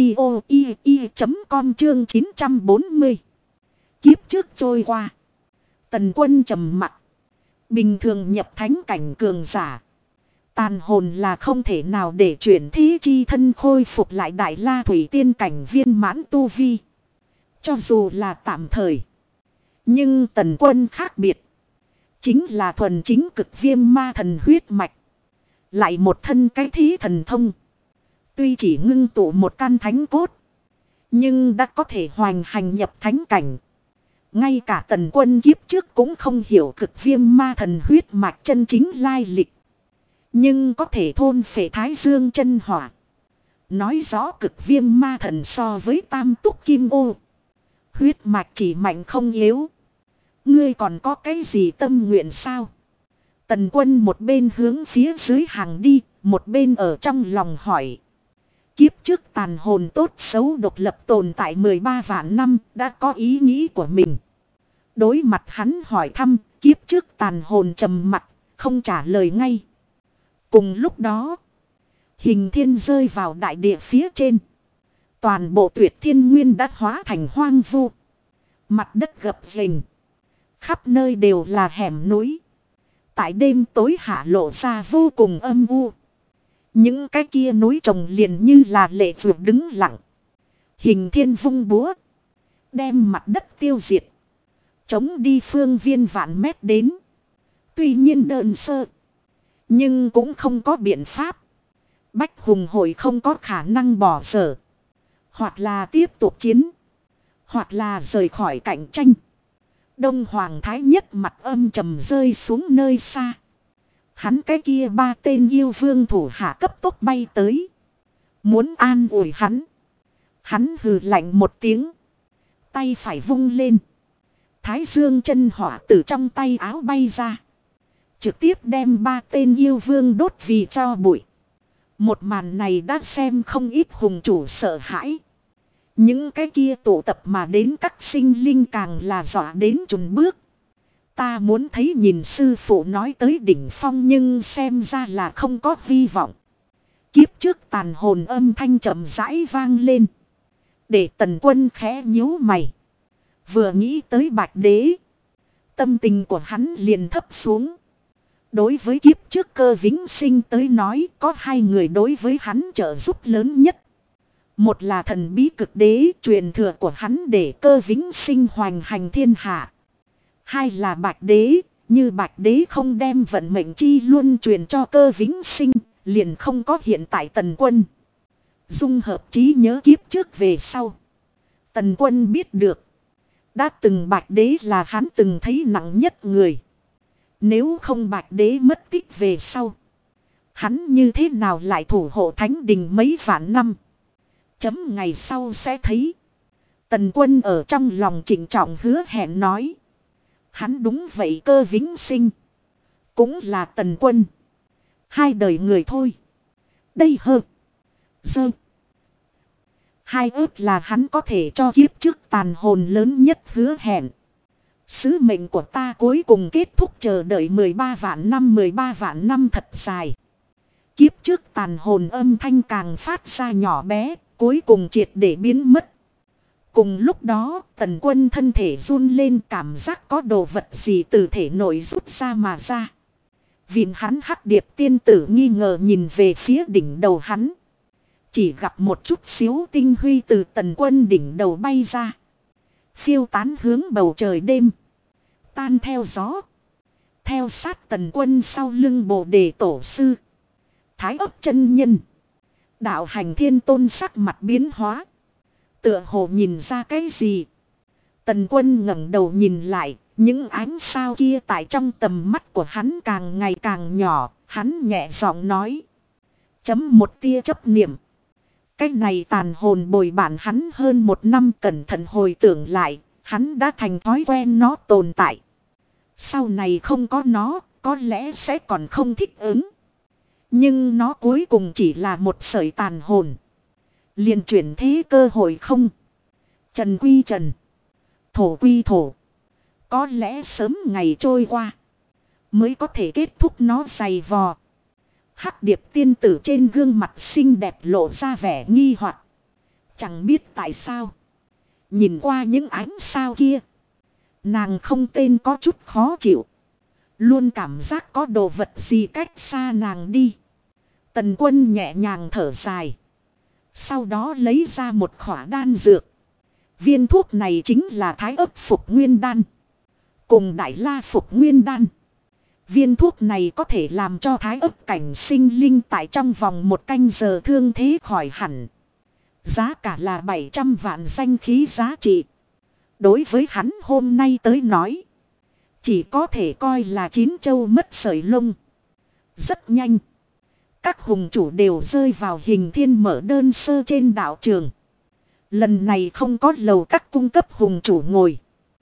audio.com chương 940. Kiếp trước trôi qua. Tần Quân trầm mặc. Bình thường nhập thánh cảnh cường giả. Tàn hồn là không thể nào để chuyển thế chi thân khôi phục lại đại la thủy tiên cảnh viên mãn tu vi. Cho dù là tạm thời. Nhưng Tần Quân khác biệt. Chính là thuần chính cực viêm ma thần huyết mạch. Lại một thân cái thí thần thông. Tuy chỉ ngưng tụ một căn thánh cốt. Nhưng đã có thể hoành hành nhập thánh cảnh. Ngay cả Tần Quân kiếp trước cũng không hiểu cực viêm ma thần huyết mạch chân chính lai lịch. Nhưng có thể thôn phệ thái dương chân hỏa. Nói rõ cực viêm ma thần so với tam túc kim ô. Huyết mạch chỉ mạnh không yếu. Ngươi còn có cái gì tâm nguyện sao? Tần Quân một bên hướng phía dưới hàng đi, một bên ở trong lòng hỏi. Kiếp trước tàn hồn tốt xấu độc lập tồn tại 13 vạn năm đã có ý nghĩ của mình. Đối mặt hắn hỏi thăm, kiếp trước tàn hồn trầm mặc, không trả lời ngay. Cùng lúc đó, Hình Thiên rơi vào đại địa phía trên. Toàn bộ Tuyệt Thiên Nguyên đã hóa thành hoang vu. Mặt đất gập ghềnh. Khắp nơi đều là hẻm núi. Tại đêm tối hạ lộ ra vô cùng âm u. Những cái kia núi trồng liền như là lệ vượt đứng lặng. Hình Thiên vung búa. Đem mặt đất tiêu diệt. Chống đi phương viên vạn mét đến. Tuy nhiên đơn sơ. Nhưng cũng không có biện pháp. Bách hùng hội không có khả năng bỏ dở. Hoặc là tiếp tục chiến. Hoặc là rời khỏi cạnh tranh. Đông Hoàng Thái Nhất mặt âm trầm rơi xuống nơi xa. Hắn cái kia ba tên yêu vương thủ hạ cấp tốc bay tới. Muốn an ủi hắn. Hắn hừ lạnh một tiếng. Tay phải vung lên. Thái dương chân hỏa từ trong tay áo bay ra. Trực tiếp đem ba tên yêu vương đốt vì tro bụi. Một màn này đã xem không ít hùng chủ sợ hãi. Những cái kia tụ tập mà đến các sinh linh càng là dọa đến chùn bước. Ta muốn thấy nhìn sư phụ nói tới đỉnh phong nhưng xem ra là không có hy vọng. Kiếp trước tàn hồn âm thanh chậm rãi vang lên. Để Tần Quân khẽ nhíu mày. Vừa nghĩ tới Bạch Đế. Tâm tình của hắn liền thấp xuống. Đối với kiếp trước Cơ Vĩnh Sinh tới nói có hai người đối với hắn trợ giúp lớn nhất. Một là thần bí cực đế truyền thừa của hắn để Cơ Vĩnh Sinh hoành hành thiên hạ. Hai là Bạch Đế, như Bạch Đế không đem vận mệnh chi luôn truyền cho Cơ Vĩnh Sinh, liền không có hiện tại Tần Quân. Dung hợp trí nhớ kiếp trước về sau. Tần Quân biết được. Đã từng Bạch Đế là hắn từng thấy nặng nhất người. Nếu không Bạch Đế mất tích về sau. Hắn như thế nào lại thủ hộ Thánh Đình mấy vạn năm. Chấm ngày sau sẽ thấy. Tần Quân ở trong lòng trịnh trọng hứa hẹn nói. Hắn đúng vậy cơ vĩnh sinh. Cũng là Tần Quân. Hai đời người thôi. Đây hơn. Dơ. Hai ước là hắn có thể cho kiếp trước tàn hồn lớn nhất hứa hẹn. Sứ mệnh của ta cuối cùng kết thúc chờ đợi 13 vạn năm thật dài. Kiếp trước tàn hồn âm thanh càng phát ra nhỏ bé, cuối cùng triệt để biến mất. Cùng lúc đó, Tần Quân thân thể run lên, cảm giác có đồ vật gì từ thể nội rút ra mà ra. Vịn hắn Hắc Điệp tiên tử nghi ngờ nhìn về phía đỉnh đầu hắn. Chỉ gặp một chút xíu tinh huy từ Tần Quân đỉnh đầu bay ra. Phiêu tán hướng bầu trời đêm. Tan theo gió. Theo sát Tần Quân sau lưng Bồ Đề Tổ Sư. Thái Ấp chân nhân. Đạo Hành Thiên Tôn sắc mặt biến hóa. Tựa hồ nhìn ra cái gì. Tần Quân ngẩng đầu nhìn lại. Những ánh sao kia tại trong tầm mắt của hắn càng ngày càng nhỏ. Hắn nhẹ giọng nói. Chấm một tia chấp niệm. Cái này tàn hồn bồi bản hắn hơn một năm, cẩn thận hồi tưởng lại. Hắn đã thành thói quen nó tồn tại. Sau này không có nó, có lẽ sẽ còn không thích ứng. Nhưng nó cuối cùng chỉ là một sợi tàn hồn. Liền chuyển thế cơ hội không. Trần quy trần. Thổ quy thổ. Có lẽ sớm ngày trôi qua. Mới có thể kết thúc nó dày vò. Hắc Điệp tiên tử trên gương mặt xinh đẹp lộ ra vẻ nghi hoặc. Chẳng biết tại sao. Nhìn qua những ánh sao kia. Nàng không tên có chút khó chịu. Luôn cảm giác có đồ vật gì cách xa nàng đi. Tần Quân nhẹ nhàng thở dài. Sau đó lấy ra một khỏa đan dược. Viên thuốc này chính là Thái Ấp Phục Nguyên Đan. Cùng Đại La Phục Nguyên Đan. Viên thuốc này có thể làm cho Thái Ấp cảnh sinh linh tại trong vòng 1 canh giờ thương thế khỏi hẳn. Giá cả là 700 vạn danh khí giá trị. Đối với hắn hôm nay tới nói. Chỉ có thể coi là 9 châu mất sợi lông. Rất nhanh. Các hùng chủ đều rơi vào Hình Thiên mở đơn sơ trên đạo trường. Lần này không có lầu các cung cấp hùng chủ ngồi.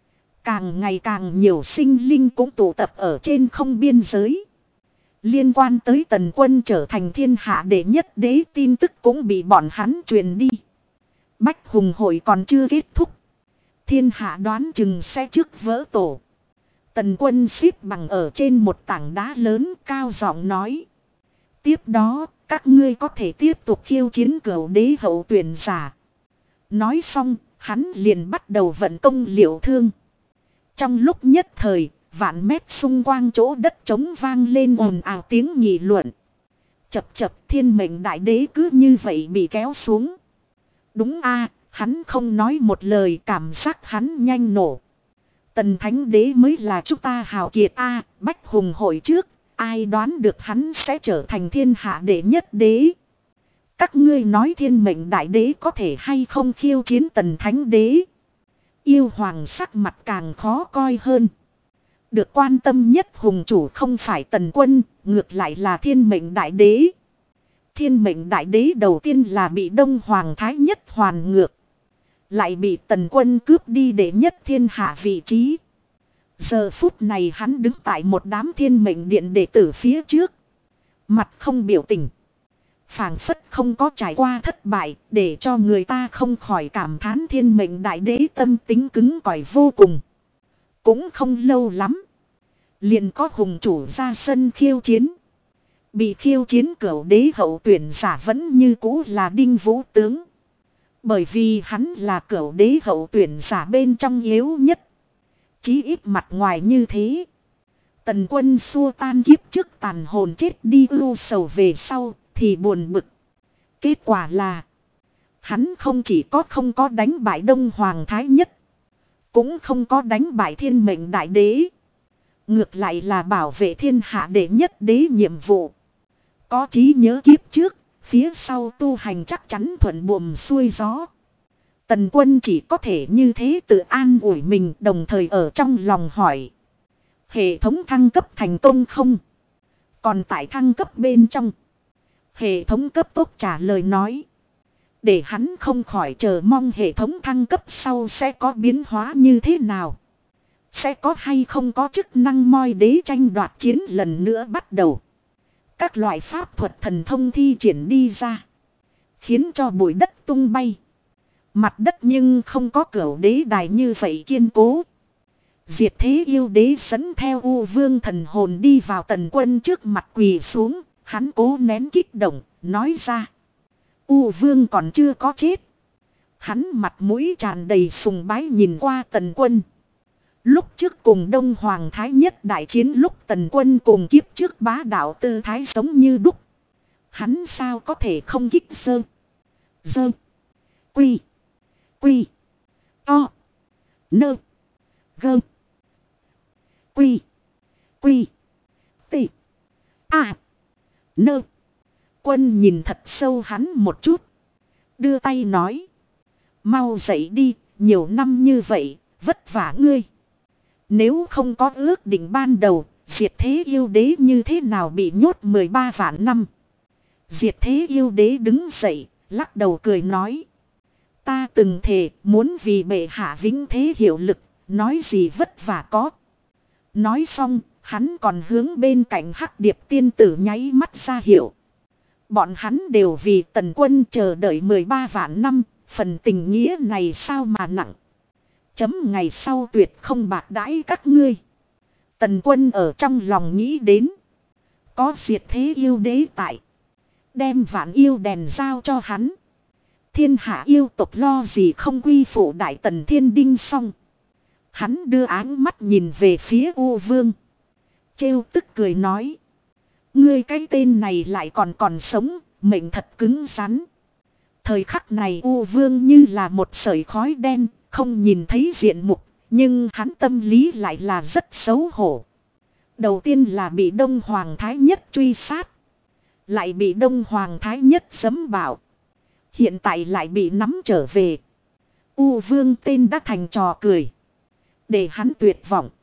Càng ngày càng nhiều sinh linh cũng tụ tập ở trên không biên giới. Liên quan tới Tần Quân trở thành thiên hạ đệ nhất đế tin tức cũng bị bọn hắn truyền đi. Bách hùng hội còn chưa kết thúc. Thiên hạ đoán chừng sẽ trước vỡ tổ. Tần Quân xếp bằng ở trên một tảng đá lớn cao giọng nói. Tiếp đó, các ngươi có thể tiếp tục khiêu chiến cửu đế hậu tuyển giả. Nói xong, hắn liền bắt đầu vận công liệu thương. Trong lúc nhất thời, vạn mét xung quanh chỗ đất trống vang lên ồn ào tiếng nghị luận. Chập chập thiên mệnh đại đế cứ như vậy bị kéo xuống. Đúng a, hắn không nói một lời, cảm giác hắn nhanh nổ. Tần Thánh Đế mới là chúng ta hào kiệt a, Bách hùng hội trước, ai đoán được hắn sẽ trở thành thiên hạ đệ nhất đế. Các ngươi nói thiên mệnh đại đế có thể hay không khiêu chiến Tần Thánh Đế. Yêu hoàng sắc mặt càng khó coi hơn. Được quan tâm nhất hùng chủ không phải Tần Quân, ngược lại là thiên mệnh đại đế. Thiên mệnh đại đế đầu tiên là bị Đông Hoàng Thái Nhất hoàn ngược. Lại bị Tần Quân cướp đi đệ nhất thiên hạ vị trí. Giờ phút này hắn đứng tại một đám thiên mệnh điện đệ tử phía trước. Mặt không biểu tình. Phảng phất không có trải qua thất bại, để cho người ta không khỏi cảm thán thiên mệnh đại đế tâm tính cứng cỏi vô cùng. Cũng không lâu lắm. Liền có hùng chủ ra sân khiêu chiến. Bị khiêu chiến cửu đế hậu tuyển giả vẫn như cũ là Đinh Vũ Tướng. Bởi vì hắn là cửu đế hậu tuyển giả bên trong yếu nhất. Chí ít mặt ngoài như thế. Tần Quân xua tan kiếp trước tàn hồn chết đi ưu sầu về sau thì buồn bực. Kết quả là hắn không chỉ không có đánh bại Đông Hoàng Thái Nhất. Cũng không có đánh bại thiên mệnh đại đế. Ngược lại là bảo vệ thiên hạ đệ nhất đế nhiệm vụ. có trí nhớ kiếp trước, phía sau tu hành chắc chắn thuận buồm xuôi gió. Tần Quân chỉ có thể như thế tự an ủi mình, đồng thời ở trong lòng hỏi. Hệ thống thăng cấp thành công không? Còn tại thăng cấp bên trong, hệ thống cấp tốc trả lời nói. Để hắn không khỏi chờ mong hệ thống thăng cấp sau sẽ có biến hóa như thế nào. Sẽ có hay không có chức năng moi đế tranh đoạt chiến lần nữa bắt đầu. Các loại pháp thuật thần thông thi triển đi ra, khiến cho bụi đất tung bay. Mặt đất nhưng không có cửu đế đài như vậy kiên cố. Diệt thế yêu đế dẫn theo U Vương thần hồn đi vào Tần Quân trước mặt quỳ xuống. Hắn cố nén kích động, nói ra. U Vương còn chưa có chết. Hắn mặt mũi tràn đầy sùng bái nhìn qua Tần Quân. Lúc trước cùng Đông Hoàng Thái Nhất đại chiến lúc Tần Quân cùng kiếp trước bá đạo tư thái giống như đúc. Hắn sao có thể không kích sơ. Dơ. Quy. Quy. To. Nơ. Gơ. Quy. Quy. Tị. À. Nơ. Quân nhìn thật sâu hắn một chút. Đưa tay nói. Mau dậy đi, nhiều năm như vậy, vất vả ngươi. Nếu không có ước định ban đầu, diệt thế yêu đế như thế nào bị nhốt 13 vạn năm. Diệt thế yêu đế đứng dậy, lắc đầu cười nói. Ta từng thề muốn vì bệ hạ vĩnh thế hiệu lực, nói gì vất vả có. Nói xong, hắn còn hướng bên cạnh Hắc Điệp tiên tử nháy mắt ra hiệu. Bọn hắn đều vì Tần Quân chờ đợi 13 vạn năm, phần tình nghĩa này sao mà nặng. Chấm ngày sau tuyệt không bạc đãi các ngươi. Tần Quân ở trong lòng nghĩ đến. Có diệt thế yêu đế tại. Đem vạn yêu đèn giao cho hắn. Thiên hạ yêu tộc lo gì không quy phụ Đại Tần Thiên Đinh xong. Hắn đưa áng mắt nhìn về phía U Vương. Trêu tức cười nói. Ngươi cái tên này lại còn sống, mệnh thật cứng rắn. Thời khắc này U Vương như là một sợi khói đen, không nhìn thấy diện mục, nhưng hắn tâm lý lại là rất xấu hổ. Đầu tiên là bị Đông Hoàng Thái Nhất truy sát. Lại bị Đông Hoàng Thái Nhất giẫm bảo. Hiện tại lại bị nắm trở về. U Vương tên đã thành trò cười. Để hắn tuyệt vọng.